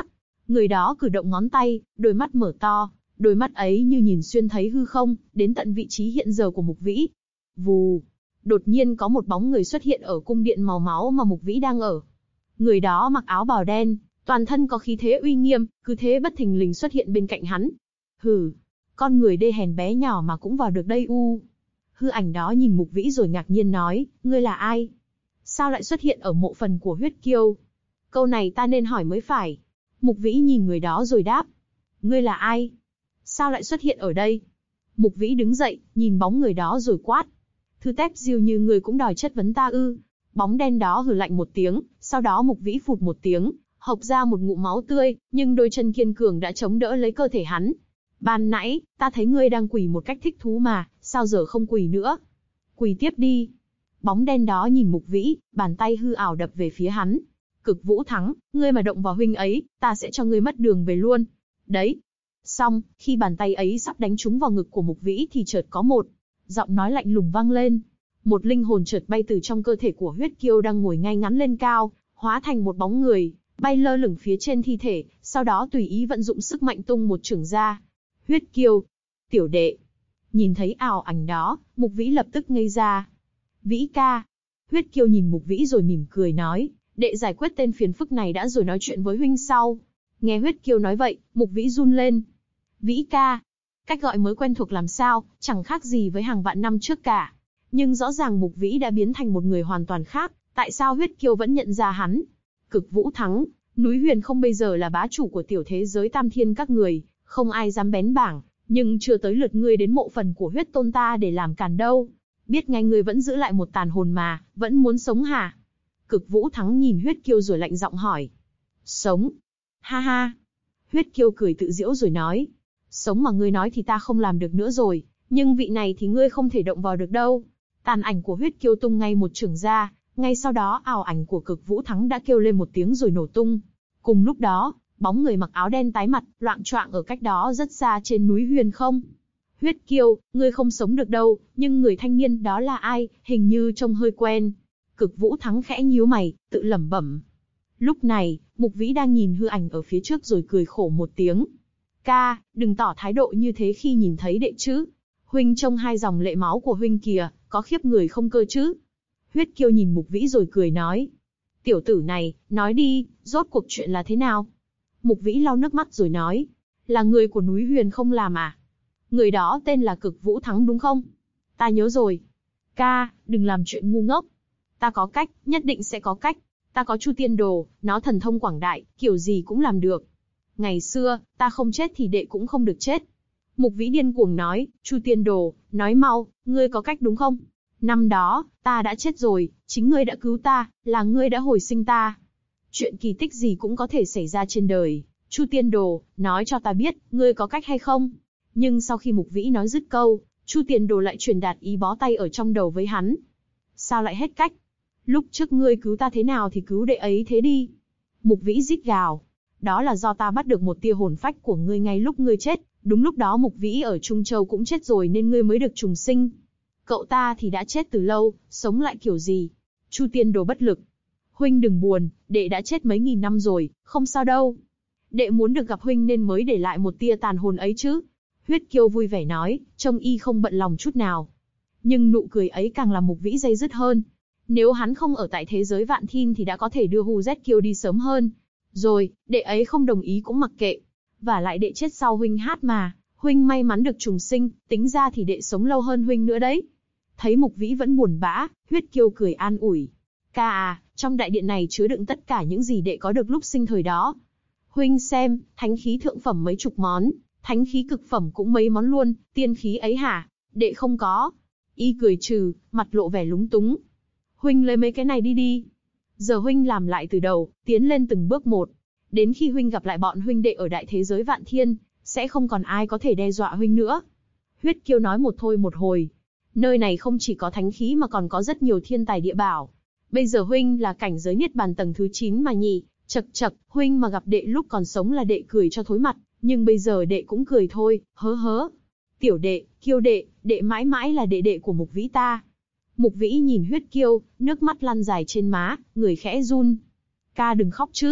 Người đó cử động ngón tay, đôi mắt mở to, đôi mắt ấy như nhìn xuyên thấy hư không, đến tận vị trí hiện giờ của Mục Vĩ. Vù, đột nhiên có một bóng người xuất hiện ở cung điện màu máu mà Mục Vĩ đang ở. Người đó mặc áo bào đen, toàn thân có khí thế uy nghiêm, cứ thế bất thình lình xuất hiện bên cạnh hắn. Hừ, con người đê hèn bé nhỏ mà cũng vào được đây u. Hư ảnh đó nhìn Mục Vĩ rồi ngạc nhiên nói, ngươi là ai? Sao lại xuất hiện ở mộ phần của huyết kiêu? Câu này ta nên hỏi mới phải. Mục Vĩ nhìn người đó rồi đáp. Ngươi là ai? Sao lại xuất hiện ở đây? Mục Vĩ đứng dậy, nhìn bóng người đó rồi quát. Thư Tép Diêu như ngươi cũng đòi chất vấn ta ư? Bóng đen đó hừ lạnh một tiếng, sau đó Mục Vĩ phụt một tiếng, hộc ra một ngụm máu tươi, nhưng đôi chân kiên cường đã chống đỡ lấy cơ thể hắn. Ban nãy, ta thấy ngươi đang quỳ một cách thích thú mà, sao giờ không quỳ nữa? Quỳ tiếp đi. Bóng đen đó nhìn Mục Vĩ, bàn tay hư ảo đập về phía hắn. Cực Vũ Thắng, ngươi mà động vào huynh ấy, ta sẽ cho ngươi mất đường về luôn. Đấy. Xong, khi bàn tay ấy sắp đánh trúng vào ngực của Mục Vĩ thì chợt có một giọng nói lạnh lùng vang lên. Một linh hồn chợt bay từ trong cơ thể của huyết kiêu đang ngồi ngay ngắn lên cao, hóa thành một bóng người, bay lơ lửng phía trên thi thể, sau đó tùy ý vận dụng sức mạnh tung một chưởng ra. Huyết kiêu, tiểu đệ. Nhìn thấy ảo ảnh đó, Mục Vĩ lập tức ngây ra. Vĩ ca. Huyết kiêu nhìn Mục Vĩ rồi mỉm cười nói, đệ giải quyết tên phiền phức này đã rồi nói chuyện với huynh sau. Nghe huyết kiêu nói vậy, Mục Vĩ run lên. Vĩ ca. Cách gọi mới quen thuộc làm sao, chẳng khác gì với hàng vạn năm trước cả. Nhưng rõ ràng Mục Vĩ đã biến thành một người hoàn toàn khác, tại sao huyết kiêu vẫn nhận ra hắn? Cực Vũ Thắng, núi Huyền không bây giờ là bá chủ của tiểu thế giới Tam Thiên các người, không ai dám bén bảng, nhưng chưa tới lượt ngươi đến mộ phần của huyết tôn ta để làm càn đâu. Biết ngay ngươi vẫn giữ lại một tàn hồn mà, vẫn muốn sống hả? Cực Vũ Thắng nhìn huyết kiêu rồi lạnh giọng hỏi. Sống? Ha ha. Huyết kiêu cười tự giễu rồi nói. Sống mà ngươi nói thì ta không làm được nữa rồi, nhưng vị này thì ngươi không thể động vào được đâu. Tàn ảnh của huyết kiêu tung ngay một chưởng ra, ngay sau đó ảo ảnh của Cực Vũ Thắng đã kêu lên một tiếng rồi nổ tung. Cùng lúc đó, bóng người mặc áo đen tái mặt, loạng choạng ở cách đó rất xa trên núi Huyền không. Huyết kiêu, ngươi không sống được đâu, nhưng người thanh niên đó là ai, hình như trông hơi quen. Cực Vũ Thắng khẽ nhíu mày, tự lẩm bẩm. Lúc này, Mục Vĩ đang nhìn hư ảnh ở phía trước rồi cười khổ một tiếng. Ca, đừng tỏ thái độ như thế khi nhìn thấy đệ chứ. Huynh trông hai dòng lệ máu của huynh kìa, có khiếp người không cơ chứ? Huyết kiêu nhìn Mục Vĩ rồi cười nói. Tiểu tử này, nói đi, rốt cuộc chuyện là thế nào? Mục Vĩ lau nước mắt rồi nói. Là người của núi Huyền không làm à? Người đó tên là Cực Vũ Thắng đúng không? Ta nhớ rồi. Ca, đừng làm chuyện ngu ngốc. Ta có cách, nhất định sẽ có cách. Ta có Chu Tiên Đồ, nó thần thông quảng đại, kiểu gì cũng làm được. Ngày xưa, ta không chết thì đệ cũng không được chết. Mục Vĩ điên cuồng nói, Chu Tiên Đồ, nói mau, ngươi có cách đúng không? Năm đó, ta đã chết rồi, chính ngươi đã cứu ta, là ngươi đã hồi sinh ta. Chuyện kỳ tích gì cũng có thể xảy ra trên đời. Chu Tiên Đồ, nói cho ta biết, ngươi có cách hay không? Nhưng sau khi Mục Vĩ nói dứt câu, Chu Tiên Đồ lại truyền đạt ý bó tay ở trong đầu với hắn. Sao lại hết cách? Lúc trước ngươi cứu ta thế nào thì cứu đệ ấy thế đi. Mục Vĩ rít gào. Đó là do ta bắt được một tia hồn phách của ngươi ngay lúc ngươi chết. Đúng lúc đó Mục Vĩ ở Trung Châu cũng chết rồi nên ngươi mới được trùng sinh. Cậu ta thì đã chết từ lâu, sống lại kiểu gì? Chu Tiên Đồ bất lực. Huynh đừng buồn, đệ đã chết mấy nghìn năm rồi, không sao đâu. Đệ muốn được gặp huynh nên mới để lại một tia tàn hồn ấy chứ. Huyết kiêu vui vẻ nói, trông y không bận lòng chút nào. Nhưng nụ cười ấy càng làm Mục Vĩ day dứt hơn. Nếu hắn không ở tại thế giới Vạn Thiên thì đã có thể đưa Hu Z Kiêu đi sớm hơn. Rồi, đệ ấy không đồng ý cũng mặc kệ. Và lại đệ chết sau huynh hát mà, huynh may mắn được trùng sinh, tính ra thì đệ sống lâu hơn huynh nữa đấy. Thấy Mục Vĩ vẫn buồn bã, Huyết Kiêu cười an ủi. Ca à, trong đại điện này chứa đựng tất cả những gì đệ có được lúc sinh thời đó. Huynh xem, thánh khí thượng phẩm mấy chục món, thánh khí cực phẩm cũng mấy món luôn, tiên khí ấy hả? Đệ không có. Y cười trừ, mặt lộ vẻ lúng túng. Huynh lấy mấy cái này đi đi. Giờ huynh làm lại từ đầu, tiến lên từng bước một. Đến khi huynh gặp lại bọn huynh đệ ở đại thế giới Vạn Thiên, sẽ không còn ai có thể đe dọa huynh nữa. Huyết Kiêu nói một thôi một hồi. Nơi này không chỉ có thánh khí mà còn có rất nhiều thiên tài địa bảo. Bây giờ huynh là cảnh giới Niết Bàn tầng thứ 9 mà nhỉ, chậc chậc, huynh mà gặp đệ lúc còn sống là đệ cười cho thối mặt, nhưng bây giờ đệ cũng cười thôi, hớ hớ. Tiểu đệ, Kiêu đệ, đệ mãi mãi là đệ đệ của Mục Vĩ ta. Mục Vĩ nhìn Huyết Kiêu, nước mắt lăn dài trên má, người khẽ run. Ca đừng khóc chứ.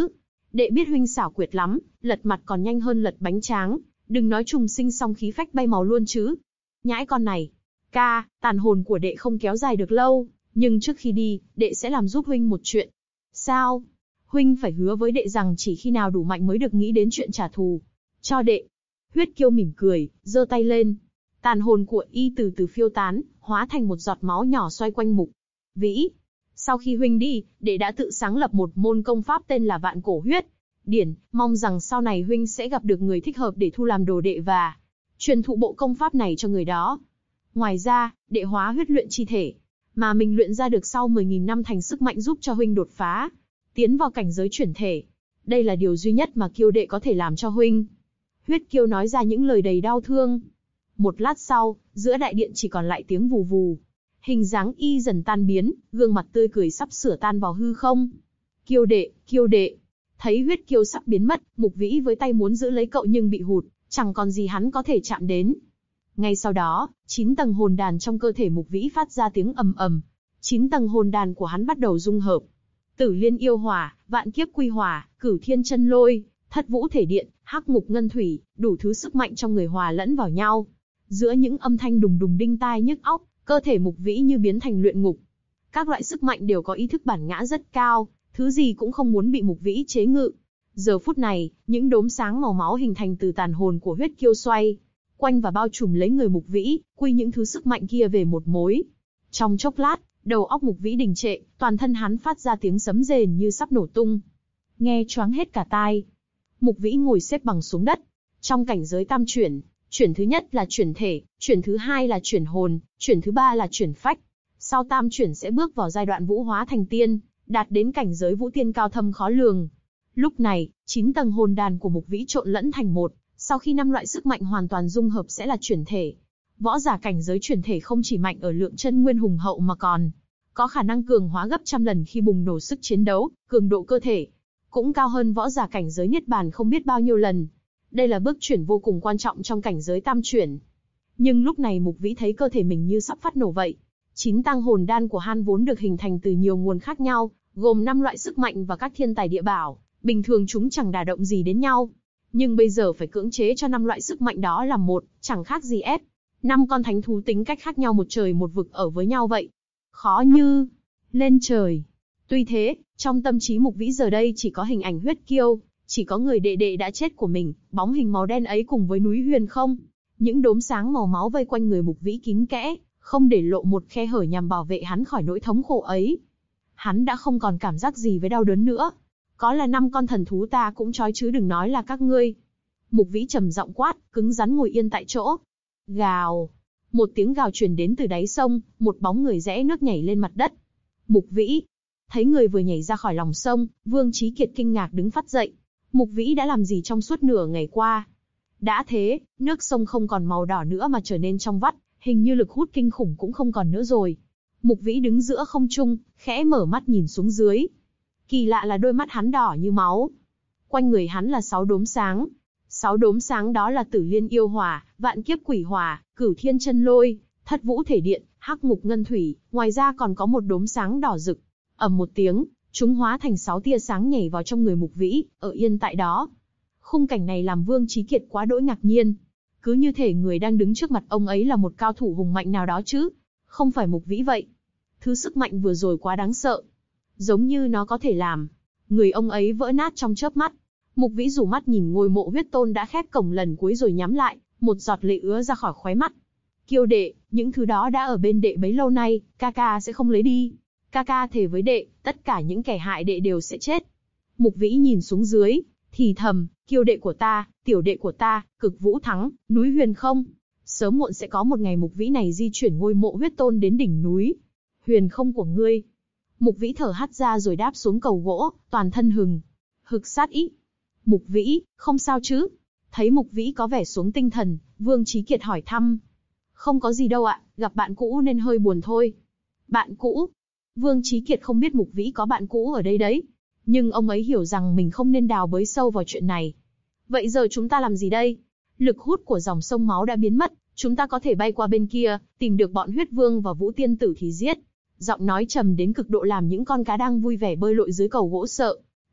Đệ biết huynh xảo quyệt lắm, lật mặt còn nhanh hơn lật bánh tráng, đừng nói trùng sinh xong khí phách bay màu luôn chứ. Nhãi con này. Ca, tàn hồn của đệ không kéo dài được lâu, nhưng trước khi đi, đệ sẽ làm giúp huynh một chuyện. Sao? Huynh phải hứa với đệ rằng chỉ khi nào đủ mạnh mới được nghĩ đến chuyện trả thù. Cho đệ. Huyết Kiêu mỉm cười, giơ tay lên. Tàn hồn của y từ từ phiêu tán, hóa thành một giọt máu nhỏ xoay quanh Mục Vĩ. Sau khi huynh đi, đệ đã tự sáng lập một môn công pháp tên là Vạn Cổ Huyết Điển, mong rằng sau này huynh sẽ gặp được người thích hợp để thu làm đồ đệ và truyền thụ bộ công pháp này cho người đó. Ngoài ra, đệ hóa huyết luyện chi thể, mà mình luyện ra được sau 10.000 năm thành sức mạnh giúp cho huynh đột phá, tiến vào cảnh giới chuyển thể. Đây là điều duy nhất mà Kiêu đệ có thể làm cho huynh. Huyết Kiêu nói ra những lời đầy đau thương. Một lát sau, giữa đại điện chỉ còn lại tiếng vù vù. Hình dáng y dần tan biến, gương mặt tươi cười sắp sửa tan vào hư không. Kiêu đệ, Kiêu đệ. Thấy Huyết Kiêu sắp biến mất, Mục Vĩ với tay muốn giữ lấy cậu nhưng bị hụt, chẳng còn gì hắn có thể chạm đến. Ngay sau đó, 9 tầng hồn đàn trong cơ thể Mục Vĩ phát ra tiếng ầm ầm. 9 tầng hồn đàn của hắn bắt đầu dung hợp. Tử Liên Yêu Hỏa, Vạn Kiếp Quy Hỏa, Cửu Thiên Chân Lôi, Thất Vũ Thể Điện, Hắc Ngục Ngân Thủy, đủ thứ sức mạnh trong người hòa lẫn vào nhau. Giữa những âm thanh đùng đùng đinh tai nhức óc, cơ thể Mục Vĩ như biến thành luyện ngục. Các loại sức mạnh đều có ý thức bản ngã rất cao, thứ gì cũng không muốn bị Mục Vĩ chế ngự. Giờ phút này, những đốm sáng màu máu hình thành từ tàn hồn của Huyết Kiêu xoay quanh và bao trùm lấy người Mục Vĩ, quy những thứ sức mạnh kia về một mối. Trong chốc lát, đầu óc Mục Vĩ đình trệ, toàn thân hắn phát ra tiếng sấm rền như sắp nổ tung. Nghe choáng hết cả tai. Mục Vĩ ngồi xếp bằng xuống đất. Trong cảnh giới tam chuyển, chuyển thứ nhất là chuyển thể, chuyển thứ hai là chuyển hồn, chuyển thứ ba là chuyển phách. Sau tam chuyển sẽ bước vào giai đoạn vũ hóa thành tiên, đạt đến cảnh giới vũ tiên cao thâm khó lường. Lúc này, 9 tầng hồn đàn của Mục Vĩ trộn lẫn thành một, sau khi 5 loại sức mạnh hoàn toàn dung hợp sẽ là chuyển thể. Võ giả cảnh giới chuyển thể không chỉ mạnh ở lượng chân nguyên hùng hậu mà còn có khả năng cường hóa gấp trăm lần khi bùng nổ sức chiến đấu, cường độ cơ thể cũng cao hơn võ giả cảnh giới niết bàn không biết bao nhiêu lần. Đây là bước chuyển vô cùng quan trọng trong cảnh giới tam chuyển. Nhưng lúc này Mục Vĩ thấy cơ thể mình như sắp phát nổ vậy. 9 tang hồn đan của hắn vốn được hình thành từ nhiều nguồn khác nhau, gồm 5 loại sức mạnh và các thiên tài địa bảo, bình thường chúng chẳng đả động gì đến nhau. Nhưng bây giờ phải cưỡng chế cho 5 loại sức mạnh đó làm một, chẳng khác gì ép 5 con thánh thú tính cách khác nhau một trời một vực ở với nhau vậy. Khó như lên trời. Tuy thế, trong tâm trí Mục Vĩ giờ đây chỉ có hình ảnh Huyết Kiêu, chỉ có người đệ đệ đã chết của mình, bóng hình màu đen ấy cùng với núi huyền không. Những đốm sáng màu máu vây quanh người Mục Vĩ kín kẽ, không để lộ một khe hở nhằm bảo vệ hắn khỏi nỗi thống khổ ấy. Hắn đã không còn cảm giác gì với đau đớn nữa. Có là 5 con thần thú ta cũng trói chứ đừng nói là các ngươi. Mục Vĩ trầm giọng quát, cứng rắn ngồi yên tại chỗ. Gào. Một tiếng gào truyền đến từ đáy sông, một bóng người rẽ nước nhảy lên mặt đất. Mục Vĩ. Thấy người vừa nhảy ra khỏi lòng sông, Vương Chí Kiệt kinh ngạc đứng phắt dậy. Mục Vĩ đã làm gì trong suốt nửa ngày qua? Đã thế, nước sông không còn màu đỏ nữa mà trở nên trong vắt, hình như lực hút kinh khủng cũng không còn nữa rồi. Mục Vĩ đứng giữa không trung, khẽ mở mắt nhìn xuống dưới. Kỳ lạ là đôi mắt hắn đỏ như máu. Quanh người hắn là 6 đốm sáng. 6 đốm sáng đó là Tử Liên Yêu Hỏa, Vạn Kiếp Quỷ Hỏa, Cửu Thiên Chân Lôi, Thất Vũ Thể Điện, Hắc Ngục Ngân Thủy, ngoài ra còn có một đốm sáng đỏ rực. Ầm một tiếng, chúng hóa thành 6 tia sáng nhảy vào trong người Mục Vĩ, ở yên tại đó. Khung cảnh này làm Vương Chí Kiệt quá đỗi ngạc nhiên. Cứ như thể người đang đứng trước mặt ông ấy là một cao thủ hùng mạnh nào đó chứ, không phải Mục Vĩ vậy. Thứ sức mạnh vừa rồi quá đáng sợ. Giống như nó có thể làm người ông ấy vỡ nát trong chớp mắt. Mục Vĩ rủ mắt nhìn ngôi mộ huyết tôn đã khép cổng lần cuối rồi nhắm lại, một giọt lệ ứa ra khỏi khóe mắt. Kiêu đệ, những thứ đó đã ở bên đệ bấy lâu nay, ca ca sẽ không lấy đi. Ca ca thề với đệ, tất cả những kẻ hại đệ đều sẽ chết. Mục Vĩ nhìn xuống dưới, thì thầm, Kiêu đệ của ta, tiểu đệ của ta, Cực Vũ Thắng, núi huyền không. Sớm muộn sẽ có một ngày Mục Vĩ này di chuyển ngôi mộ huyết tôn đến đỉnh núi huyền không của ngươi. Mục Vĩ thở hắt ra rồi đáp xuống cầu gỗ, toàn thân hực sát ý. Mục Vĩ, không sao chứ? Thấy Mục Vĩ có vẻ xuống tinh thần, Vương Chí Kiệt hỏi thăm. Không có gì đâu ạ, gặp bạn cũ nên hơi buồn thôi. Bạn cũ? Vương Chí Kiệt không biết Mục Vĩ có bạn cũ ở đây đấy. Nhưng ông ấy hiểu rằng mình không nên đào bới sâu vào chuyện này. Vậy giờ chúng ta làm gì đây? Lực hút của dòng sông máu đã biến mất, chúng ta có thể bay qua bên kia, tìm được bọn huyết vương và vũ tiên tử thì giết. Giọng nói trầm đến cực độ làm những con cá đang vui vẻ bơi lội dưới cầu gỗ sợ.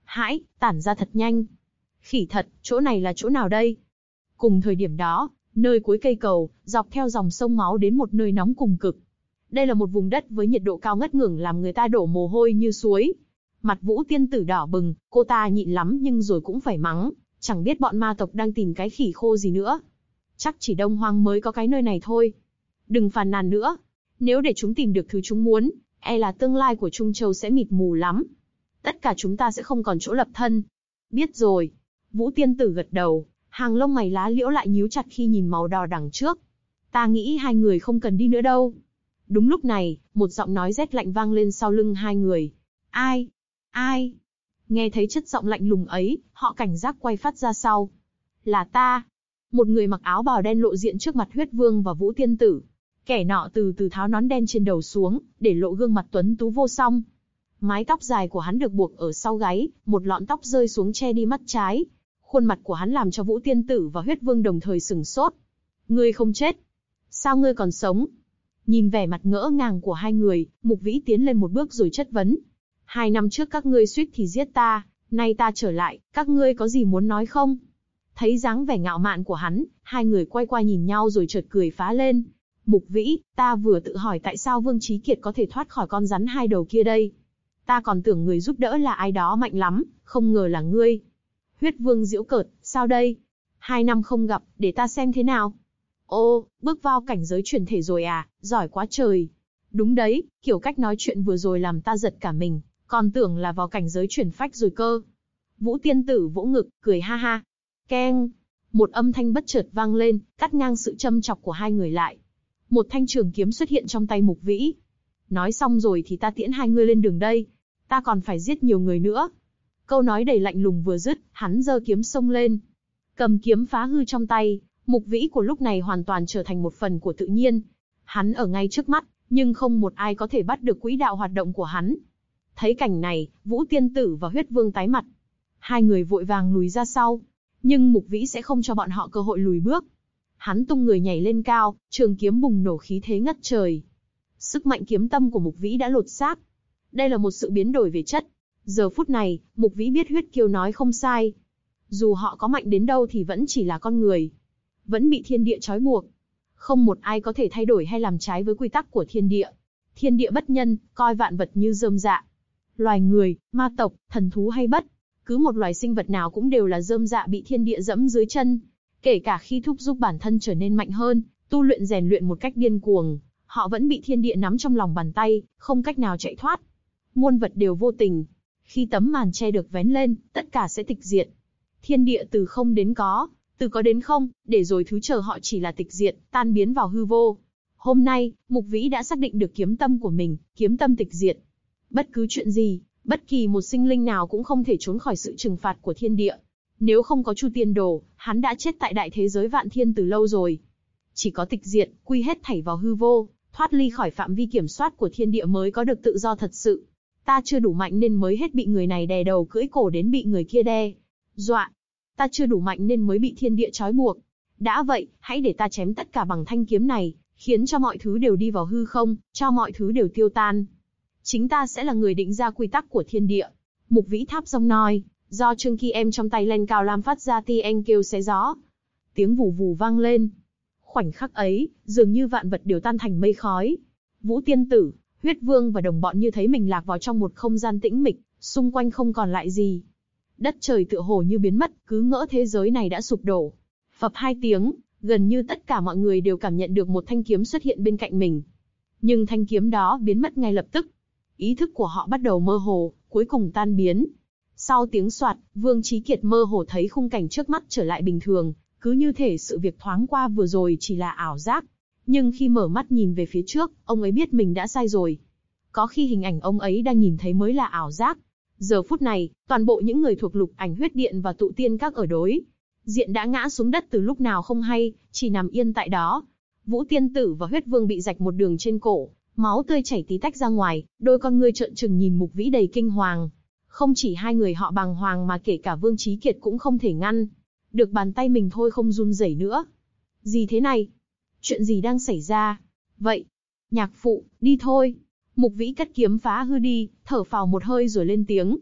Hãi, tản ra thật nhanh. Khỉ thật, chỗ này là chỗ nào đây? Cùng thời điểm đó, nơi cuối cây cầu, dọc theo dòng sông máu đến một nơi nóng cùng cực. Đây là một vùng đất với nhiệt độ cao ngất ngưởng làm người ta đổ mồ hôi như suối. Mặt Vũ tiên tử đỏ bừng, cô ta nhịn lắm nhưng rồi cũng phải mắng, chẳng biết bọn ma tộc đang tìm cái khỉ khô gì nữa. Chắc chỉ Đông Hoang mới có cái nơi này thôi. Đừng phàn nàn nữa. Nếu để chúng tìm được thứ chúng muốn, e là tương lai của Trung Châu sẽ mịt mù lắm. Tất cả chúng ta sẽ không còn chỗ lập thân. Biết rồi. Vũ tiên tử gật đầu, hàng lông mày lá liễu lại nhíu chặt khi nhìn màu đỏ đằng trước. Ta nghĩ hai người không cần đi nữa đâu. Đúng lúc này, một giọng nói rét lạnh vang lên sau lưng hai người. Ai? Ai? Nghe thấy chất giọng lạnh lùng ấy, họ cảnh giác quay phát ra sau. Là ta. Một người mặc áo bào đen lộ diện trước mặt Huyết Vương và Vũ tiên tử. Kẻ nọ từ từ tháo nón đen trên đầu xuống, để lộ gương mặt tuấn tú vô song. Mái tóc dài của hắn được buộc ở sau gáy, một lọn tóc rơi xuống che đi mắt trái. Khuôn mặt của hắn làm cho Vũ tiên tử và Huyết Vương đồng thời sửng sốt. Ngươi không chết. Sao ngươi còn sống? Nhìn vẻ mặt ngỡ ngàng của hai người, Mục Vĩ tiến lên một bước rồi chất vấn. 2 năm trước các ngươi suýt thì giết ta, nay ta trở lại, các ngươi có gì muốn nói không? Thấy dáng vẻ ngạo mạn của hắn, hai người quay qua nhìn nhau rồi chợt cười phá lên. Mục Vĩ, ta vừa tự hỏi tại sao Vương Chí Kiệt có thể thoát khỏi con rắn 2 đầu kia đây. Ta còn tưởng người giúp đỡ là ai đó mạnh lắm, không ngờ là ngươi. Huyết Vương giễu cợt, sao đây? 2 năm không gặp, để ta xem thế nào. Ô, bước vào cảnh giới chuyển thể rồi à, giỏi quá trời. Đúng đấy, kiểu cách nói chuyện vừa rồi làm ta giật cả mình, còn tưởng là vào cảnh giới chuyển phách rồi cơ. Vũ tiên tử vỗ ngực, cười ha ha. Keng! Một âm thanh bất chợt vang lên, cắt ngang sự châm chọc của hai người lại. Một thanh trường kiếm xuất hiện trong tay Mục Vĩ. Nói xong rồi thì ta tiễn hai ngươi lên đường đây. Ta còn phải giết nhiều người nữa. Câu nói đầy lạnh lùng vừa dứt, hắn giơ kiếm xông lên. Cầm kiếm phá hư trong tay, Mục Vĩ của lúc này hoàn toàn trở thành một phần của tự nhiên. Hắn ở ngay trước mắt, nhưng không một ai có thể bắt được quỹ đạo hoạt động của hắn. Thấy cảnh này, Vũ tiên tử và Huyết Vương tái mặt. Hai người vội vàng lùi ra sau. Nhưng Mục Vĩ sẽ không cho bọn họ cơ hội lùi bước. Hắn tung người nhảy lên cao, trường kiếm bùng nổ khí thế ngất trời. Sức mạnh kiếm tâm của Mục Vĩ đã lột xác. Đây là một sự biến đổi về chất. Giờ phút này, Mục Vĩ biết Huyết Kiêu nói không sai. Dù họ có mạnh đến đâu thì vẫn chỉ là con người. Vẫn bị thiên địa trói buộc. Không một ai có thể thay đổi hay làm trái với quy tắc của thiên địa. Thiên địa bất nhân, coi vạn vật như rơm rạ. Loài người, ma tộc, thần thú hay bất, cứ một loài sinh vật nào cũng đều là rơm rạ bị thiên địa dẫm dưới chân. Kể cả khi thúc giục bản thân trở nên mạnh hơn, tu luyện rèn luyện một cách điên cuồng, họ vẫn bị thiên địa nắm trong lòng bàn tay, không cách nào chạy thoát. Muôn vật đều vô tình. Khi tấm màn che được vén lên, tất cả sẽ tịch diệt. Thiên địa từ không đến có, từ có đến không, để rồi thứ chờ họ chỉ là tịch diệt, tan biến vào hư vô. Hôm nay, Mục Vĩ đã xác định được kiếm tâm của mình, kiếm tâm tịch diệt. Bất cứ chuyện gì, bất kỳ một sinh linh nào cũng không thể trốn khỏi sự trừng phạt của thiên địa. Nếu không có Chu Tiên Đồ, hắn đã chết tại đại thế giới vạn thiên từ lâu rồi. Chỉ có tịch diệt, quy hết thảy vào hư vô, thoát ly khỏi phạm vi kiểm soát của thiên địa mới có được tự do thật sự. Ta chưa đủ mạnh nên mới hết bị người này đè đầu cưỡi cổ đến bị người kia đe dọa. Ta chưa đủ mạnh nên mới bị thiên địa trói buộc. Đã vậy, hãy để ta chém tất cả bằng thanh kiếm này, khiến cho mọi thứ đều đi vào hư không, cho mọi thứ đều tiêu tan. Chính ta sẽ là người định ra quy tắc của thiên địa. Mục Vĩ tháp giọng nói, do trương kỳ em trong tay lên cao lam phát ra tiếng kêu xé gió. Tiếng vù vù vang lên. Khoảnh khắc ấy, dường như vạn vật đều tan thành mây khói. Vũ tiên tử, Huyết Vương và đồng bọn như thấy mình lạc vào trong một không gian tĩnh mịch, xung quanh không còn lại gì. Đất trời tựa hồ như biến mất, cứ ngỡ thế giới này đã sụp đổ. Phập 2 tiếng, gần như tất cả mọi người đều cảm nhận được một thanh kiếm xuất hiện bên cạnh mình. Nhưng thanh kiếm đó biến mất ngay lập tức. Ý thức của họ bắt đầu mơ hồ, cuối cùng tan biến. Sau tiếng soạt, Vương Chí Kiệt mơ hồ thấy khung cảnh trước mắt trở lại bình thường, cứ như thể sự việc thoáng qua vừa rồi chỉ là ảo giác. Nhưng khi mở mắt nhìn về phía trước, ông ấy biết mình đã sai rồi. Có khi hình ảnh ông ấy đang nhìn thấy mới là ảo giác. Giờ phút này, toàn bộ những người thuộc Lục Ảnh Huyết Điện và Tụ Tiên Các ở đối diện đã ngã xuống đất từ lúc nào không hay, chỉ nằm yên tại đó. Vũ tiên tử và Huyết Vương bị rạch một đường trên cổ, máu tươi chảy tí tách ra ngoài, đôi con ngươi trợn trừng nhìn Mục Vĩ đầy kinh hoàng. Không chỉ hai người họ bàng hoàng mà kể cả Vương Chí Kiệt cũng không thể ngăn được bàn tay mình thôi không run rẩy nữa. Gì thế này? Chuyện gì đang xảy ra? Vậy, nhạc phụ, đi thôi. Mục Vĩ cất kiếm phá hư đi, thở phào một hơi rồi lên tiếng.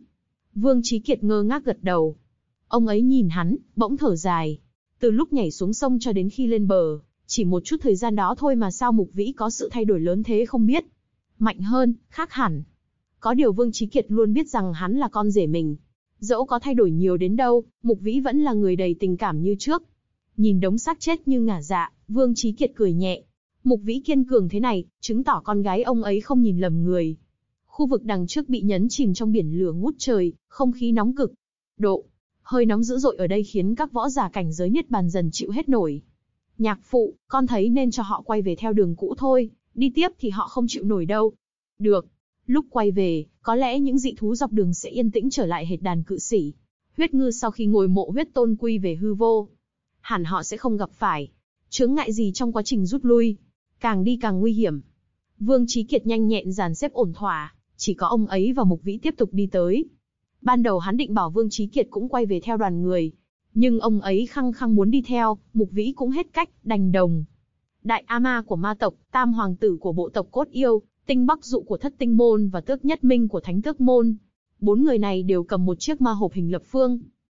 Vương Chí Kiệt ngơ ngác gật đầu. Ông ấy nhìn hắn, bỗng thở dài. Từ lúc nhảy xuống sông cho đến khi lên bờ, chỉ một chút thời gian đó thôi mà sao Mục Vĩ có sự thay đổi lớn thế không biết. Mạnh hơn, khác hẳn. Có điều Vương Chí Kiệt luôn biết rằng hắn là con rể mình. Dẫu có thay đổi nhiều đến đâu, Mục Vĩ vẫn là người đầy tình cảm như trước. Nhìn đống xác chết như ngả dạ, Vương Chí Kiệt cười nhẹ. Mục Vĩ kiên cường thế này, chứng tỏ con gái ông ấy không nhìn lầm người. Khu vực đằng trước bị nhấn chìm trong biển lửa ngút trời, không khí nóng cực. Hơi nóng dữ dội ở đây khiến các võ giả cảnh giới Niết Bàn dần chịu hết nổi. Nhạc phụ, con thấy nên cho họ quay về theo đường cũ thôi, đi tiếp thì họ không chịu nổi đâu. Được. Lúc quay về, có lẽ những dị thú dọc đường sẽ yên tĩnh trở lại hệt đàn cự sĩ. Huyết ngư sau khi ngồi mộ huyết tôn quy về hư vô, hẳn họ sẽ không gặp phải chướng ngại gì trong quá trình rút lui. Càng đi càng nguy hiểm. Vương Chí Kiệt nhanh nhẹn dàn xếp ổn thỏa, chỉ có ông ấy và Mục Vĩ tiếp tục đi tới. Ban đầu hắn định bảo Vương Chí Kiệt cũng quay về theo đoàn người, nhưng ông ấy khăng khăng muốn đi theo, Mục Vĩ cũng hết cách, đành đồng. Đại A-ma của ma tộc, Tam Hoàng tử của bộ tộc Cốt Yêu, Tinh Bắc Dụ của Thất Tinh Môn và Tước Nhất Minh của Thánh Tước Môn. 4 người này đều cầm một chiếc ma hộp hình lập phương.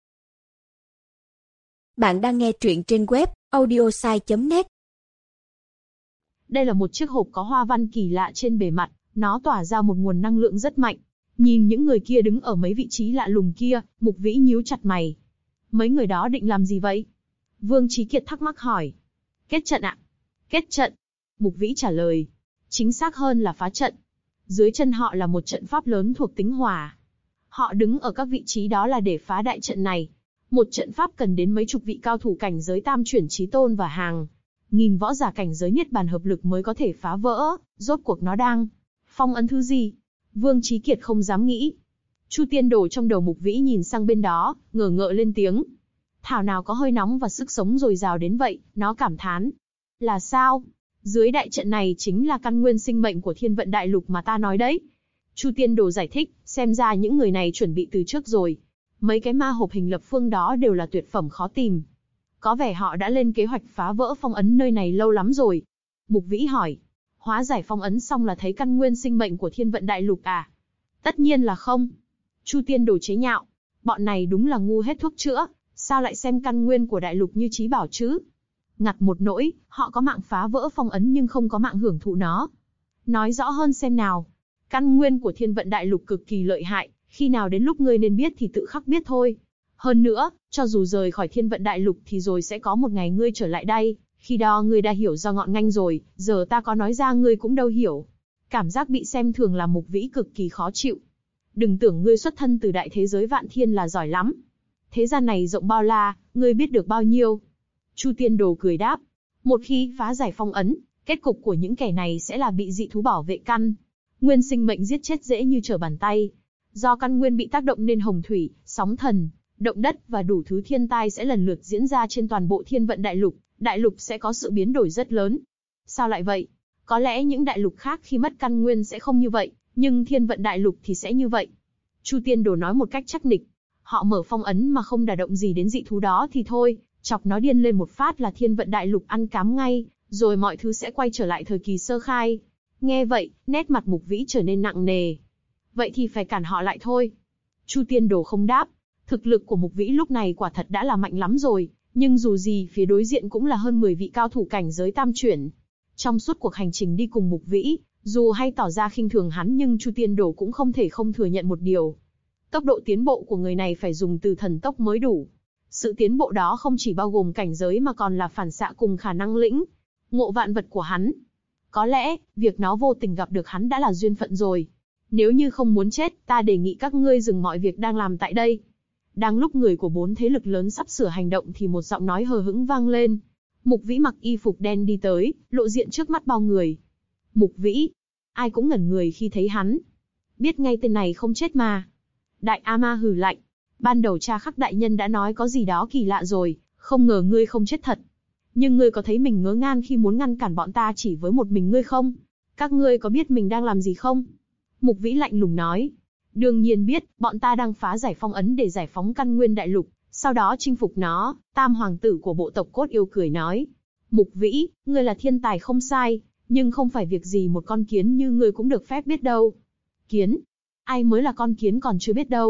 Bạn đang nghe truyện trên web audiosai.net. Đây là một chiếc hộp có hoa văn kỳ lạ trên bề mặt, nó tỏa ra một nguồn năng lượng rất mạnh. Nhìn những người kia đứng ở mấy vị trí lạ lùng kia, Mục Vĩ nhíu chặt mày. Mấy người đó định làm gì vậy? Vương Chí Kiệt thắc mắc hỏi. Kết trận ạ. Kết trận. Mục Vĩ trả lời. Chính xác hơn là phá trận. Dưới chân họ là một trận pháp lớn thuộc tính hỏa. Họ đứng ở các vị trí đó là để phá đại trận này. Một trận pháp cần đến mấy chục vị cao thủ cảnh giới tam chuyển chí tôn và hàng nghìn võ giả cảnh giới Niết Bàn hợp lực mới có thể phá vỡ. Rốt cuộc nó đang phong ấn thứ gì? Vương Chí Kiệt không dám nghĩ. Chu Tiên Đồ trong đầu Mục Vĩ nhìn sang bên đó, ngờ ngợ lên tiếng. Thảo nào có hơi nóng và sức sống dồi dào đến vậy, nó cảm thán. Là sao? Dưới đại trận này chính là căn nguyên sinh mệnh của Thiên Vận Đại Lục mà ta nói đấy. Chu Tiên Đồ giải thích, xem ra những người này chuẩn bị từ trước rồi. Mấy cái ma hộp hình lập phương đó đều là tuyệt phẩm khó tìm. Có vẻ họ đã lên kế hoạch phá vỡ phong ấn nơi này lâu lắm rồi. Mục Vĩ hỏi. Hóa giải phong ấn xong là thấy căn nguyên sinh mệnh của Thiên Vận Đại Lục à? Tất nhiên là không. Chu Tiên Đồ chế nhạo. Bọn này đúng là ngu hết thuốc chữa, sao lại xem căn nguyên của đại lục như trí bảo chứ? Ngặt một nỗi, họ có mạng phá vỡ phong ấn nhưng không có mạng hưởng thụ nó. Nói rõ hơn xem nào. Căn nguyên của Thiên Vận Đại Lục cực kỳ lợi hại, khi nào đến lúc ngươi nên biết thì tự khắc biết thôi. Hơn nữa, cho dù rời khỏi Thiên Vận Đại Lục thì rồi sẽ có một ngày ngươi trở lại đây, khi đó ngươi đã hiểu do ngọn nganh rồi, giờ ta có nói ra ngươi cũng đâu hiểu. Cảm giác bị xem thường làm Mục Vĩ cực kỳ khó chịu. Đừng tưởng ngươi xuất thân từ đại thế giới vạn thiên là giỏi lắm. Thế gian này rộng bao la, ngươi biết được bao nhiêu? Chu Tiên Đồ cười đáp. Một khi phá giải phong ấn, kết cục của những kẻ này sẽ là bị dị thú bảo vệ căn nguyên sinh mệnh giết chết dễ như trở bàn tay. Do căn nguyên bị tác động nên hồng thủy, sóng thần, động đất và đủ thứ thiên tai sẽ lần lượt diễn ra trên toàn bộ Thiên Vận Đại lục sẽ có sự biến đổi rất lớn. Sao lại vậy? Có lẽ những đại lục khác khi mất căn nguyên sẽ không như vậy, nhưng Thiên Vận Đại Lục thì sẽ như vậy. Chu Tiên Đồ nói một cách chắc nịch. Họ mở phong ấn mà không đả động gì đến dị thú đó thì thôi, chọc nó điên lên một phát là Thiên Vận Đại Lục ăn cám ngay, rồi mọi thứ sẽ quay trở lại thời kỳ sơ khai. Nghe vậy, nét mặt Mục Vĩ trở nên nặng nề. Vậy thì phải cản họ lại thôi. Chu Tiên Đồ không đáp. Thực lực của Mục Vĩ lúc này quả thật đã là mạnh lắm rồi, nhưng dù gì phía đối diện cũng là hơn 10 vị cao thủ cảnh giới tam chuyển. Trong suốt cuộc hành trình đi cùng Mục Vĩ, dù hay tỏ ra khinh thường hắn nhưng Chu Tiên Đồ cũng không thể không thừa nhận một điều. Tốc độ tiến bộ của người này phải dùng từ thần tốc mới đủ. Sự tiến bộ đó không chỉ bao gồm cảnh giới mà còn là phản xạ cùng khả năng lĩnh ngộ vạn vật của hắn. Có lẽ, việc nó vô tình gặp được hắn đã là duyên phận rồi. Nếu như không muốn chết, ta đề nghị các ngươi dừng mọi việc đang làm tại đây. Đang lúc người của 4 thế lực lớn sắp sửa hành động thì một giọng nói hờ hững vang lên. Mục Vĩ mặc y phục đen đi tới, lộ diện trước mắt bao người. Mục Vĩ, ai cũng ngẩn người khi thấy hắn. Biết ngay tên này không chết mà. Đại A-ma hừ lạnh. Ban đầu cha Khắc đại nhân đã nói có gì đó kỳ lạ rồi, không ngờ ngươi không chết thật. Nhưng ngươi có thấy mình ngớ ngàng khi muốn ngăn cản bọn ta chỉ với một mình ngươi không? Các ngươi có biết mình đang làm gì không? Mục Vĩ lạnh lùng nói. Đương nhiên biết, bọn ta đang phá giải phong ấn để giải phóng căn nguyên đại lục, sau đó chinh phục nó. Tam hoàng tử của bộ tộc Cốt Yêu cười nói. Mục Vĩ, ngươi là thiên tài không sai, nhưng không phải việc gì một con kiến như ngươi cũng được phép biết đâu. Kiến? Ai mới là con kiến còn chưa biết đâu.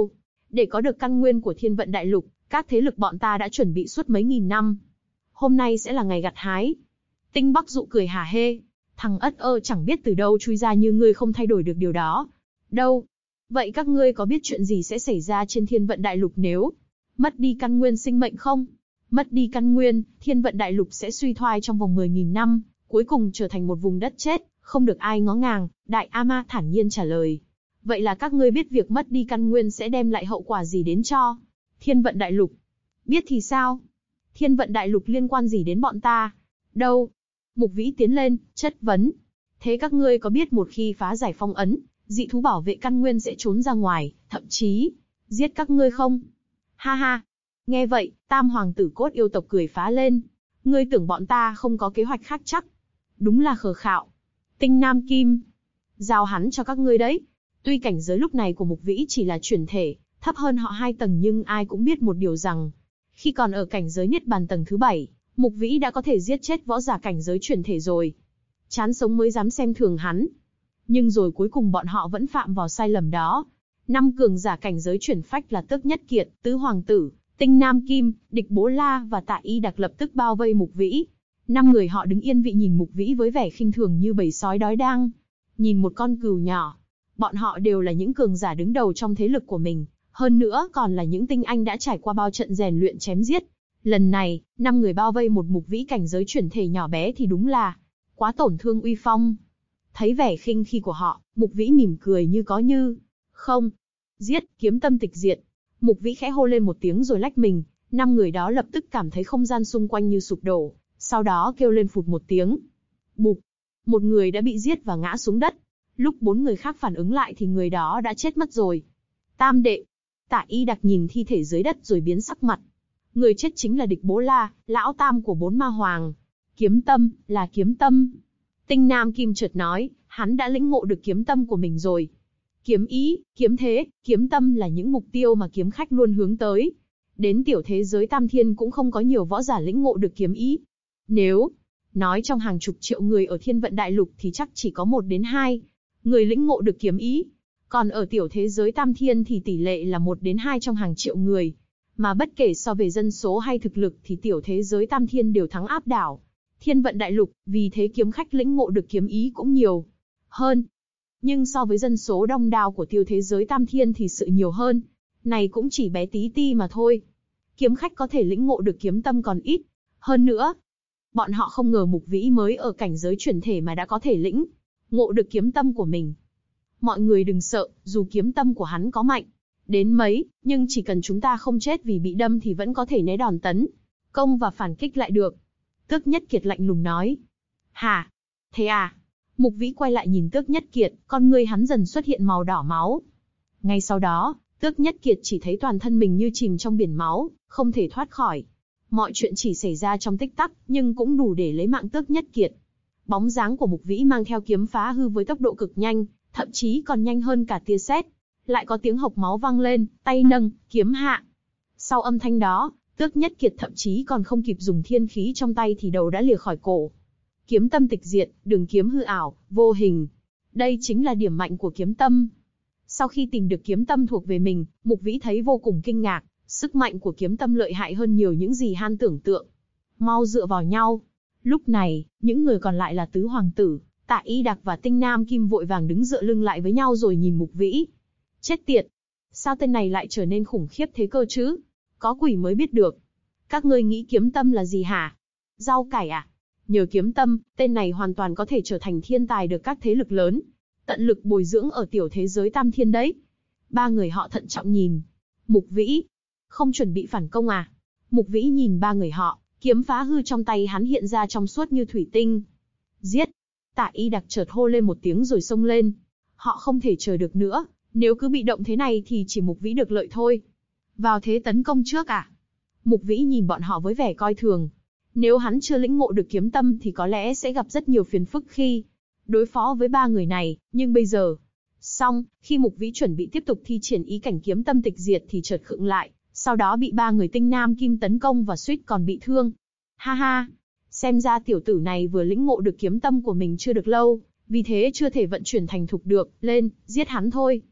Để có được căn nguyên của Thiên Vận Đại Lục, các thế lực bọn ta đã chuẩn bị suốt mấy nghìn năm. Hôm nay sẽ là ngày gặt hái. Tinh Bắc Dụ cười hả hê. Thằng ất ơ chẳng biết từ đâu chui ra như ngươi không thay đổi được điều đó. Đâu? Vậy các ngươi có biết chuyện gì sẽ xảy ra trên Thiên Vận Đại Lục nếu mất đi căn nguyên sinh mệnh không? Mất đi căn nguyên, Thiên Vận Đại Lục sẽ suy thoái trong vòng 10.000 năm, cuối cùng trở thành một vùng đất chết, không được ai ngó ngàng, Đại A-ma thản nhiên trả lời. Vậy là các ngươi biết việc mất đi căn nguyên sẽ đem lại hậu quả gì đến cho Thiên Vận Đại Lục? Biết thì sao? Thiên Vận Đại Lục liên quan gì đến bọn ta? Đâu? Mục Vĩ tiến lên, chất vấn. Thế các ngươi có biết một khi phá giải phong ấn, dị thú bảo vệ căn nguyên sẽ trốn ra ngoài, thậm chí giết các ngươi không? Ha ha! Nghe vậy, Tam Hoàng tử Cốt yêu tộc cười phá lên. Ngươi tưởng bọn ta không có kế hoạch khác chắc? Đúng là khờ khạo. Tinh Nam Kim, giao hắn cho các ngươi đấy. Tuy cảnh giới lúc này của Mục Vĩ chỉ là chuyển thể, thấp hơn họ 2 tầng nhưng ai cũng biết một điều rằng, khi còn ở cảnh giới Niết Bàn tầng thứ 7, Mục Vĩ đã có thể giết chết võ giả cảnh giới chuyển thể rồi. Chán sống mới dám xem thường hắn. Nhưng rồi cuối cùng bọn họ vẫn phạm vào sai lầm đó. 5 cường giả cảnh giới chuyển phách là Tước Nhất Kiệt, Tứ Hoàng tử, Tinh Nam Kim, Địch Bố La và Tạ Y Đặc lập tức bao vây Mục Vĩ. 5 người họ đứng yên vị nhìn Mục Vĩ với vẻ khinh thường như bầy sói đói đang nhìn một con cừu nhỏ. Bọn họ đều là những cường giả đứng đầu trong thế lực của mình, hơn nữa còn là những tinh anh đã trải qua bao trận rèn luyện chém giết. Lần này, 5 người bao vây một Mục Vĩ cảnh giới chuyển thể nhỏ bé thì đúng là quá tổn thương uy phong. Thấy vẻ khinh khi của họ, Mục Vĩ mỉm cười như có như không. Giết, kiếm tâm tịch diệt. Mục Vĩ khẽ hô lên một tiếng rồi lách mình, 5 người đó lập tức cảm thấy không gian xung quanh như sụp đổ, sau đó kêu lên phụt một tiếng. Bụp, một người đã bị giết và ngã xuống đất. Lúc 4 người khác phản ứng lại thì người đó đã chết mất rồi. Tam đệ, Tạ Y Đặc nhìn thi thể dưới đất rồi biến sắc mặt. Người chết chính là Địch Bố La, lão tam của 4 ma hoàng. Kiếm tâm, là kiếm tâm. Tinh Nam Kim chợt nói, hắn đã lĩnh ngộ được kiếm tâm của mình rồi. Kiếm ý, kiếm thế, kiếm tâm là những mục tiêu mà kiếm khách luôn hướng tới. Đến tiểu thế giới Tam Thiên cũng không có nhiều võ giả lĩnh ngộ được kiếm ý. Nếu nói trong hàng chục triệu người ở Thiên Vận Đại Lục thì chắc chỉ có 1 đến 2 người lĩnh ngộ được kiếm ý. Còn ở tiểu thế giới Tam Thiên thì tỷ lệ là 1 đến 2 trong hàng triệu người. Mà bất kể so về dân số hay thực lực thì tiểu thế giới Tam Thiên đều thắng áp đảo Thiên Vận Đại Lục, vì thế kiếm khách lĩnh ngộ được kiếm ý cũng nhiều hơn. Nhưng so với dân số đông đảo của tiểu thế giới Tam Thiên thì sự nhiều hơn này cũng chỉ bé tí ti mà thôi. Kiếm khách có thể lĩnh ngộ được kiếm tâm còn ít. Hơn nữa, bọn họ không ngờ Mục Vĩ mới ở cảnh giới chuyển thể mà đã có thể lĩnh ngộ được kiếm tâm của mình. Mọi người đừng sợ, dù kiếm tâm của hắn có mạnh đến mấy, nhưng chỉ cần chúng ta không chết vì bị đâm thì vẫn có thể né đòn tấn công và phản kích lại được. Tước Nhất Kiệt lạnh lùng nói. Hả? Thế à? Mục Vĩ quay lại nhìn Tước Nhất Kiệt, con ngươi hắn dần xuất hiện màu đỏ máu. Ngay sau đó, Tước Nhất Kiệt chỉ thấy toàn thân mình như chìm trong biển máu, không thể thoát khỏi. Mọi chuyện chỉ xảy ra trong tích tắc, nhưng cũng đủ để lấy mạng Tước Nhất Kiệt. Bóng dáng của Mục Vĩ mang theo kiếm phá hư với tốc độ cực nhanh, thậm chí còn nhanh hơn cả tia sét. Lại có tiếng hộc máu vang lên, tay nâng, kiếm hạ. Sau âm thanh đó, Tước Nhất Kiệt thậm chí còn không kịp dùng thiên khí trong tay thì đầu đã lìa khỏi cổ. Kiếm tâm tịch diệt, đường kiếm hư ảo, vô hình. Đây chính là điểm mạnh của kiếm tâm. Sau khi tìm được kiếm tâm thuộc về mình, Mục Vĩ thấy vô cùng kinh ngạc, sức mạnh của kiếm tâm lợi hại hơn nhiều những gì hắn tưởng tượng. Mau dựa vào nhau. Lúc này, những người còn lại là Tứ Hoàng tử, Tạ Y Đặc và Tinh Nam Kim vội vàng đứng dựa lưng lại với nhau rồi nhìn Mục Vĩ. Chết tiệt! Sao tên này lại trở nên khủng khiếp thế cơ chứ? Có quỷ mới biết được. Các ngươi nghĩ kiếm tâm là gì hả? Rau cải à? Nhờ kiếm tâm, tên này hoàn toàn có thể trở thành thiên tài được các thế lực lớn tận lực bồi dưỡng ở tiểu thế giới Tam Thiên đấy. 3 người họ thận trọng nhìn Mục Vĩ. Không chuẩn bị phản công à? Mục Vĩ nhìn 3 người họ, kiếm phá hư trong tay hắn hiện ra trong suốt như thủy tinh. Giết! Tạ Y Đặc chợt hô lên một tiếng rồi xông lên. Họ không thể chờ được nữa, nếu cứ bị động thế này thì chỉ Mục Vĩ được lợi thôi. Vào thế tấn công trước à? Mục Vĩ nhìn bọn họ với vẻ coi thường. Nếu hắn chưa lĩnh ngộ được kiếm tâm thì có lẽ sẽ gặp rất nhiều phiền phức khi đối phó với 3 người này, nhưng bây giờ... Xong, khi Mục Vĩ chuẩn bị tiếp tục thi triển ý cảnh kiếm tâm tịch diệt thì chợt khựng lại, sau đó bị 3 người Tinh Nam Kim tấn công và suýt còn bị thương. Ha ha! Xem ra tiểu tử này vừa lĩnh ngộ được kiếm tâm của mình chưa được lâu, vì thế chưa thể vận chuyển thành thục được, lên, giết hắn thôi.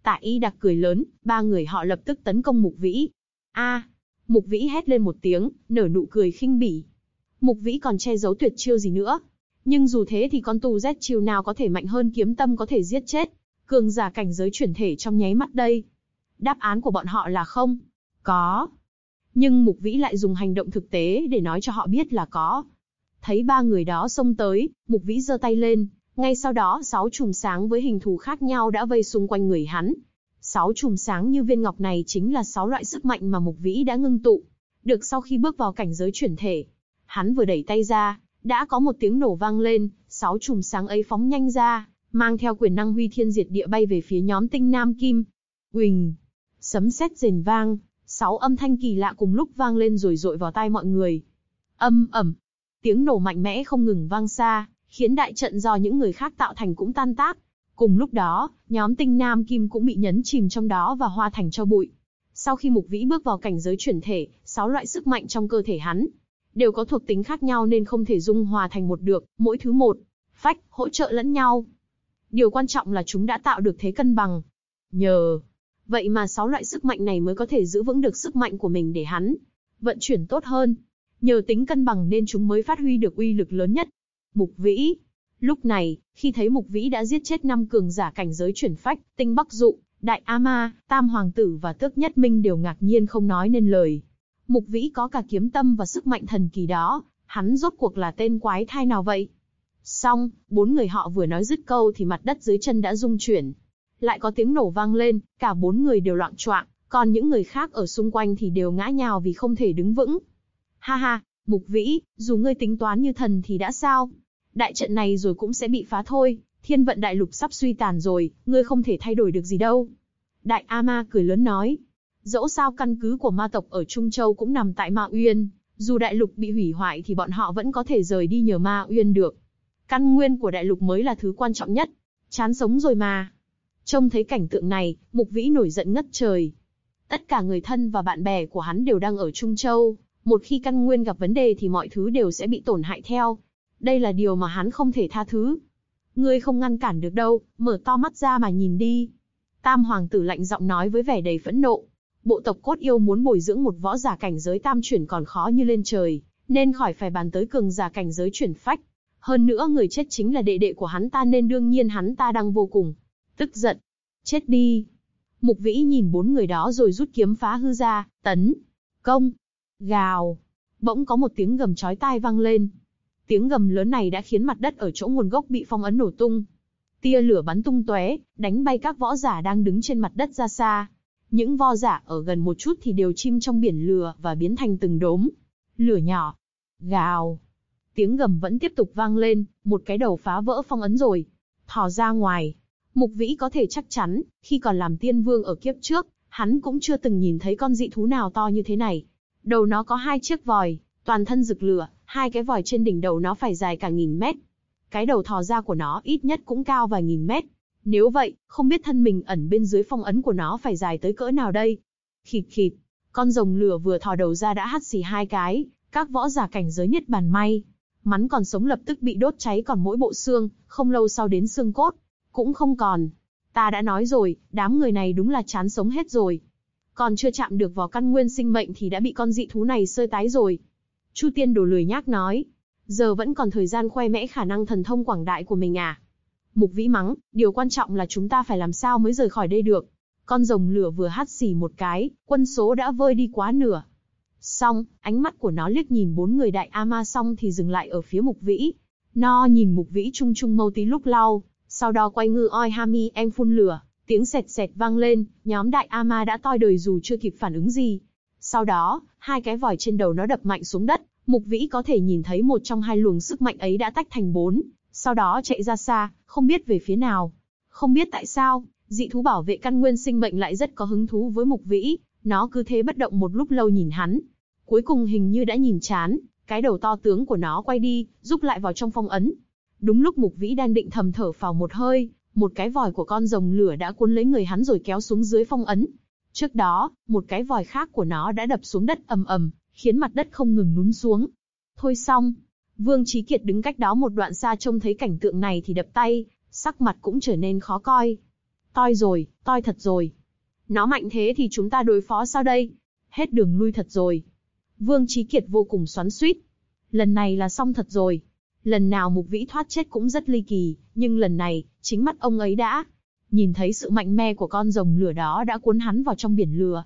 Tạ Y Đặc cười lớn, ba người họ lập tức tấn công Mục Vĩ. A! Mục Vĩ hét lên một tiếng, nở nụ cười khinh bỉ. Mục Vĩ còn che giấu tuyệt chiêu gì nữa? Nhưng dù thế thì con tu Z chiêu nào có thể mạnh hơn kiếm tâm có thể giết chết cường giả cảnh giới chuyển thể trong nháy mắt đây? Đáp án của bọn họ là không. Có. Nhưng Mục Vĩ lại dùng hành động thực tế để nói cho họ biết là có. Thấy ba người đó xông tới, Mục Vĩ giơ tay lên, ngay sau đó 6 chùm sáng với hình thù khác nhau đã vây xung quanh người hắn. 6 chùm sáng như viên ngọc này chính là 6 loại sức mạnh mà Mục Vĩ đã ngưng tụ được sau khi bước vào cảnh giới chuyển thể. Hắn vừa đẩy tay ra, đã có một tiếng nổ vang lên, 6 chùm sáng ấy phóng nhanh ra, mang theo quyền năng huy thiên diệt địa bay về phía nhóm Tinh Nam Kim. Uỳnh, sấm sét rền vang, 6 âm thanh kỳ lạ cùng lúc vang lên rồi dội vào tai mọi người. Âm ầm, tiếng nổ mạnh mẽ không ngừng vang xa, khiến đại trận do những người khác tạo thành cũng tan tác. Cùng lúc đó, nhóm Tinh Nam Kim cũng bị nhấn chìm trong đó và hóa thành tro bụi. Sau khi Mục Vĩ bước vào cảnh giới chuyển thể, 6 loại sức mạnh trong cơ thể hắn đều có thuộc tính khác nhau nên không thể dung hòa thành một được, mỗi thứ một phách, hỗ trợ lẫn nhau. Điều quan trọng là chúng đã tạo được thế cân bằng. Nhờ vậy mà 6 loại sức mạnh này mới có thể giữ vững được sức mạnh của mình để hắn vận chuyển tốt hơn. Nhờ tính cân bằng nên chúng mới phát huy được uy lực lớn nhất. Mục Vĩ. Lúc này, khi thấy Mục Vĩ đã giết chết 5 cường giả cảnh giới chuyển phách, Tinh Bắc Dụ, Đại A Ma, Tam Hoàng Tử và Tước Nhất Minh đều ngạc nhiên không nói nên lời. Mục Vĩ có cả kiếm tâm và sức mạnh thần kỳ đó, hắn rốt cuộc là tên quái thai nào vậy? Xong, 4 người họ vừa nói dứt câu thì mặt đất dưới chân đã rung chuyển. Lại có tiếng nổ vang lên, cả 4 người đều loạng choạng, còn những người khác ở xung quanh thì đều ngã nhào vì không thể đứng vững. Ha ha, Mục Vĩ, dù ngươi tính toán như thần thì đã sao? Đại trận này rồi cũng sẽ bị phá thôi, thiên vận đại lục sắp suy tàn rồi, ngươi không thể thay đổi được gì đâu. Đại A Ma cười lớn nói. Dẫu sao căn cứ của ma tộc ở Trung Châu cũng nằm tại Ma Uyên, dù đại lục bị hủy hoại thì bọn họ vẫn có thể rời đi nhờ Ma Uyên được. Căn nguyên của đại lục mới là thứ quan trọng nhất. Chán sống rồi mà. Trông thấy cảnh tượng này, Mục Vĩ nổi giận ngất trời. Tất cả người thân và bạn bè của hắn đều đang ở Trung Châu, một khi căn nguyên gặp vấn đề thì mọi thứ đều sẽ bị tổn hại theo. Đây là điều mà hắn không thể tha thứ. Ngươi không ngăn cản được đâu, mở to mắt ra mà nhìn đi. Tam Hoàng Tử lạnh giọng nói với vẻ đầy phẫn nộ. Bộ tộc Cốt Yêu muốn bồi dưỡng một võ giả cảnh giới tam chuyển còn khó như lên trời, nên khỏi phải bàn tới cường giả cảnh giới chuyển phách. Hơn nữa người chết chính là đệ đệ của hắn ta nên đương nhiên hắn ta đang vô cùng tức giận. Chết đi. Mục Vĩ nhìn 4 người đó rồi rút kiếm phá hư ra, tấn công. Gào. Bỗng có một tiếng gầm chói tai vang lên. Tiếng gầm lớn này đã khiến mặt đất ở chỗ nguồn gốc bị phong ấn nổ tung. Tia lửa bắn tung tóe, đánh bay các võ giả đang đứng trên mặt đất ra xa. Những võ giả ở gần một chút thì đều chìm trong biển lửa và biến thành từng đốm lửa nhỏ. Gào. Tiếng gầm vẫn tiếp tục vang lên, một cái đầu phá vỡ phong ấn rồi thò ra ngoài. Mục Vĩ có thể chắc chắn, khi còn làm tiên vương ở kiếp trước, hắn cũng chưa từng nhìn thấy con dị thú nào to như thế này. Đầu nó có 2 chiếc vòi, toàn thân rực lửa, 2 cái vòi trên đỉnh đầu nó phải dài cả 1000 mét. Cái đầu thò ra của nó ít nhất cũng cao vài nghìn mét. Nếu vậy, không biết thân mình ẩn bên dưới phong ấn của nó phải dài tới cỡ nào đây? Khịt khịt, con rồng lửa vừa thò đầu ra đã hắt xì 2 cái, các võ giả cảnh giới Niết Bàn may mắn còn sống lập tức bị đốt cháy còn mỗi bộ xương, không lâu sau đến xương cốt cũng không còn. Ta đã nói rồi, đám người này đúng là chán sống hết rồi. Còn chưa chạm được vào căn nguyên sinh mệnh thì đã bị con dị thú này xơi tái rồi. Chu Tiên Đồ lười nhác nói. Giờ vẫn còn thời gian khoe mẽ khả năng thần thông quảng đại của mình à? Mục Vĩ mắng, điều quan trọng là chúng ta phải làm sao mới rời khỏi đây được. Con rồng lửa vừa hắt xì một cái, quân số đã vơi đi quá nửa. Xong, ánh mắt của nó liếc nhìn 4 người Đại A Ma xong thì dừng lại ở phía Mục Vĩ. Nó nhìn Mục Vĩ chung chung mâu tí lúc lau, sau đó quay ngư oi hami em phun lửa, tiếng sẹt sẹt vang lên, nhóm Đại A Ma đã toi đời dù chưa kịp phản ứng gì. Sau đó, 2 cái vòi trên đầu nó đập mạnh xuống đất, Mục Vĩ có thể nhìn thấy một trong 2 luồng sức mạnh ấy đã tách thành 4, sau đó chạy ra xa, không biết về phía nào. Không biết tại sao, dị thú bảo vệ căn nguyên sinh mệnh lại rất có hứng thú với Mục Vĩ, nó cứ thế bất động một lúc lâu nhìn hắn. Cuối cùng hình như đã nhìn chán, cái đầu to tướng của nó quay đi, rúc lại vào trong phong ấn. Đúng lúc Mục Vĩ đang định thầm thở phào một hơi, một cái vòi của con rồng lửa đã cuốn lấy người hắn rồi kéo xuống dưới phong ấn. Trước đó, một cái vòi khác của nó đã đập xuống đất ầm ầm, khiến mặt đất không ngừng lún xuống. Thôi xong, Vương Chí Kiệt đứng cách đó một đoạn xa trông thấy cảnh tượng này thì đập tay, sắc mặt cũng trở nên khó coi. toi thật rồi. Nó mạnh thế thì chúng ta đối phó sao đây? Hết đường lui thật rồi. Vương Chí Kiệt vô cùng xoắn xuýt. Lần này là xong thật rồi. Lần nào Mục Vĩ thoát chết cũng rất ly kỳ, nhưng lần này, chính mắt ông ấy đã nhìn thấy sự mạnh mẽ của con rồng lửa đó đã cuốn hắn vào trong biển lửa.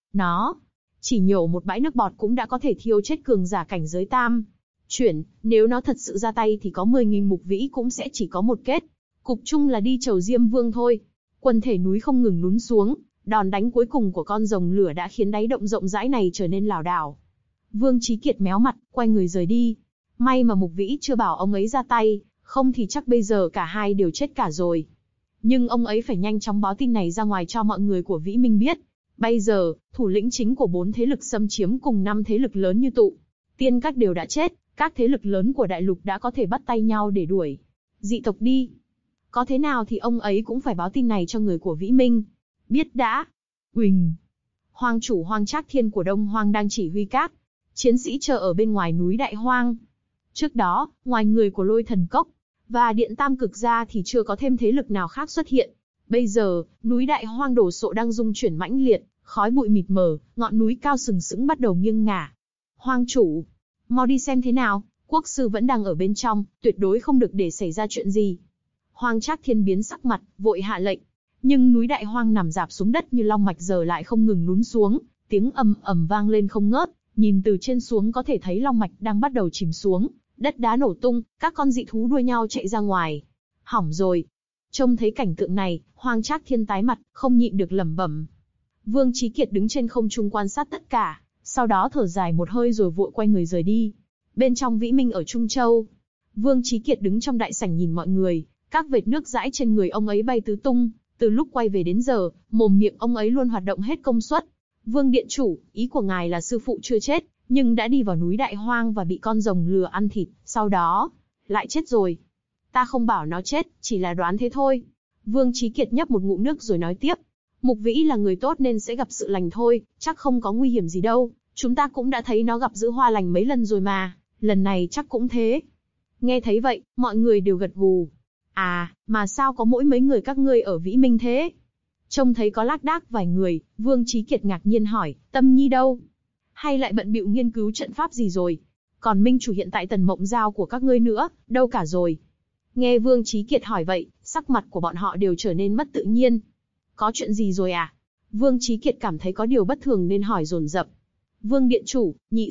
Nó chỉ nhổ một bãi nước bọt cũng đã có thể thiêu chết cường giả cảnh giới tam chuyển, nếu nó thật sự ra tay thì có 10.000 Mục Vĩ cũng sẽ chỉ có một kết cục chung là đi chầu Diêm Vương thôi. Quần thể núi không ngừng lún xuống, đòn đánh cuối cùng của con rồng lửa đã khiến đáy động rộng rãi này trở nên lảo đảo. Vương Chí Kiệt méo mặt, quay người rời đi. May mà Mục Vĩ chưa bảo ông ấy ra tay, không thì chắc bây giờ cả hai đều chết cả rồi. Nhưng ông ấy phải nhanh chóng báo tin này ra ngoài cho mọi người của Vĩ Minh biết. Bây giờ, thủ lĩnh chính của 4 thế lực xâm chiếm cùng 5 thế lực lớn như Tụ Tiên Các đều đã chết, các thế lực lớn của đại lục đã có thể bắt tay nhau để đuổi dị tộc đi. Có thế nào thì ông ấy cũng phải báo tin này cho người của Vĩ Minh biết đã. Uỳnh! Hoang chủ Hoang Trác Thiên của Đông Hoang đang chỉ huy các chiến sĩ chờ ở bên ngoài núi Đại Hoang. Trước đó, ngoài người của Lôi Thần Cốc và Điện Tam Cực ra thì chưa có thêm thế lực nào khác xuất hiện. Bây giờ, núi Đại Hoang đổ sộ đang rung chuyển mãnh liệt, khói bụi mịt mờ, ngọn núi cao sừng sững bắt đầu nghiêng ngả. Hoang chủ, mau đi xem thế nào, quốc sư vẫn đang ở bên trong, tuyệt đối không được để xảy ra chuyện gì. Hoang Trác Thiên biến sắc mặt, vội hạ lệnh. Nhưng núi Đại Hoang nằm rạp xuống đất như long mạch giờ lại không ngừng lún xuống, tiếng ầm ầm vang lên không ngớt, nhìn từ trên xuống có thể thấy long mạch đang bắt đầu chìm xuống, đất đá nổ tung, các con dị thú đua nhau chạy ra ngoài. Hỏng rồi. Trông thấy cảnh tượng này, Hoang Trác Thiên tái mặt, không nhịn được lẩm bẩm. Vương Chí Kiệt đứng trên không trung quan sát tất cả, sau đó thở dài một hơi rồi vội quay người rời đi. Bên trong Vĩ Minh ở Trung Châu, Vương Chí Kiệt đứng trong đại sảnh nhìn mọi người, các vệt nước dãi trên người ông ấy bay tứ tung, từ lúc quay về đến giờ, mồm miệng ông ấy luôn hoạt động hết công suất. Vương Điện Chủ, ý của ngài là sư phụ chưa chết, nhưng đã đi vào núi Đại Hoang và bị con rồng lửa ăn thịt, sau đó lại chết rồi. Ta không bảo nó chết, chỉ là đoán thế thôi. Vương Chí Kiệt nhấp một ngụm nước rồi nói tiếp. Mục Vĩ là người tốt nên sẽ gặp sự lành thôi, chắc không có nguy hiểm gì đâu. Chúng ta cũng đã thấy nó gặp Giữ Hoa Lành mấy lần rồi mà, lần này chắc cũng thế. Nghe thấy vậy, mọi người đều gật gù. À, mà sao có mỗi mấy người các ngươi ở Vĩ Minh thế? Trông thấy có lác đác vài người, Vương Chí Kiệt ngạc nhiên hỏi, Tâm Nhi đâu? Hay lại bận bịu nghiên cứu trận pháp gì rồi? Còn Minh Chủ hiện tại Tần Mộng Giao của các ngươi nữa, đâu cả rồi? Nghe Vương Chí Kiệt hỏi vậy, sắc mặt của bọn họ đều trở nên mất tự nhiên. Có chuyện gì rồi à? Vương Chí Kiệt cảm thấy có điều bất thường nên hỏi dồn dập. Vương Điện Chủ, Nhị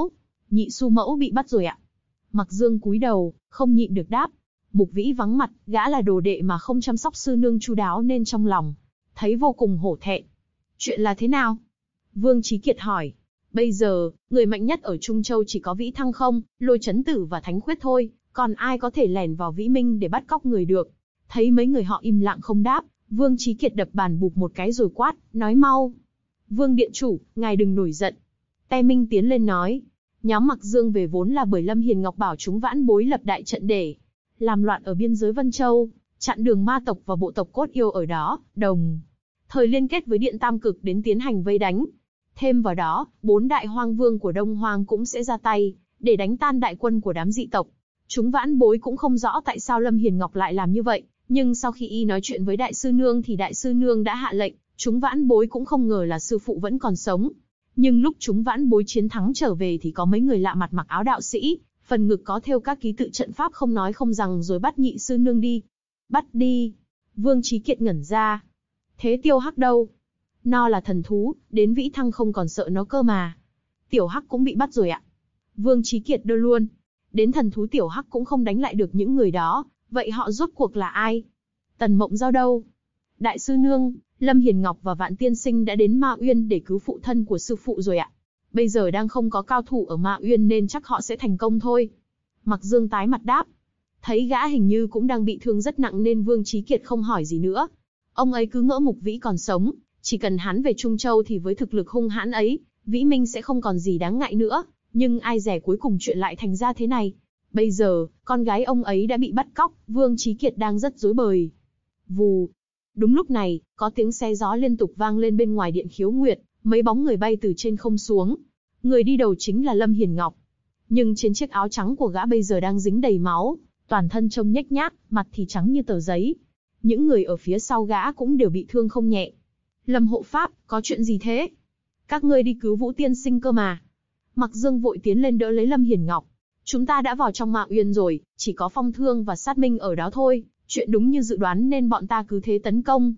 Xu Mẫu bị bắt rồi ạ. Mặc Dương cúi đầu, không nhịn được đáp. Mục Vĩ vắng mặt, gã là đồ đệ mà không chăm sóc sư nương chu đáo nên trong lòng thấy vô cùng hổ thẹn. Chuyện là thế nào? Vương Chí Kiệt hỏi. Bây giờ, người mạnh nhất ở Trung Châu chỉ có Vĩ Thăng Không, Lôi Chấn Tử và Thánh Khuyết thôi, còn ai có thể lẻn vào Vĩ Minh để bắt cóc người được? Thấy mấy người họ im lặng không đáp, Vương Chí Kiệt đập bàn bụp một cái rồi quát, nói mau. Vương Điện Chủ, ngài đừng nổi giận. Te Minh tiến lên nói. Nhóm Mặc Dương về vốn là bởi Lâm Hiền Ngọc bảo chúng vãn bối lập đại trận để làm loạn ở biên giới Vân Châu, chặn đường ma tộc và bộ tộc cốt yêu ở đó, đồng thời liên kết với Điện Tam Cực đến tiến hành vây đánh. Thêm vào đó, 4 đại hoang vương của Đông Hoang cũng sẽ ra tay, để đánh tan đại quân của đám dị tộc. Chúng vãn bối cũng không rõ tại sao Lâm Hiền Ngọc lại làm như vậy, nhưng sau khi y nói chuyện với Đại Sư Nương thì Đại Sư Nương đã hạ lệnh, chúng vãn bối cũng không ngờ là sư phụ vẫn còn sống. Nhưng lúc chúng vãn bối chiến thắng trở về thì có mấy người lạ mặt mặc áo đạo sĩ, phần ngực có thêu các ký tự trận pháp không nói không rằng rồi bắt Nhị Sư Nương đi. Bắt đi? Vương Chí Kiệt ngẩn ra. Thế Tiêu Hắc đâu? Nó là thần thú, đến Vĩ Thăng không còn sợ nó cơ mà. Tiểu Hắc cũng bị bắt rồi ạ. Vương Chí Kiệt đơ luôn. Đến thần thú Tiểu Hắc cũng không đánh lại được những người đó, vậy họ rốt cuộc là ai? Tần Mộng Giao đâu? Đại Sư Nương, Lâm Hiền Ngọc và Vạn Tiên Sinh đã đến Ma Uyên để cứu phụ thân của sư phụ rồi ạ. Bây giờ đang không có cao thủ ở Ma Uyên nên chắc họ sẽ thành công thôi. Mặc Dương tái mặt đáp. Thấy gã hình như cũng đang bị thương rất nặng nên Vương Chí Kiệt không hỏi gì nữa. Ông ấy cứ ngỡ Mục Vĩ còn sống, chỉ cần hắn về Trung Châu thì với thực lực hung hãn ấy, Vĩ Minh sẽ không còn gì đáng ngại nữa. Nhưng ai dè cuối cùng chuyện lại thành ra thế này. Bây giờ, con gái ông ấy đã bị bắt cóc, Vương Chí Kiệt đang rất rối bời. Vù. Đúng lúc này, có tiếng xe gió liên tục vang lên bên ngoài Điện Khiếu Nguyệt, mấy bóng người bay từ trên không xuống. Người đi đầu chính là Lâm Hiền Ngọc. Nhưng trên chiếc áo trắng của gã bây giờ đang dính đầy máu, toàn thân trông nhếch nhác, mặt thì trắng như tờ giấy. Những người ở phía sau gã cũng đều bị thương không nhẹ. Lâm hộ pháp, có chuyện gì thế? Các ngươi đi cứu Vũ tiên sinh cơ mà. Mặc Dương vội tiến lên đỡ lấy Lâm Hiền Ngọc. Chúng ta đã vào trong Ma Uyên rồi, chỉ có Phong Thương và Sát Minh ở đó thôi, chuyện đúng như dự đoán nên bọn ta cứ thế tấn công.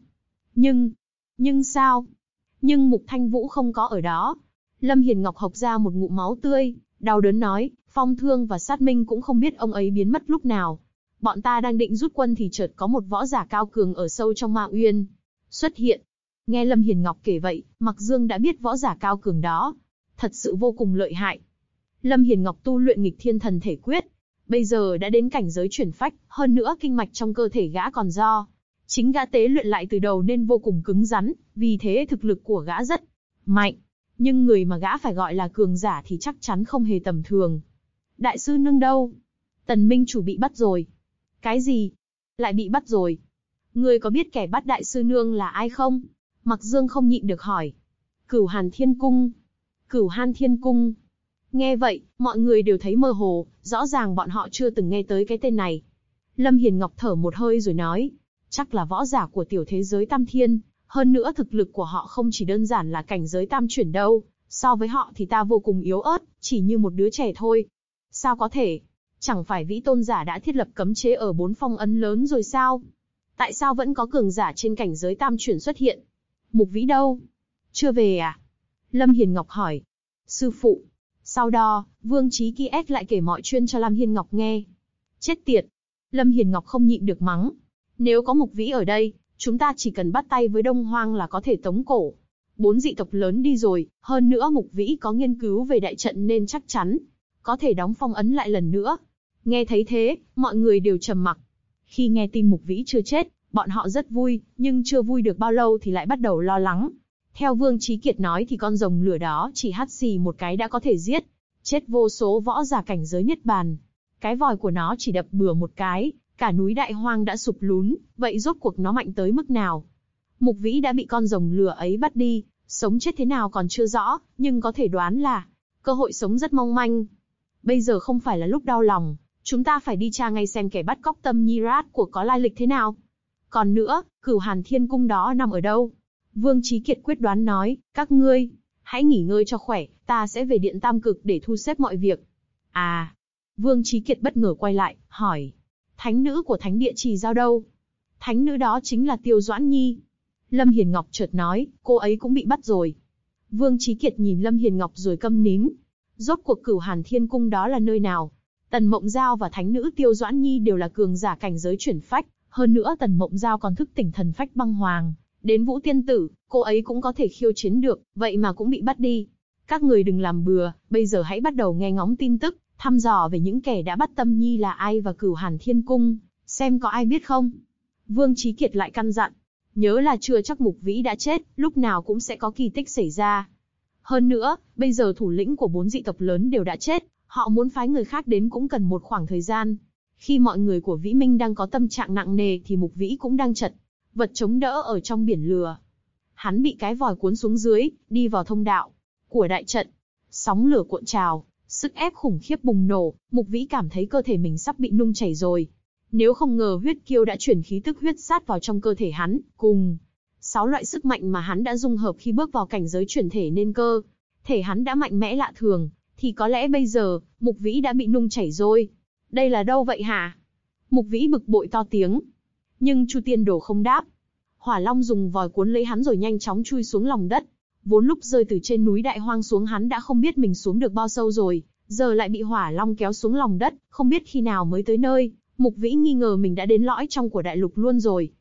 Nhưng sao? Nhưng Mục Thanh Vũ không có ở đó. Lâm Hiền Ngọc hộc ra một ngụm máu tươi, đau đớn nói, Phong Thương và Sát Minh cũng không biết ông ấy biến mất lúc nào. Bọn ta đang định rút quân thì chợt có một võ giả cao cường ở sâu trong Ma Uyên xuất hiện. Nghe Lâm Hiền Ngọc kể vậy, Mặc Dương đã biết võ giả cao cường đó thật sự vô cùng lợi hại. Lâm Hiền Ngọc tu luyện nghịch thiên thần thể quyết, bây giờ đã đến cảnh giới chuyển phách, hơn nữa kinh mạch trong cơ thể gã còn do chính gã tế luyện lại từ đầu nên vô cùng cứng rắn, vì thế thực lực của gã rất mạnh. Nhưng người mà gã phải gọi là cường giả thì chắc chắn không hề tầm thường. Đại sư nương đâu? Tần Minh chủ bị bắt rồi. Cái gì? Lại bị bắt rồi? Ngươi có biết kẻ bắt đại sư nương là ai không? Mặc Dương không nhịn được hỏi. Cửu Hàn Thiên Cung. Cửu Hàn Thiên Cung. Nghe vậy, mọi người đều thấy mơ hồ, rõ ràng bọn họ chưa từng nghe tới cái tên này. Lâm Hiền Ngọc thở một hơi rồi nói, chắc là võ giả của tiểu thế giới Tam Thiên, hơn nữa thực lực của họ không chỉ đơn giản là cảnh giới tam chuyển đâu, so với họ thì ta vô cùng yếu ớt, chỉ như một đứa trẻ thôi. Sao có thể? Chẳng phải Vĩ Tôn giả đã thiết lập cấm chế ở 4 phong ấn lớn rồi sao? Tại sao vẫn có cường giả trên cảnh giới tam chuyển xuất hiện? Mục Vĩ đâu? Chưa về à? Lâm Hiền Ngọc hỏi. Sư phụ. Sau đó, Vương Chí Kiết lại kể mọi chuyện cho Lâm Hiền Ngọc nghe. Chết tiệt! Lâm Hiền Ngọc không nhịn được mắng. Nếu có Mục Vĩ ở đây, chúng ta chỉ cần bắt tay với Đông Hoang là có thể tống cổ 4 dị tộc lớn đi rồi, hơn nữa Mục Vĩ có nghiên cứu về đại trận nên chắc chắn có thể đóng phong ấn lại lần nữa. Nghe thấy thế, mọi người đều trầm mặc. Khi nghe tin Mục Vĩ chưa chết, bọn họ rất vui, nhưng chưa vui được bao lâu thì lại bắt đầu lo lắng. Theo Vương Chí Kiệt nói thì con rồng lửa đó chỉ hắt xì một cái đã có thể giết chết vô số võ giả cảnh giới niết bàn. Cái vòi của nó chỉ đập bừa một cái, cả núi Đại Hoang đã sụp lún, vậy rốt cuộc nó mạnh tới mức nào? Mục Vĩ đã bị con rồng lửa ấy bắt đi, sống chết thế nào còn chưa rõ, nhưng có thể đoán là cơ hội sống rất mong manh. Bây giờ không phải là lúc đau lòng, chúng ta phải đi tra ngay xem kẻ bắt cóc Tâm Nhi Rat của có lai lịch thế nào. Còn nữa, Cửu Hàn Thiên Cung đó nằm ở đâu? Vương Chí Kiệt quyết đoán nói, các ngươi hãy nghỉ ngơi cho khỏe, ta sẽ về Điện Tam Cực để thu xếp mọi việc. À, Vương Chí Kiệt bất ngờ quay lại, hỏi, thánh nữ của thánh địa Trì Giao đâu? Thánh nữ đó chính là Tiêu Doãn Nhi. Lâm Hiền Ngọc chợt nói, cô ấy cũng bị bắt rồi. Vương Chí Kiệt nhìn Lâm Hiền Ngọc rồi câm nín. Rốt cuộc Cửu Hàn Thiên Cung đó là nơi nào? Tần Mộng Giao và thánh nữ Tiêu Doãn Nhi đều là cường giả cảnh giới chuyển phách, hơn nữa Tần Mộng Giao còn thức tỉnh thần phách băng hoàng. Đến Vũ Tiên Tử, cô ấy cũng có thể khiêu chiến được, vậy mà cũng bị bắt đi. Các người đừng làm bừa, bây giờ hãy bắt đầu nghe ngóng tin tức, thăm dò về những kẻ đã bắt Tâm Nhi là ai và Cửu Hàn Thiên Cung, xem có ai biết không. Vương Chí Kiệt lại căn dặn, nhớ là chưa chắc Mục Vĩ đã chết, lúc nào cũng sẽ có kỳ tích xảy ra. Hơn nữa, bây giờ thủ lĩnh của 4 dị tộc lớn đều đã chết, họ muốn phái người khác đến cũng cần một khoảng thời gian. Khi mọi người của Vĩ Minh đang có tâm trạng nặng nề thì Mục Vĩ cũng đang chật vật chống đỡ ở trong biển lửa. Hắn bị cái vòi cuốn xuống dưới, đi vào thông đạo của đại trận. Sóng lửa cuộn trào, sức ép khủng khiếp bùng nổ, Mục Vĩ cảm thấy cơ thể mình sắp bị nung chảy rồi. Nếu không ngờ huyết kiêu đã chuyển khí tức huyết sát vào trong cơ thể hắn, cùng 6 loại sức mạnh mà hắn đã dung hợp khi bước vào cảnh giới chuyển thể nên cơ thể hắn đã mạnh mẽ lạ thường, thì có lẽ bây giờ, Mục Vĩ đã bị nung chảy rồi. Đây là đâu vậy hả? Mục Vĩ bực bội to tiếng. Nhưng Chu Tiên Đồ không đáp. Hỏa Long dùng vòi cuốn lấy hắn rồi nhanh chóng chui xuống lòng đất. Vốn lúc rơi từ trên núi Đại Hoang xuống hắn đã không biết mình xuống được bao sâu rồi, giờ lại bị Hỏa Long kéo xuống lòng đất, không biết khi nào mới tới nơi. Mục Vĩ nghi ngờ mình đã đến lõi trong của đại lục luôn rồi.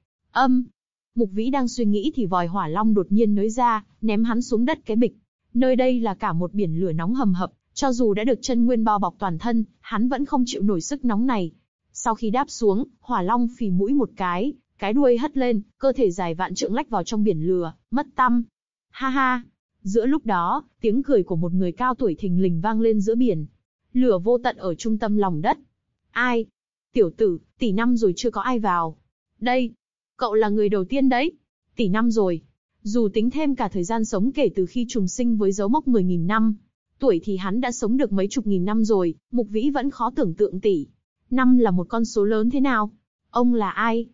Mục Vĩ đang suy nghĩ thì vòi Hỏa Long đột nhiên nới ra, ném hắn xuống đất cái bịch. Nơi đây là cả một biển lửa nóng hầm hập, cho dù đã được chân nguyên bao bọc toàn thân, hắn vẫn không chịu nổi sức nóng này. Sau khi đáp xuống, Hỏa Long phì mũi một cái đuôi hất lên, cơ thể dài vạn trượng lách vào trong biển lửa, mất tăm. Ha ha! Giữa lúc đó, tiếng cười của một người cao tuổi thình lình vang lên giữa biển lửa vô tận ở trung tâm lòng đất. Ai? Tiểu tử, tỷ năm rồi chưa có ai vào. Đây, cậu là người đầu tiên đấy. Tỷ năm rồi. Dù tính thêm cả thời gian sống kể từ khi trùng sinh với dấu mốc 10.000 năm tuổi thì hắn đã sống được mấy chục nghìn năm rồi, Mục Vĩ vẫn khó tưởng tượng tỷ năm là một con số lớn thế nào. Ông là ai?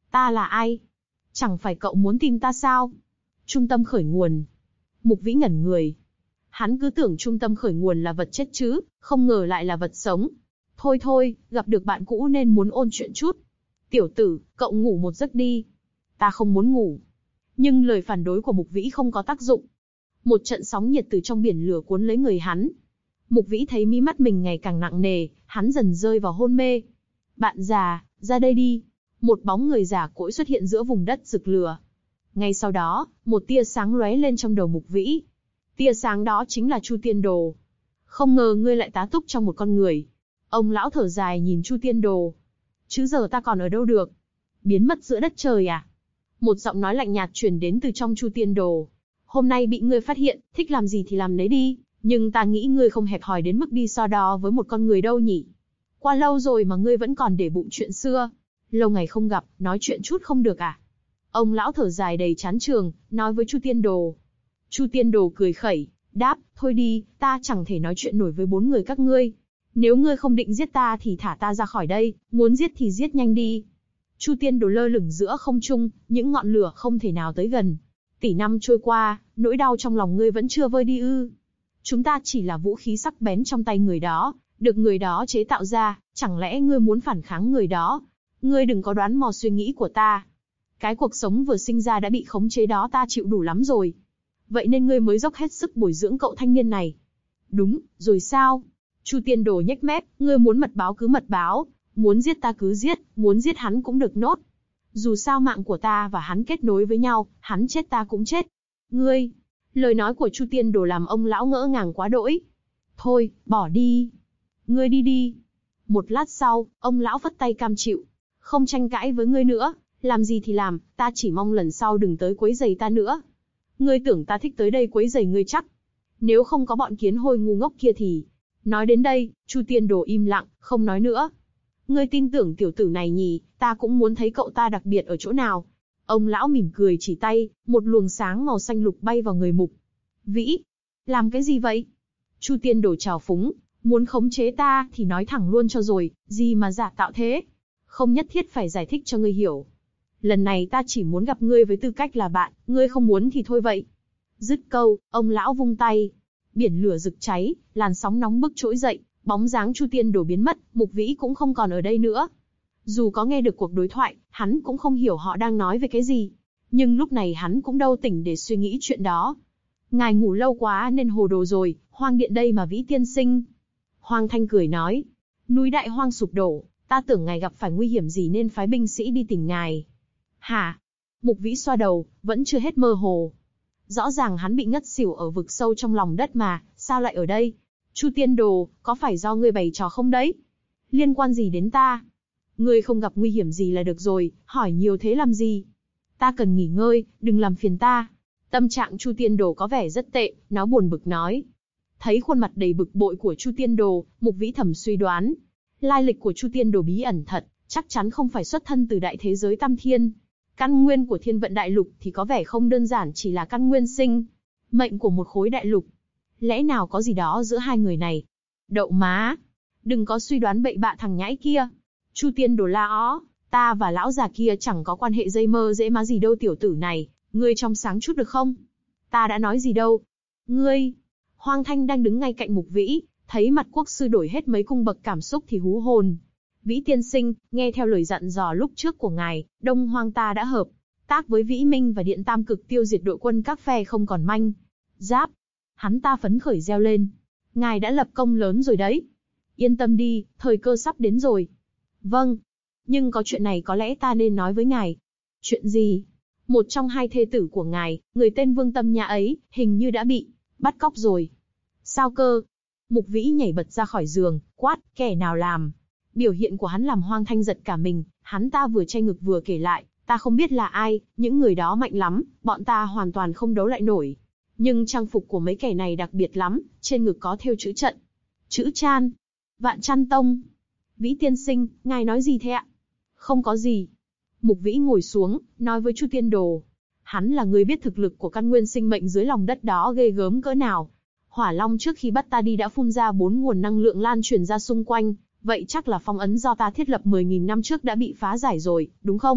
Ta là ai? Chẳng phải cậu muốn tìm ta sao? Trung tâm khởi nguồn. Mục Vĩ ngẩn người. Hắn cứ tưởng trung tâm khởi nguồn là vật chết chứ, không ngờ lại là vật sống. Thôi thôi, gặp được bạn cũ nên muốn ôn chuyện chút. Tiểu tử, cậu ngủ một giấc đi. Ta không muốn ngủ. Nhưng lời phản đối của Mục Vĩ không có tác dụng. Một trận sóng nhiệt từ trong biển lửa cuốn lấy người hắn. Mục Vĩ thấy mí mắt mình ngày càng nặng nề, hắn dần rơi vào hôn mê. Bạn già, ra đây đi. Một bóng người già cỗi xuất hiện giữa vùng đất rực lửa. Ngay sau đó, một tia sáng lóe lên trong đầu Mục Vĩ. Tia sáng đó chính là Chu Tiên Đồ. Không ngờ ngươi lại tá túc trong một con người. Ông lão thở dài nhìn Chu Tiên Đồ. Chứ giờ ta còn ở đâu được? Biến mất giữa đất trời à? Một giọng nói lạnh nhạt truyền đến từ trong Chu Tiên Đồ. Hôm nay bị ngươi phát hiện, thích làm gì thì làm nấy đi. Nhưng ta nghĩ ngươi không hẹp hòi đến mức đi so đo với một con người đâu nhỉ? Qua lâu rồi mà ngươi vẫn còn để bụng chuyện xưa. Lâu ngày không gặp, nói chuyện chút không được à? Ông lão thở dài đầy chán trường, nói với Chu Tiên Đồ. Chu Tiên Đồ cười khẩy, đáp, thôi đi, ta chẳng thể nói chuyện nổi với bốn người các ngươi. Nếu ngươi không định giết ta thì thả ta ra khỏi đây, muốn giết thì giết nhanh đi. Chu Tiên Đồ lơ lửng giữa không trung, những ngọn lửa không thể nào tới gần. Tỷ năm trôi qua, nỗi đau trong lòng ngươi vẫn chưa vơi đi ư? Chúng ta chỉ là vũ khí sắc bén trong tay người đó, được người đó chế tạo ra, chẳng lẽ ngươi muốn phản kháng người đó? Ngươi đừng có đoán mò suy nghĩ của ta. Cái cuộc sống vừa sinh ra đã bị khống chế đó ta chịu đủ lắm rồi. Vậy nên ngươi mới dốc hết sức bồi dưỡng cậu thanh niên này. Đúng, rồi sao? Chu Tiên Đồ nhếch mép, ngươi muốn mật báo cứ mật báo, muốn giết ta cứ giết, muốn giết hắn cũng được nốt. Dù sao mạng của ta và hắn kết nối với nhau, hắn chết ta cũng chết. Ngươi, lời nói của Chu Tiên Đồ làm ông lão ngỡ ngàng quá đỗi. Thôi, bỏ đi. Ngươi đi đi. Một lát sau, ông lão phất tay cam chịu. Không tranh cãi với ngươi nữa, làm gì thì làm, ta chỉ mong lần sau đừng tới quấy rầy ta nữa. Ngươi tưởng ta thích tới đây quấy rầy ngươi chắc. Nếu không có bọn kiến hôi ngu ngốc kia thì... Nói đến đây, Chu Tiên Đồ im lặng, không nói nữa. Ngươi tin tưởng tiểu tử này nhỉ, ta cũng muốn thấy cậu ta đặc biệt ở chỗ nào. Ông lão mỉm cười chỉ tay, một luồng sáng màu xanh lục bay vào người Mục Vĩ. Làm cái gì vậy? Chu Tiên Đồ trào phúng, muốn khống chế ta thì nói thẳng luôn cho rồi, gì mà giả tạo thế. Không nhất thiết phải giải thích cho ngươi hiểu. Lần này ta chỉ muốn gặp ngươi với tư cách là bạn, ngươi không muốn thì thôi vậy. Dứt câu, ông lão vung tay. Biển lửa rực cháy, làn sóng nóng bức trỗi dậy, bóng dáng Chu Tiên Đồ biến mất, Mục Vĩ cũng không còn ở đây nữa. Dù có nghe được cuộc đối thoại, hắn cũng không hiểu họ đang nói về cái gì. Nhưng lúc này hắn cũng đâu tỉnh để suy nghĩ chuyện đó. Ngài ngủ lâu quá nên hồ đồ rồi, hoang điện đây mà Vĩ tiên sinh. Hoang Thanh cười nói, núi Đại Hoang sụp đổ, ta tưởng ngài gặp phải nguy hiểm gì nên phái binh sĩ đi tìm ngài. Hả? Mục Vĩ xoa đầu, vẫn chưa hết mơ hồ. Rõ ràng hắn bị ngất xỉu ở vực sâu trong lòng đất mà, sao lại ở đây? Chu Tiên Đồ, có phải do ngươi bày trò không đấy? Liên quan gì đến ta? Ngươi không gặp nguy hiểm gì là được rồi, hỏi nhiều thế làm gì? Ta cần nghỉ ngơi, đừng làm phiền ta. Tâm trạng Chu Tiên Đồ có vẻ rất tệ, nó buồn bực nói. Thấy khuôn mặt đầy bực bội của Chu Tiên Đồ, Mục Vĩ thầm suy đoán. Lai lịch của Chu Tiên Đồ bí ẩn thật, chắc chắn không phải xuất thân từ đại thế giới Tam Thiên. Căn nguyên của Thiên Vận Đại Lục thì có vẻ không đơn giản chỉ là căn nguyên sinh mệnh của một khối đại lục. Lẽ nào có gì đó giữa hai người này? Đậu má! Đừng có suy đoán bậy bạ thằng nhãi kia. Chu Tiên Đồ la ó, ta và lão già kia chẳng có quan hệ dây mơ dễ má gì đâu tiểu tử này, ngươi trong sáng chút được không? Ta đã nói gì đâu. Ngươi! Hoang Thanh đang đứng ngay cạnh Mục Vĩ, thấy mặt quốc sư đổi hết mấy cung bậc cảm xúc thì hú hồn. Vĩ tiên sinh, nghe theo lời dặn dò lúc trước của ngài, Đông Hoang ta đã hợp tác với Vĩ Minh và Điện Tam Cực tiêu diệt đội quân các phe không còn manh giáp. Hắn ta phấn khởi reo lên. Ngài đã lập công lớn rồi đấy. Yên tâm đi, thời cơ sắp đến rồi. Vâng. Nhưng có chuyện này có lẽ ta nên nói với ngài. Chuyện gì? Một trong hai thê tử của ngài, người tên Vương Tâm Nhã ấy, hình như đã bị bắt cóc rồi. Sao cơ? Mục Vĩ nhảy bật ra khỏi giường, quát, kẻ nào làm? Biểu hiện của hắn làm Hoang Thanh giật cả mình, hắn ta vừa che ngực vừa kể lại, ta không biết là ai, những người đó mạnh lắm, bọn ta hoàn toàn không đấu lại nổi. Nhưng trang phục của mấy kẻ này đặc biệt lắm, trên ngực có thêu chữ trận. Chữ Chan. Vạn Chăn Tông. Vĩ tiên sinh, ngài nói gì thế ạ? Không có gì. Mục Vĩ ngồi xuống, nói với Chu Tiên Đồ. Hắn là người biết thực lực của căn nguyên sinh mệnh dưới lòng đất đó ghê gớm cỡ nào. Hỏa Long trước khi bắt ta đi đã phun ra 4 nguồn năng lượng lan truyền ra xung quanh, vậy chắc là phong ấn do ta thiết lập 10.000 năm trước đã bị phá giải rồi, đúng không?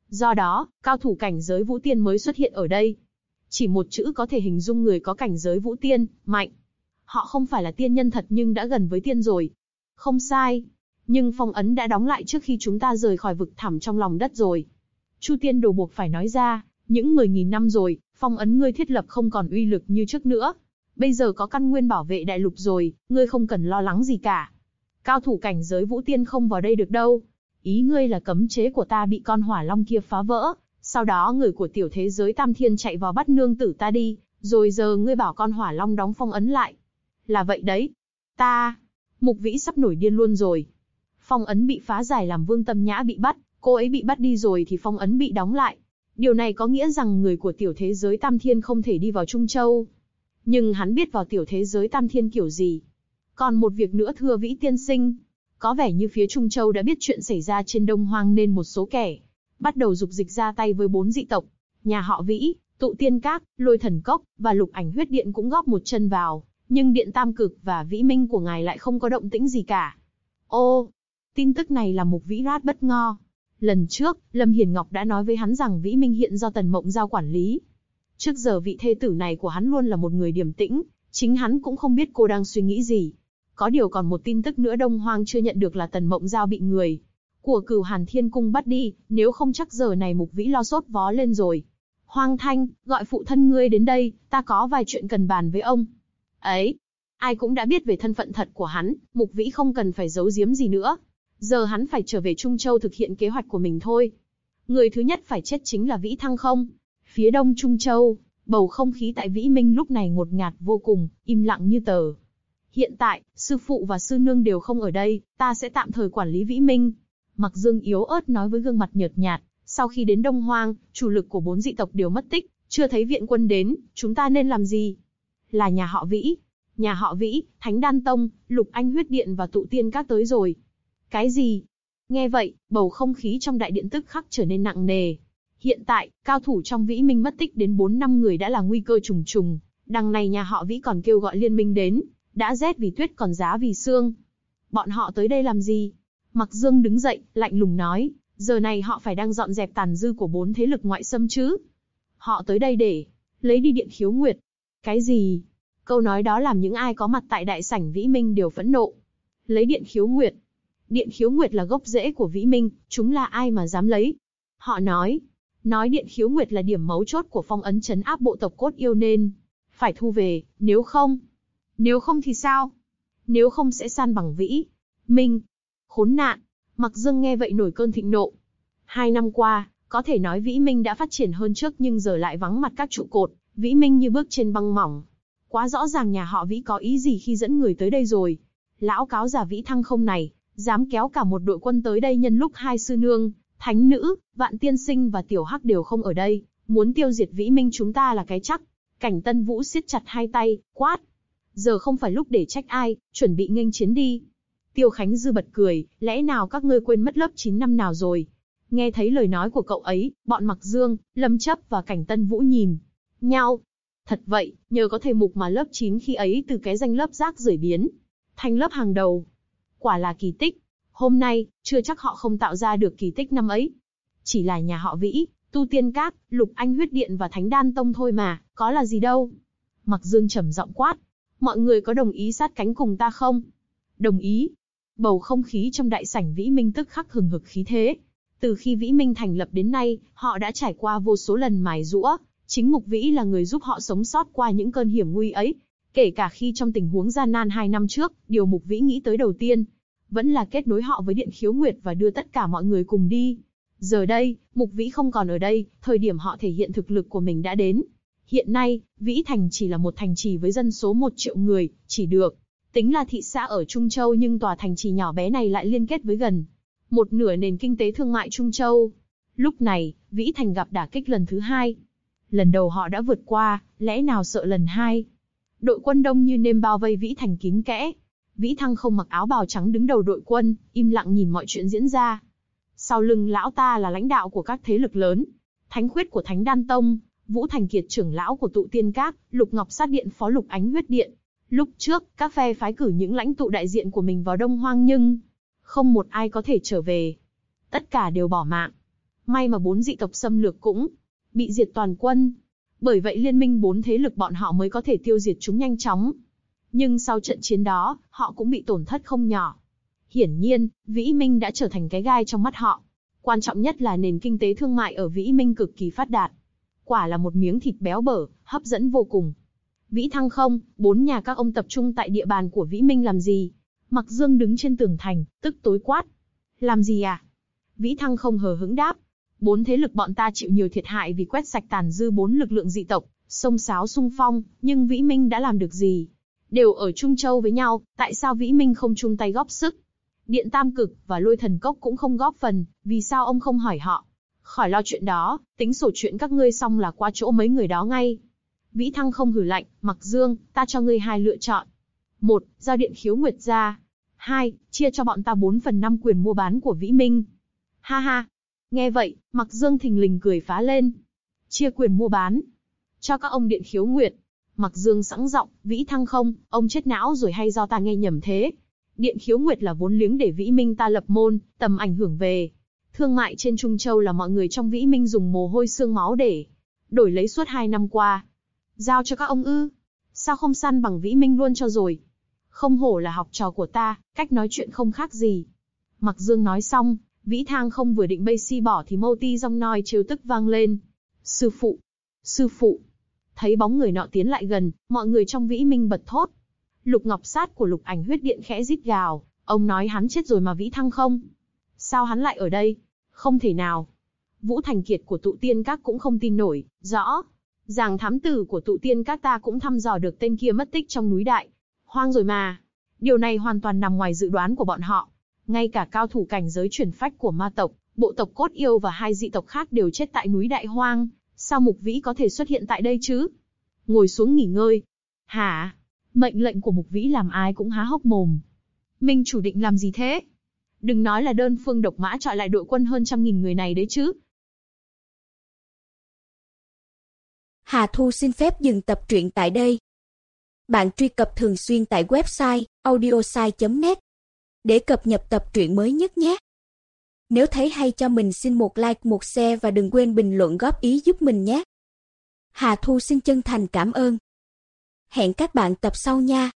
Do đó, cao thủ cảnh giới vũ tiên mới xuất hiện ở đây. Chỉ một chữ có thể hình dung người có cảnh giới vũ tiên, mạnh. Họ không phải là tiên nhân thật nhưng đã gần với tiên rồi. Không sai. Nhưng phong ấn đã đóng lại trước khi chúng ta rời khỏi vực thẳm trong lòng đất rồi. Chu Tiên Đồ buộc phải nói ra, những 10.000 năm rồi, phong ấn ngươi thiết lập không còn uy lực như trước nữa. Bây giờ có căn nguyên bảo vệ đại lục rồi, ngươi không cần lo lắng gì cả. Cao thủ cảnh giới vũ tiên không vào đây được đâu. Ý ngươi là cấm chế của ta bị con hỏa long kia phá vỡ, sau đó người của tiểu thế giới Tam Thiên chạy vào bắt nương tử ta đi, rồi giờ ngươi bảo con hỏa long đóng phong ấn lại. Là vậy đấy. Mục Vĩ sắp nổi điên luôn rồi. Phong ấn bị phá giải làm Vương Tâm Nhã bị bắt, cô ấy bị bắt đi rồi thì phong ấn bị đóng lại. Điều này có nghĩa rằng người của tiểu thế giới Tam Thiên không thể đi vào Trung Châu. Nhưng hắn biết vào tiểu thế giới Tam Thiên kiểu gì. Còn một việc nữa thưa Vĩ tiên sinh. Có vẻ như phía Trung Châu đã biết chuyện xảy ra trên Đông Hoang nên một số kẻ bắt đầu dục dịch ra tay với 4 dị tộc. Nhà họ Vĩ, Tụ Tiên Các, Lôi Thần Cốc và Lục Ảnh Huyết Điện cũng góp một chân vào. Nhưng Điện Tam Cực và Vĩ Minh của ngài lại không có động tĩnh gì cả. Ô, tin tức này làm Mục Vĩ rất bất ngờ. Lần trước, Lâm Hiền Ngọc đã nói với hắn rằng Vĩ Minh hiện do Tần Mộng Giao quản lý. Trước giờ vị thê tử này của hắn luôn là một người điềm tĩnh, chính hắn cũng không biết cô đang suy nghĩ gì. Có điều còn một tin tức nữa Đông Hoang chưa nhận được là Tần Mộng Giao bị người của Cửu Hàn Thiên Cung bắt đi, nếu không chắc giờ này Mục Vĩ lo sốt vó lên rồi. Hoang Thanh, gọi phụ thân ngươi đến đây, ta có vài chuyện cần bàn với ông. Ấy, ai cũng đã biết về thân phận thật của hắn, Mục Vĩ không cần phải giấu giếm gì nữa. Giờ hắn phải trở về Trung Châu thực hiện kế hoạch của mình thôi. Người thứ nhất phải chết chính là Vĩ Thăng Không. Phía đông Trung Châu, bầu không khí tại Vĩ Minh lúc này ngột ngạt vô cùng, im lặng như tờ. Hiện tại, sư phụ và sư nương đều không ở đây, ta sẽ tạm thời quản lý Vĩ Minh. Mặc Dương yếu ớt nói với gương mặt nhợt nhạt, sau khi đến Đông Hoang, chủ lực của 4 dị tộc đều mất tích, chưa thấy viện quân đến, chúng ta nên làm gì? Là nhà họ Vĩ. Nhà họ Vĩ, Thánh Đan Tông, Lục Anh Huyết Điện và Tụ Tiên Các tới rồi. Cái gì? Nghe vậy, bầu không khí trong đại điện tức khắc trở nên nặng nề. Hiện tại, cao thủ trong Vĩ Minh mất tích đến 4-5 người đã là nguy cơ trùng trùng. Đằng này nhà họ Vĩ còn kêu gọi liên minh đến, đã rét vì tuyết còn giá vì sương. Bọn họ tới đây làm gì? Mặc Dương đứng dậy, lạnh lùng nói, giờ này họ phải đang dọn dẹp tàn dư của 4 thế lực ngoại xâm chứ. Họ tới đây để lấy đi Điện Khiếu Nguyệt. Cái gì? Câu nói đó làm những ai có mặt tại đại sảnh Vĩ Minh đều phẫn nộ. Lấy Điện Khiếu Nguyệt. Điện Khiếu Nguyệt là gốc rễ của Vĩ Minh, chúng là ai mà dám lấy? Họ nói Điện Khiếu Nguyệt là điểm mấu chốt của phong ấn trấn áp bộ tộc Cốt Yêu nên phải thu về, nếu không thì sao? Nếu không sẽ san bằng Vĩ Minh. Khốn nạn! Mặc Dương nghe vậy nổi cơn thịnh nộ. 2 năm qua, có thể nói Vĩ Minh đã phát triển hơn trước nhưng giờ lại vắng mặt các trụ cột, Vĩ Minh như bước trên băng mỏng. Quá rõ ràng nhà họ Vĩ có ý gì khi dẫn người tới đây rồi. Lão cáo già Vĩ Thăng Không này, dám kéo cả một đội quân tới đây nhân lúc hai sư nương, Thánh Nữ, Vạn Tiên Sinh và Tiểu Hắc đều không ở đây, muốn tiêu diệt Vĩ Minh chúng ta là cái chắc. Cảnh Tân Vũ siết chặt hai tay, quát. Giờ không phải lúc để trách ai, chuẩn bị nghênh chiến đi. Tiêu Khánh Dư bật cười, lẽ nào các ngươi quên mất lớp 9 năm nào rồi? Nghe thấy lời nói của cậu ấy, bọn Mặc Dương, Lâm Chấp và Cảnh Tân Vũ nhìn nhau. Thật vậy, nhờ có thầy mục mà lớp 9 khi ấy từ cái danh lớp rác rưởi biến thành lớp hàng đầu. Quả là kỳ tích. Hôm nay, chưa chắc họ không tạo ra được kỳ tích năm ấy. Chỉ là nhà họ Vĩ, Tu Tiên Các, Lục Anh Huyết Điện và Thánh Đan Tông thôi mà, có là gì đâu. Mặc Dương trầm giọng quát. Mọi người có đồng ý sát cánh cùng ta không? Đồng ý. Bầu không khí trong đại sảnh Vĩ Minh tức khắc hừng hực khí thế. Từ khi Vĩ Minh thành lập đến nay, họ đã trải qua vô số lần mài giũa. Chính Mục Vĩ là người giúp họ sống sót qua những cơn hiểm nguy ấy. Kể cả khi trong tình huống gian nan 2 năm trước, điều Mục Vĩ nghĩ tới đầu tiên vẫn là kết nối họ với Điện Khiếu Nguyệt và đưa tất cả mọi người cùng đi. Giờ đây, Mục Vĩ không còn ở đây, thời điểm họ thể hiện thực lực của mình đã đến. Hiện nay, Vĩ Thành chỉ là một thành trì với dân số 1 triệu người, chỉ được tính là thị xã ở Trung Châu nhưng tòa thành trì nhỏ bé này lại liên kết với gần 1/2 nền kinh tế thương mại Trung Châu. Lúc này, Vĩ Thành gặp đả kích lần thứ 2. Lần đầu họ đã vượt qua, lẽ nào sợ lần 2? Đội quân đông như nêm bao vây Vĩ Thành kín kẽ. Vĩ Thăng Không mặc áo bào trắng đứng đầu đội quân, im lặng nhìn mọi chuyện diễn ra. Sau lưng lão ta là lãnh đạo của các thế lực lớn. Thánh Khuyết của Thánh Đan Tông, Vũ Thành Kiệt trưởng lão của Tụ Tiên Các, Lục Ngọc Sát Điện phó Lục Ánh Huyết Điện. Lúc trước, các phe phái cử những lãnh tụ đại diện của mình vào Đông Hoang nhưng không một ai có thể trở về. Tất cả đều bỏ mạng. May mà 4 dị tộc xâm lược cũng bị diệt toàn quân. Bởi vậy liên minh 4 thế lực bọn họ mới có thể tiêu diệt chúng nhanh chóng. Nhưng sau trận chiến đó, họ cũng bị tổn thất không nhỏ. Hiển nhiên, Vĩ Minh đã trở thành cái gai trong mắt họ. Quan trọng nhất là nền kinh tế thương mại ở Vĩ Minh cực kỳ phát đạt. Quả là một miếng thịt béo bở, hấp dẫn vô cùng. Vĩ Thăng không, 4 nhà các ông tập trung tại địa bàn của Vĩ Minh làm gì? Mặc Dương đứng trên tường thành, tức tối quát. Làm gì à? Vĩ Thăng không hờ hững đáp. 4 thế lực bọn ta chịu nhiều thiệt hại vì quét sạch tàn dư 4 lực lượng dị tộc, xông xáo xung phong, nhưng Vĩ Minh đã làm được gì? Đều ở Trung Châu với nhau, tại sao Vĩ Minh không chung tay góp sức? Điện Tam Cực và Lôi Thần Cốc cũng không góp phần, vì sao ông không hỏi họ? Khỏi lo chuyện đó, tính sổ chuyện các ngươi xong là qua chỗ mấy người đó ngay. Vĩ Thăng không hừ lạnh, Mặc Dương, ta cho ngươi 2 lựa chọn. 1. Giao Điện Khiếu Nguyệt ra. 2. Chia cho bọn ta 4/5 quyền mua bán của Vĩ Minh. Ha ha. Nghe vậy, Mặc Dương thình lình cười phá lên. Chia quyền mua bán. Cho các ông Điện Khiếu Nguyệt. Mặc Dương sẵn giọng, Vĩ Thăng không, ông chết não rồi hay do ta nghe nhầm thế? Điện Khiếu Nguyệt là vốn liếng để Vĩ Minh ta lập môn, tầm ảnh hưởng về. Thương mại trên Trung Châu là mọi người trong Vĩ Minh dùng mồ hôi xương máu để đổi lấy suốt 2 năm qua. Giao cho các ông ư? Sao không săn bằng Vĩ Minh luôn cho rồi? Không hổ là học trò của ta, cách nói chuyện không khác gì. Mặc Dương nói xong, Vĩ Thăng không vừa định bay si bỏ thì mâu ti rong noi trêu tức vang lên. Sư phụ! Sư phụ! Thấy bóng người nọ tiến lại gần, mọi người trong Vĩ Minh bật thốt. Lục Ngọc Sát của Lục Ảnh Huyết Điện khẽ rít gào, ông nói hắn chết rồi mà Vĩ Thăng không? Sao hắn lại ở đây? Không thể nào. Vũ Thành Kiệt của Tụ Tiên Các cũng không tin nổi, rõ ràng thám tử của Tụ Tiên Các ta cũng thăm dò được tên kia mất tích trong núi Đại Hoang rồi mà. Điều này hoàn toàn nằm ngoài dự đoán của bọn họ. Ngay cả cao thủ cảnh giới chuyển phách của ma tộc, bộ tộc Cốt Yêu và 2 dị tộc khác đều chết tại núi Đại Hoang. Sao Mục Vĩ có thể xuất hiện tại đây chứ? Ngồi xuống nghỉ ngơi. Hả? Mệnh lệnh của Mục Vĩ làm ai cũng há hốc mồm. Minh chủ định làm gì thế? Đừng nói là đơn phương độc mã chọi lại đội quân hơn 100.000 người này đấy chứ. Hà Thu xin phép dừng tập truyện tại đây. Bạn truy cập thường xuyên tại website audiosai.net để cập nhật tập truyện mới nhất nhé. Nếu thấy hay cho mình xin một like, một share và đừng quên bình luận góp ý giúp mình nhé. Hà Thu xin chân thành cảm ơn. Hẹn các bạn tập sau nha.